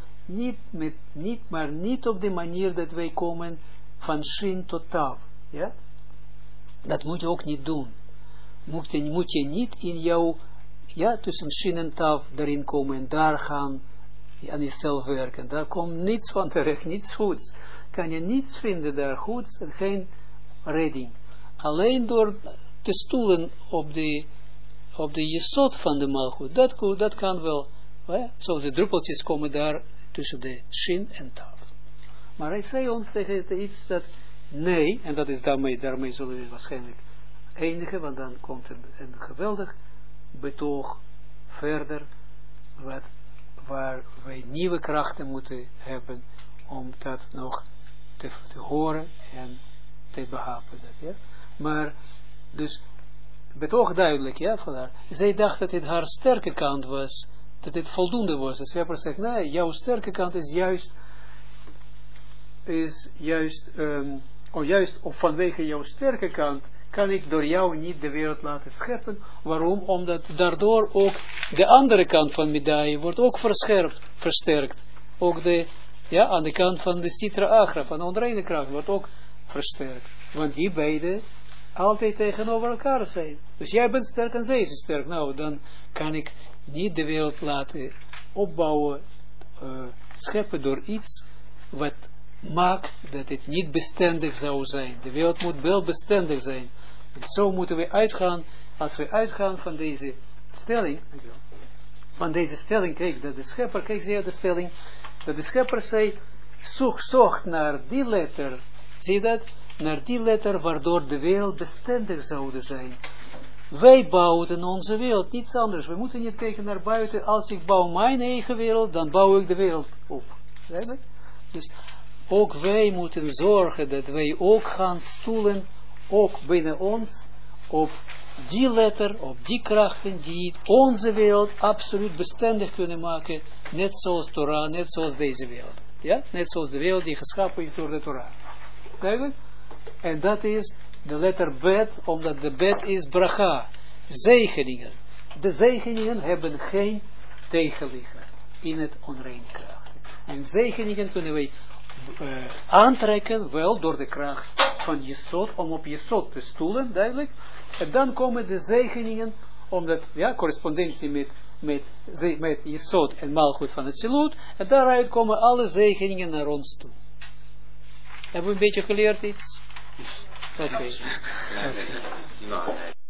Speaker 1: niet op de manier dat wij komen van Shin tot Tav. Ja? Dat moet je ook niet doen. Moet je niet in jouw, ja, tussen Shin en Tav daarin komen en daar gaan aan jezelf werken. Daar komt niets van terecht, niets goeds. Kan je niets vinden daar goeds en geen redding. Alleen door te stoelen op de jesot van de malgoed. Dat kan wel. Zoals de druppeltjes komen daar tussen de Shin en Tav. Maar hij zei ons tegen iets dat nee, en dat is daarmee zullen we waarschijnlijk eindigen, want dan komt een geweldig betoog verder, waar wij nieuwe krachten moeten hebben om dat nog te horen en te behapen. Ja? Maar, dus, betoog duidelijk, ja, vandaar. Zij dacht dat het haar sterke kant was, dat het voldoende was. De schepper zegt, nee, jouw sterke kant is juist of vanwege jouw sterke kant kan ik door jou niet de wereld laten scheppen. Waarom? Omdat daardoor ook de andere kant van medaille wordt ook versterkt. Ook aan de kant van de Sitra Agra, van de onreine kracht, wordt ook versterkt. Want die beide altijd tegenover elkaar zijn. Dus jij bent sterk en zij is sterk. Nou, dan kan ik niet de wereld laten opbouwen, scheppen door iets wat maakt dat het niet bestendig zou zijn. De wereld moet wel bestendig zijn. En zo moeten we uitgaan, als we uitgaan van deze stelling, kijk, dat de schepper, kijk, zie je de stelling, dat de schepper zei, zocht naar die letter, zie je dat? Naar die letter waardoor de wereld bestendig zouden zijn. Wij bouwden onze wereld, niets anders. We moeten niet kijken naar buiten. Als ik bouw mijn eigen wereld, dan bouw ik de wereld op. Eigenlijk? Dus ook wij moeten zorgen dat wij ook gaan stoelen, ook binnen ons, op die letter, op die krachten die onze wereld absoluut bestendig kunnen maken, net zoals Torah, net zoals deze wereld. Ja? Net zoals de wereld die geschapen is door de Torah. Duidelijk? En dat is de letter bet, omdat de bet is bracha. Zegeningen. De zegeningen hebben geen tegenligger in het onreine kracht. En zegeningen kunnen wij aantrekken, wel door de kracht van Jesod, om op Jesod te stoelen, duidelijk. En dan komen de zegeningen, omdat, ja, correspondentie met Jesod en Malchut van het Zilut, en daaruit komen alle zegeningen naar ons toe. Hebben we een beetje geleerd iets? Oké.